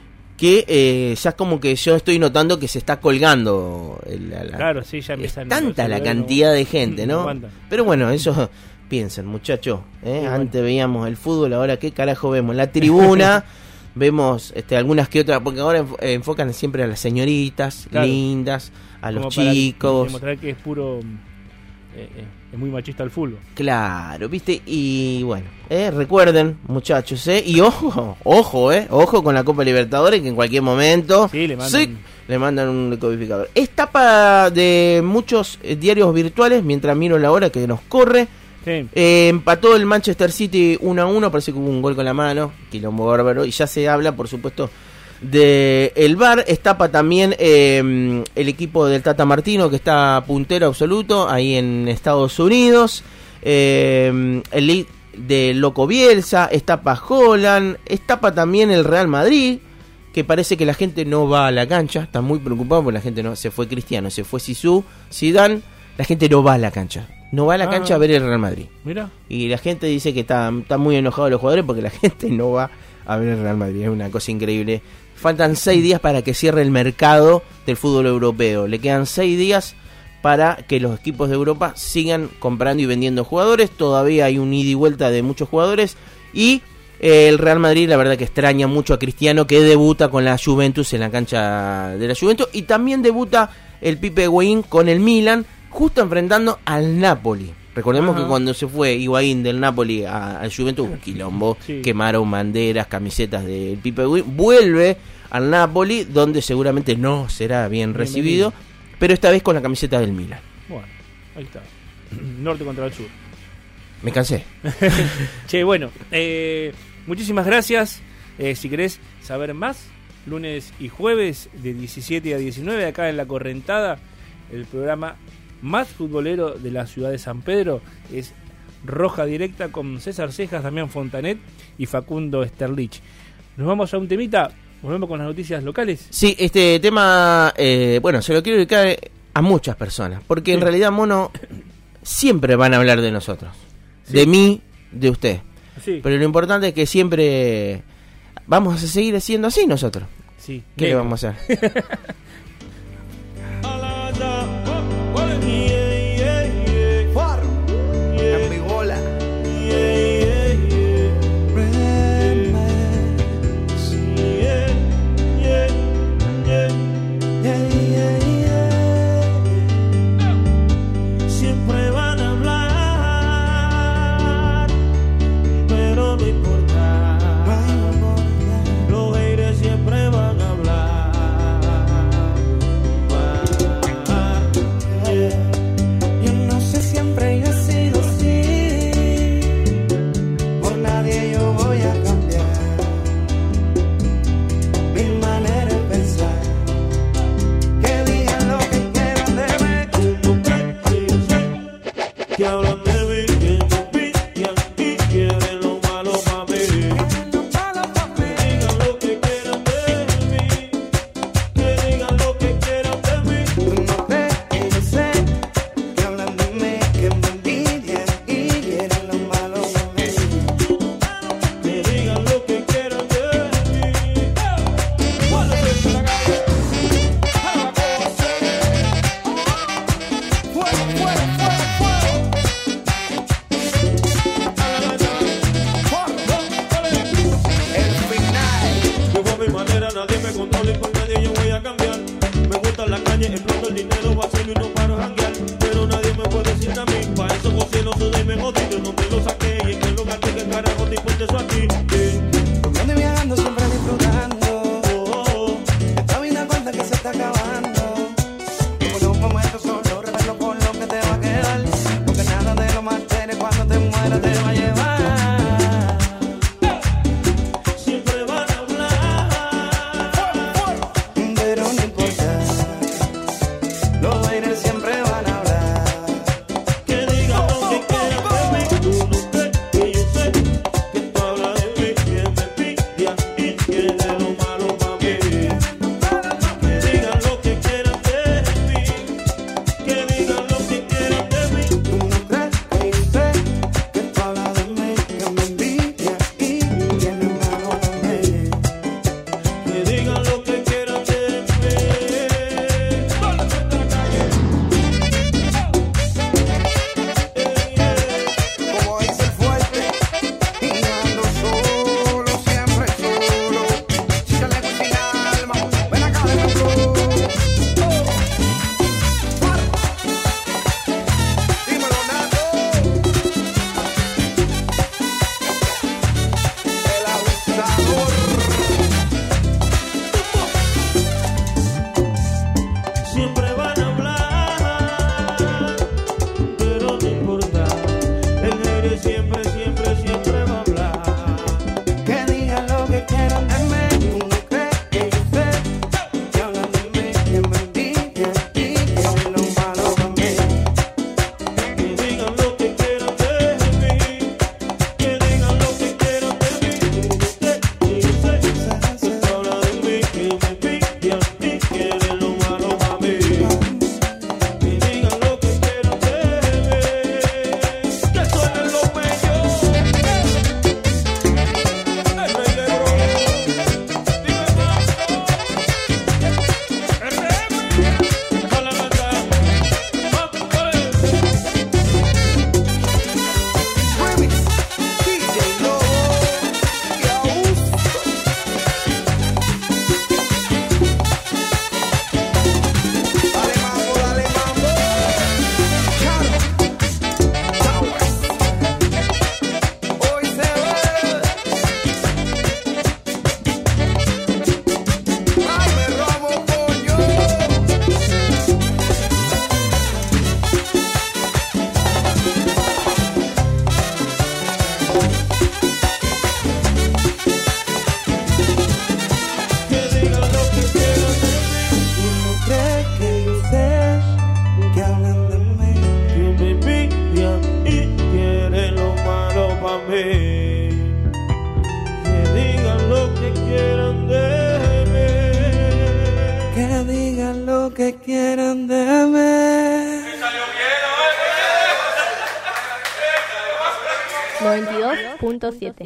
que ya como que yo estoy notando que se está colgando claro, sí, ya empiezan tanta la cantidad de gente, ¿no? Pero bueno, eso piensen, muchachos, antes veíamos el fútbol, ahora qué carajo vemos, la tribuna, vemos algunas que otras, porque ahora enfocan siempre a las señoritas, claro, lindas, a los chicos, para demostrar que es puro es muy machista el fútbol. Claro, ¿viste? Y bueno, recuerden, muchachos, y ojo con la Copa Libertadores, que en cualquier momento le mandan un decodificador. Es tapa de muchos diarios virtuales, mientras miro la hora que nos corre. Sí. Empató el Manchester City 1-1, parece que hubo un gol con la mano, quilombo bárbaro, y ya se habla, por supuesto, de el VAR. Estapa también el equipo del Tata Martino, que está puntero absoluto ahí en Estados Unidos, el lead de Loco Bielsa, estapa Holland, estapa también el Real Madrid, que parece que la gente no va a la cancha, está muy preocupado porque la gente no, se fue Cristiano, se fue Zidane, la gente no va a la cancha. No va a la cancha a ver el Real Madrid. Mira. Y la gente dice que está muy enojado los jugadores porque la gente no va a ver el Real Madrid. Es una cosa increíble. Faltan 6 días para que cierre el mercado del fútbol europeo. Le quedan 6 días para que los equipos de Europa sigan comprando y vendiendo jugadores. Todavía hay un ida y vuelta de muchos jugadores. Y el Real Madrid, la verdad que extraña mucho a Cristiano, que debuta con la Juventus en la cancha de la Juventus. Y también debuta el Pipe Higuaín con el Milan, justo enfrentando al Napoli. Recordemos que cuando se fue Higuaín del Napoli al Juventus, un quilombo, quemaron banderas, camisetas del Pipe Higuaín. Vuelve al Napoli, donde seguramente no será bien recibido, pero esta vez con la camiseta del Milan. Bueno, ahí está. Norte contra el sur. Me cansé. Che, bueno, muchísimas gracias. Si querés saber más, lunes y jueves de 17 a 19, acá en La Correntada, el programa más futbolero de la ciudad de San Pedro es Roja Directa con César Cejas, Damián Fontanet y Facundo Sterlich. Nos vamos a un temita, volvemos con las noticias locales. Sí, este tema, bueno, se lo quiero dedicar a muchas personas, porque en realidad, Mono, siempre van a hablar de nosotros, de mí, de usted. Pero lo importante es que siempre vamos a seguir siendo así nosotros. ¿Qué le vamos a hacer? Siempre van a hablar, pero no importa. Los haters siempre van a hablar. Yo no sé, siempre yo he sido así. Por nadie yo voy a cambiar mi manera de pensar. Que digan lo que quieran de mí. Que hablan de mí, que envidian y quieren lo malo para mí. Que digan lo que quieran de mí. Que digan lo que quieran de mí. Tú no ves que yo sé que hablan de mí, que me envidian y quieren lo malo para mí. Que digan lo que quieran de mí. Yo a mi manera, nadie me controla y con nadie yo voy a cambiar. Me gusta la calle, exploto el dinero, vacilo y no paro a janguear. Pero nadie me puede decir a mí, pa' eso cocino, sudé y me jodí. De donde lo saqué y en qué lugar de qué carajo te importa eso aquí. Donde viajando siempre disfrutando. Esta vida cuenta que se está acabando. Por un momento solo recuerdo por lo que te va a quedar. Porque nada de lo material cuando te mueras te va a llevar. Siempre van a hablar, pero no importa. Los haters siempre van a hablar. Que digan lo que quieran de mí. Tú no crees quieren de mí. 92.7.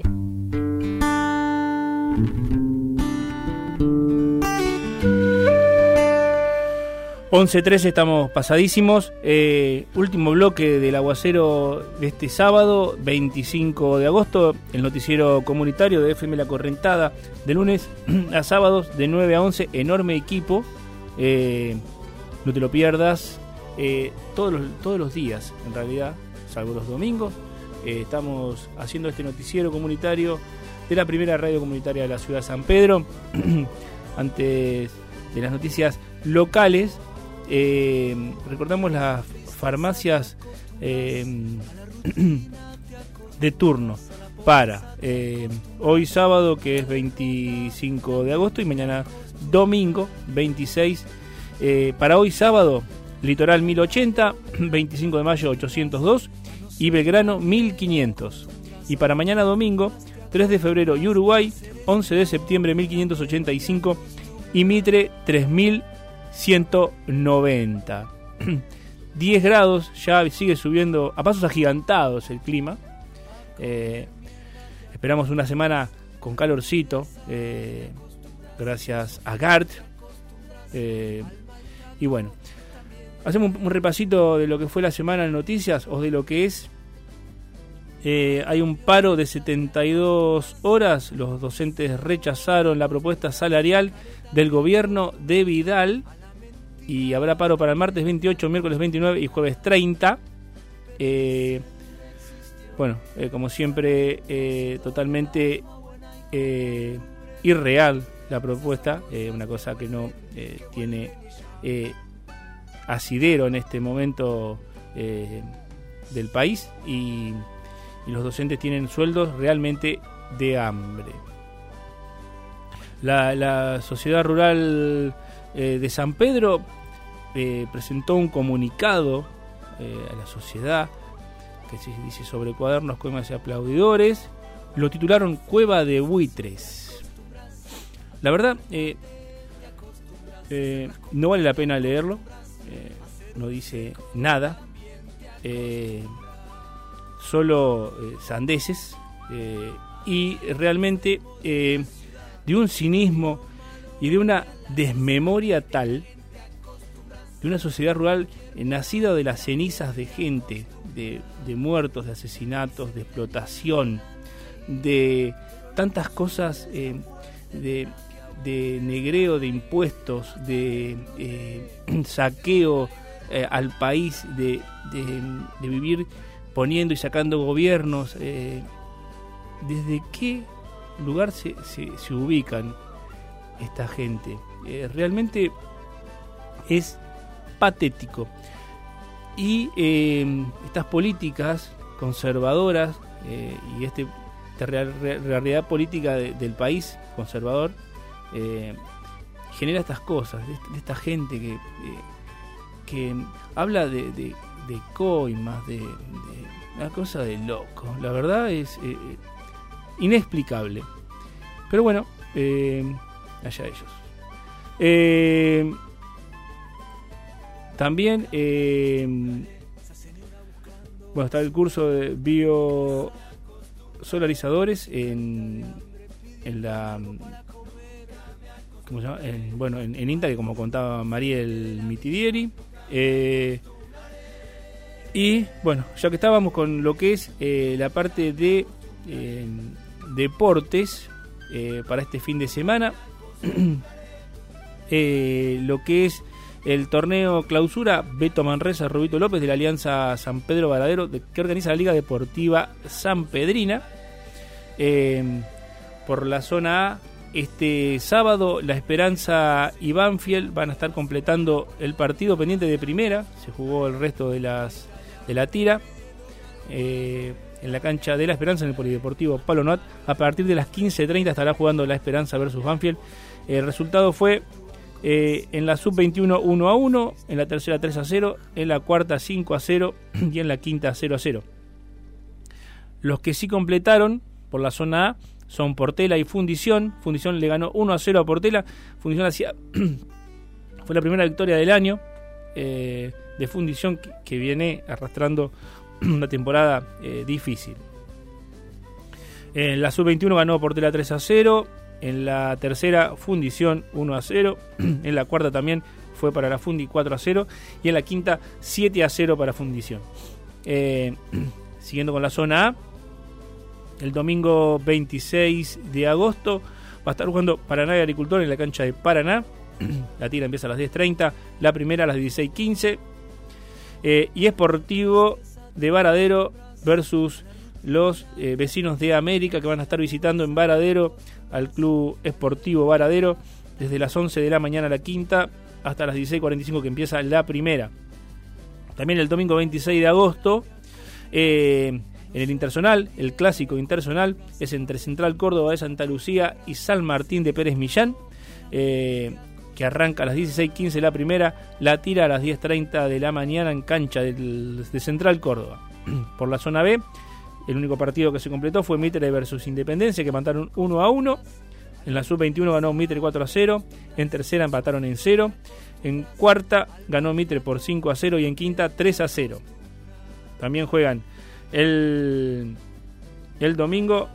...11:13, estamos pasadísimos. Último bloque del aguacero de este sábado, 25 de agosto. El noticiero comunitario de FM La Correntada, de lunes a sábados, de 9 a 11. Enorme equipo. No te lo pierdas. Todos los días, en realidad, salvo los domingos. Estamos haciendo este noticiero comunitario de la primera radio comunitaria de la ciudad de San Pedro. Antes de las noticias locales, recordamos las farmacias de turno para hoy sábado, que es 25 de agosto, y mañana domingo 26. Para hoy sábado, Litoral 1080, 25 de mayo 802 y Belgrano 1500. Y para mañana domingo, 3 de febrero y Uruguay, 11 de septiembre 1585 y Mitre 3190. 10 grados, ya sigue subiendo a pasos agigantados el clima. Esperamos una semana con calorcito, gracias a GART. Y bueno, hacemos un repasito de lo que fue la semana de noticias, o de lo que es. Hay un paro de 72 horas. Los docentes rechazaron la propuesta salarial del gobierno de Vidal. Y habrá paro para el martes 28, miércoles 29 y jueves 30. Como siempre, totalmente irreal la propuesta. Una cosa que no tiene asidero en este momento del país. Y los docentes tienen sueldos realmente de hambre. La Sociedad Rural de San Pedro presentó un comunicado a la sociedad que se dice: sobre cuadernos, coimas y aplaudidores. Lo titularon Cueva de Buitres. La verdad, no vale la pena leerlo. No dice nada. Solo sandeces. Y realmente de un cinismo y de una desmemoria tal, de una sociedad rural nacida de las cenizas de gente, de muertos, de asesinatos, de explotación, de tantas cosas, de negreo de impuestos, de saqueo al país, de vivir poniendo y sacando gobiernos. ¿Desde qué lugar se ubican esta gente? Realmente es patético. Y estas políticas conservadoras y esta realidad política del país conservador genera estas cosas, de esta gente que habla de coimas, de una cosa de loco. La verdad es inexplicable. Pero bueno, allá ellos. También está el curso de biosolarizadores en la, ¿cómo se llama? En INTA, que como contaba Mariel Mitidieri. Y bueno, ya que estábamos con lo que es la parte de deportes para este fin de semana, lo que es el torneo clausura Beto Manresa Rubito López de la Alianza San Pedro Varadero, que organiza la Liga Deportiva Sanpedrina. Por la zona A, este sábado La Esperanza y Banfield van a estar completando el partido pendiente de primera. Se jugó el resto de la tira en la cancha de La Esperanza, en el Polideportivo Palo Noat. A partir de las 15:30 estará jugando La Esperanza versus Banfield. El resultado fue en la sub-21 1-1, en la tercera 3-0, en la cuarta 5-0 y en la quinta 0-0. Los que sí completaron por la zona A son Portela y Fundición. Fundición le ganó 1-0 a Portela. Fundición fue la primera victoria del año de Fundición que viene arrastrando una temporada difícil. En la Sub-21 ganó Portela 3-0. En la tercera, Fundición 1-0. En la cuarta también fue para la Fundi 4-0. Y en la quinta, 7-0 para Fundición. Siguiendo con la zona A, el domingo 26 de agosto va a estar jugando Paraná y Agricultor en la cancha de Paraná. La tira empieza a las 10:30, la primera a las 16:15. Y Sportivo de Varadero versus los vecinos de América, que van a estar visitando en Varadero al Club Sportivo Varadero desde las 11 de la mañana la quinta hasta las 16:45 que empieza la primera. También el domingo 26 de agosto en el Interzonal, el clásico Interzonal es entre Central Córdoba de Santa Lucía y San Martín de Pérez Millán, que arranca a las 16:15 la primera, la tira a las 10:30 de la mañana en cancha de Central Córdoba. Por la zona B, el único partido que se completó fue Mitre versus Independencia, que empataron 1-1. En la Sub-21 ganó Mitre 4-0. En tercera empataron en 0. En cuarta ganó Mitre por 5-0. Y en quinta 3-0. También juegan el domingo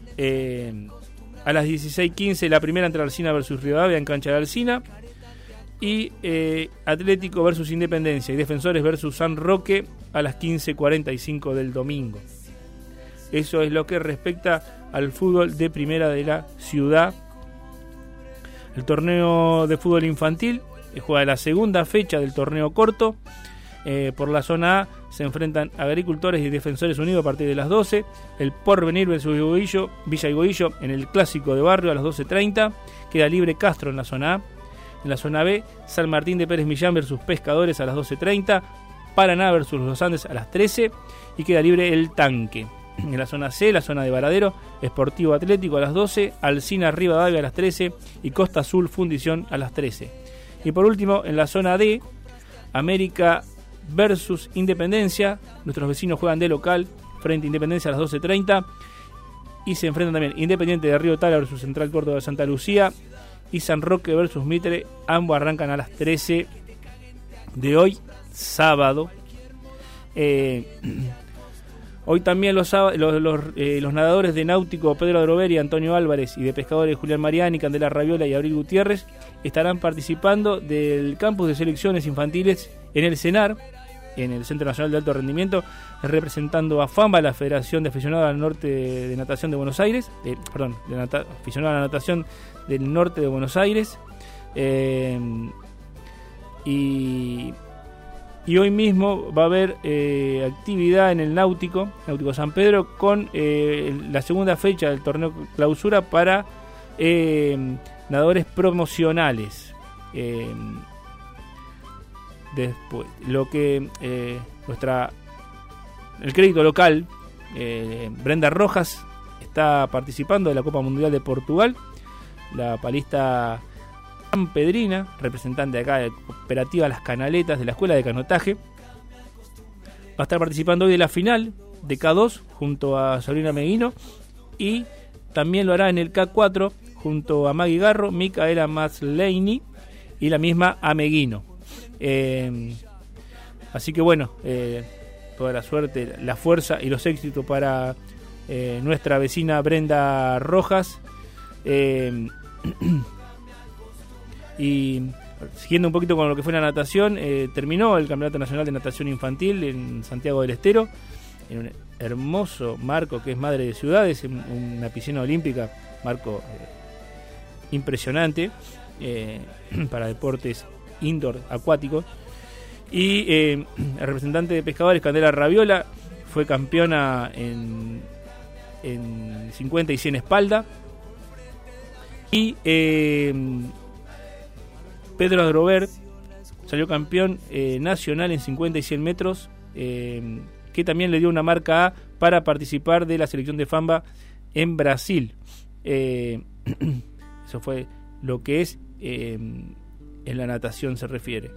a las 16:15 la primera entre Alsina versus Rivadavia en cancha de Alsina. Y Atlético versus Independencia y Defensores versus San Roque a las 15:45 del domingo. Eso es lo que respecta al fútbol de primera de la ciudad. El torneo de fútbol infantil juega la segunda fecha del torneo corto. Por la zona A se enfrentan Agricultores y Defensores Unidos a partir de las 12. El Porvenir versus Villa Higüillo en el clásico de barrio a las 12:30. Queda libre Castro en la zona A. En la zona B, San Martín de Pérez Millán versus Pescadores a las 12:30. Paraná versus Los Andes a las 13. Y queda libre el Tanque. En la zona C, la zona de Varadero, Sportivo Atlético a las 12, Alsina Rivadavia a las 13 y Costa Azul Fundición a las 13. Y por último, en la zona D, América versus Independencia. Nuestros vecinos juegan de local frente a Independencia a las 12:30 y se enfrentan también Independiente de Río Tala versus Central Córdoba de Santa Lucía y San Roque versus Mitre. Ambos arrancan a las 13 de hoy, sábado. Hoy también los nadadores de Náutico Pedro Adroveri, Antonio Álvarez y de Pescadores Julián Mariani, Candela Raviola y Abril Gutiérrez estarán participando del campus de selecciones infantiles en el CENAR, en el Centro Nacional de Alto Rendimiento, representando a FAMBA, la Federación de Aficionados al Norte de Natación de Buenos Aires, aficionados a la natación del norte de Buenos Aires, y hoy mismo va a haber actividad en el Náutico San Pedro, con la segunda fecha del torneo clausura para nadadores promocionales. Después, lo que el crédito local, Brenda Rojas está participando de la Copa Mundial de Portugal, la palista Pedrina, representante de acá de Cooperativa Las Canaletas de la Escuela de Canotaje, va a estar participando hoy de la final de K2 junto a Sabrina Meguino, y también lo hará en el K4 junto a Maggie Garro, Micaela Maslany y la misma Ameguino. Así que bueno, toda la suerte, la fuerza y los éxitos para nuestra vecina Brenda Rojas. Y siguiendo un poquito con lo que fue la natación, terminó el Campeonato Nacional de Natación Infantil en Santiago del Estero, en un hermoso marco que es Madre de Ciudades, una piscina olímpica, marco impresionante para deportes indoor acuáticos. Y el representante de Pescadores, Candela Raviola, fue campeona en 50 y 100 espalda. Y Pedro Adrover salió campeón nacional en 50 y 100 metros, que también le dio una marca A para participar de la selección de FAMBA en Brasil. Eso fue lo que es en la natación se refiere.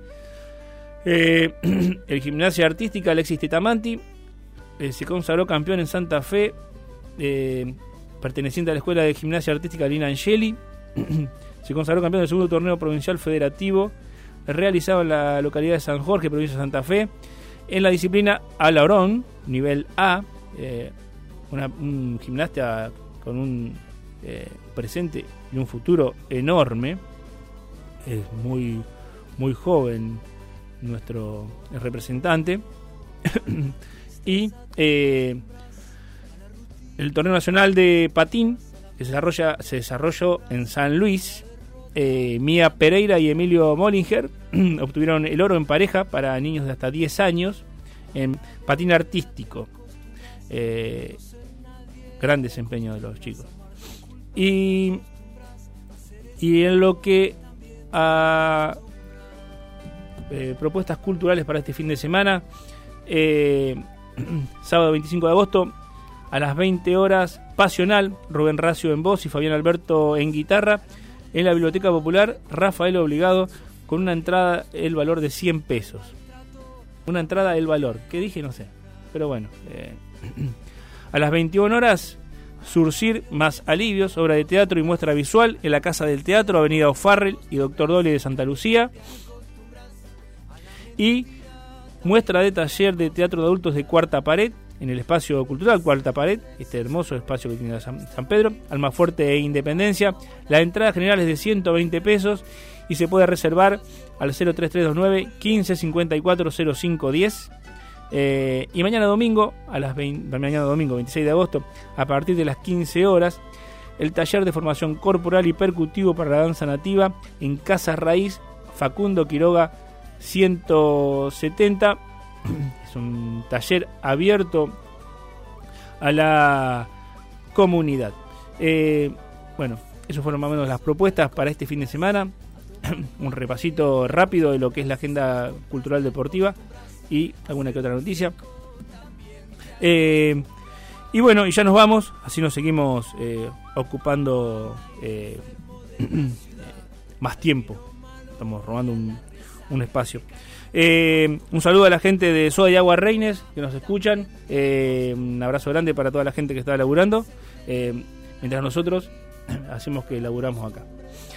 El Gimnasia Artística, Alexis Tetamanti, se consagró campeón en Santa Fe, perteneciente a la Escuela de Gimnasia Artística Lina Angeli. Se consagró campeón del segundo torneo provincial federativo realizado en la localidad de San Jorge, provincia de Santa Fe, en la disciplina Alarón, nivel A, un gimnasta con un presente y un futuro enorme. Es muy, muy joven nuestro representante. Y el torneo nacional de patín que se desarrolló en San Luis, Mía Pereira y Emilio Mollinger obtuvieron el oro en pareja para niños de hasta 10 años en patín artístico. Gran desempeño de los chicos. Y en lo que a propuestas culturales para este fin de semana, sábado 25 de agosto a las 20 horas, Pasional, Rubén Racio en voz y Fabián Alberto en guitarra, en la Biblioteca Popular Rafael Obligado, con una entrada el valor de 100 pesos. Una entrada el valor, ¿qué dije? No sé, pero bueno. A las 21 horas, Surcir más Alivios, obra de teatro y muestra visual en la Casa del Teatro, Avenida O'Farrell y Doctor Dolly de Santa Lucía. Y muestra de taller de teatro de adultos de Cuarta Pared, en el espacio cultural Cuarta Pared, este hermoso espacio que tiene San Pedro, Almafuerte e Independencia. La entrada general es de 120 pesos y se puede reservar al 03329 1554 0510. Y mañana domingo, mañana domingo 26 de agosto, a partir de las 15 horas, el taller de formación corporal y percutivo para la danza nativa en Casa Raíz, Facundo Quiroga 170. Es un taller abierto a la comunidad. Bueno, esas fueron más o menos las propuestas para este fin de semana. Un repasito rápido de lo que es la agenda cultural deportiva y alguna que otra noticia. Y bueno, y ya nos vamos, así nos seguimos ocupando más tiempo. Estamos robando un espacio. Un saludo a la gente de Soda y Agua Reines que nos escuchan. Un abrazo grande para toda la gente que está laburando, mientras nosotros hacemos que laburamos acá.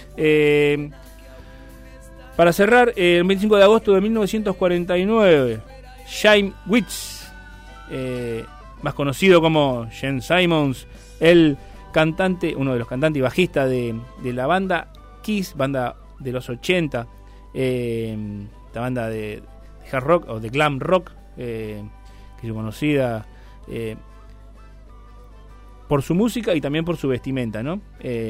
Para cerrar, el 25 de agosto de 1949, James Wicks, más conocido como Gene Simmons, el cantante, uno de los cantantes y bajistas de la banda Kiss, banda de los 80, esta banda de hard rock o de glam rock, que es conocida por su música y también por su vestimenta, ¿no?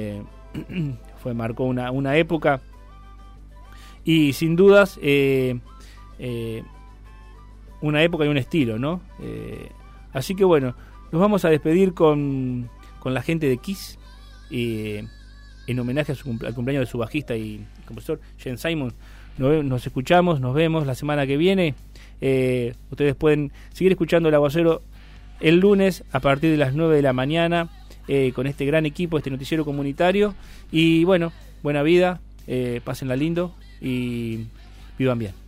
Marcó una época y sin dudas una época y un estilo, ¿no? Así que bueno, nos vamos a despedir con la gente de Kiss, en homenaje al cumpleaños de su bajista y compositor Gene Simmons. Nos escuchamos, nos vemos la semana que viene. Ustedes pueden seguir escuchando El Aguacero el lunes a partir de las 9 de la mañana, con este gran equipo, este noticiero comunitario. Y bueno, buena vida, pásenla lindo y vivan bien.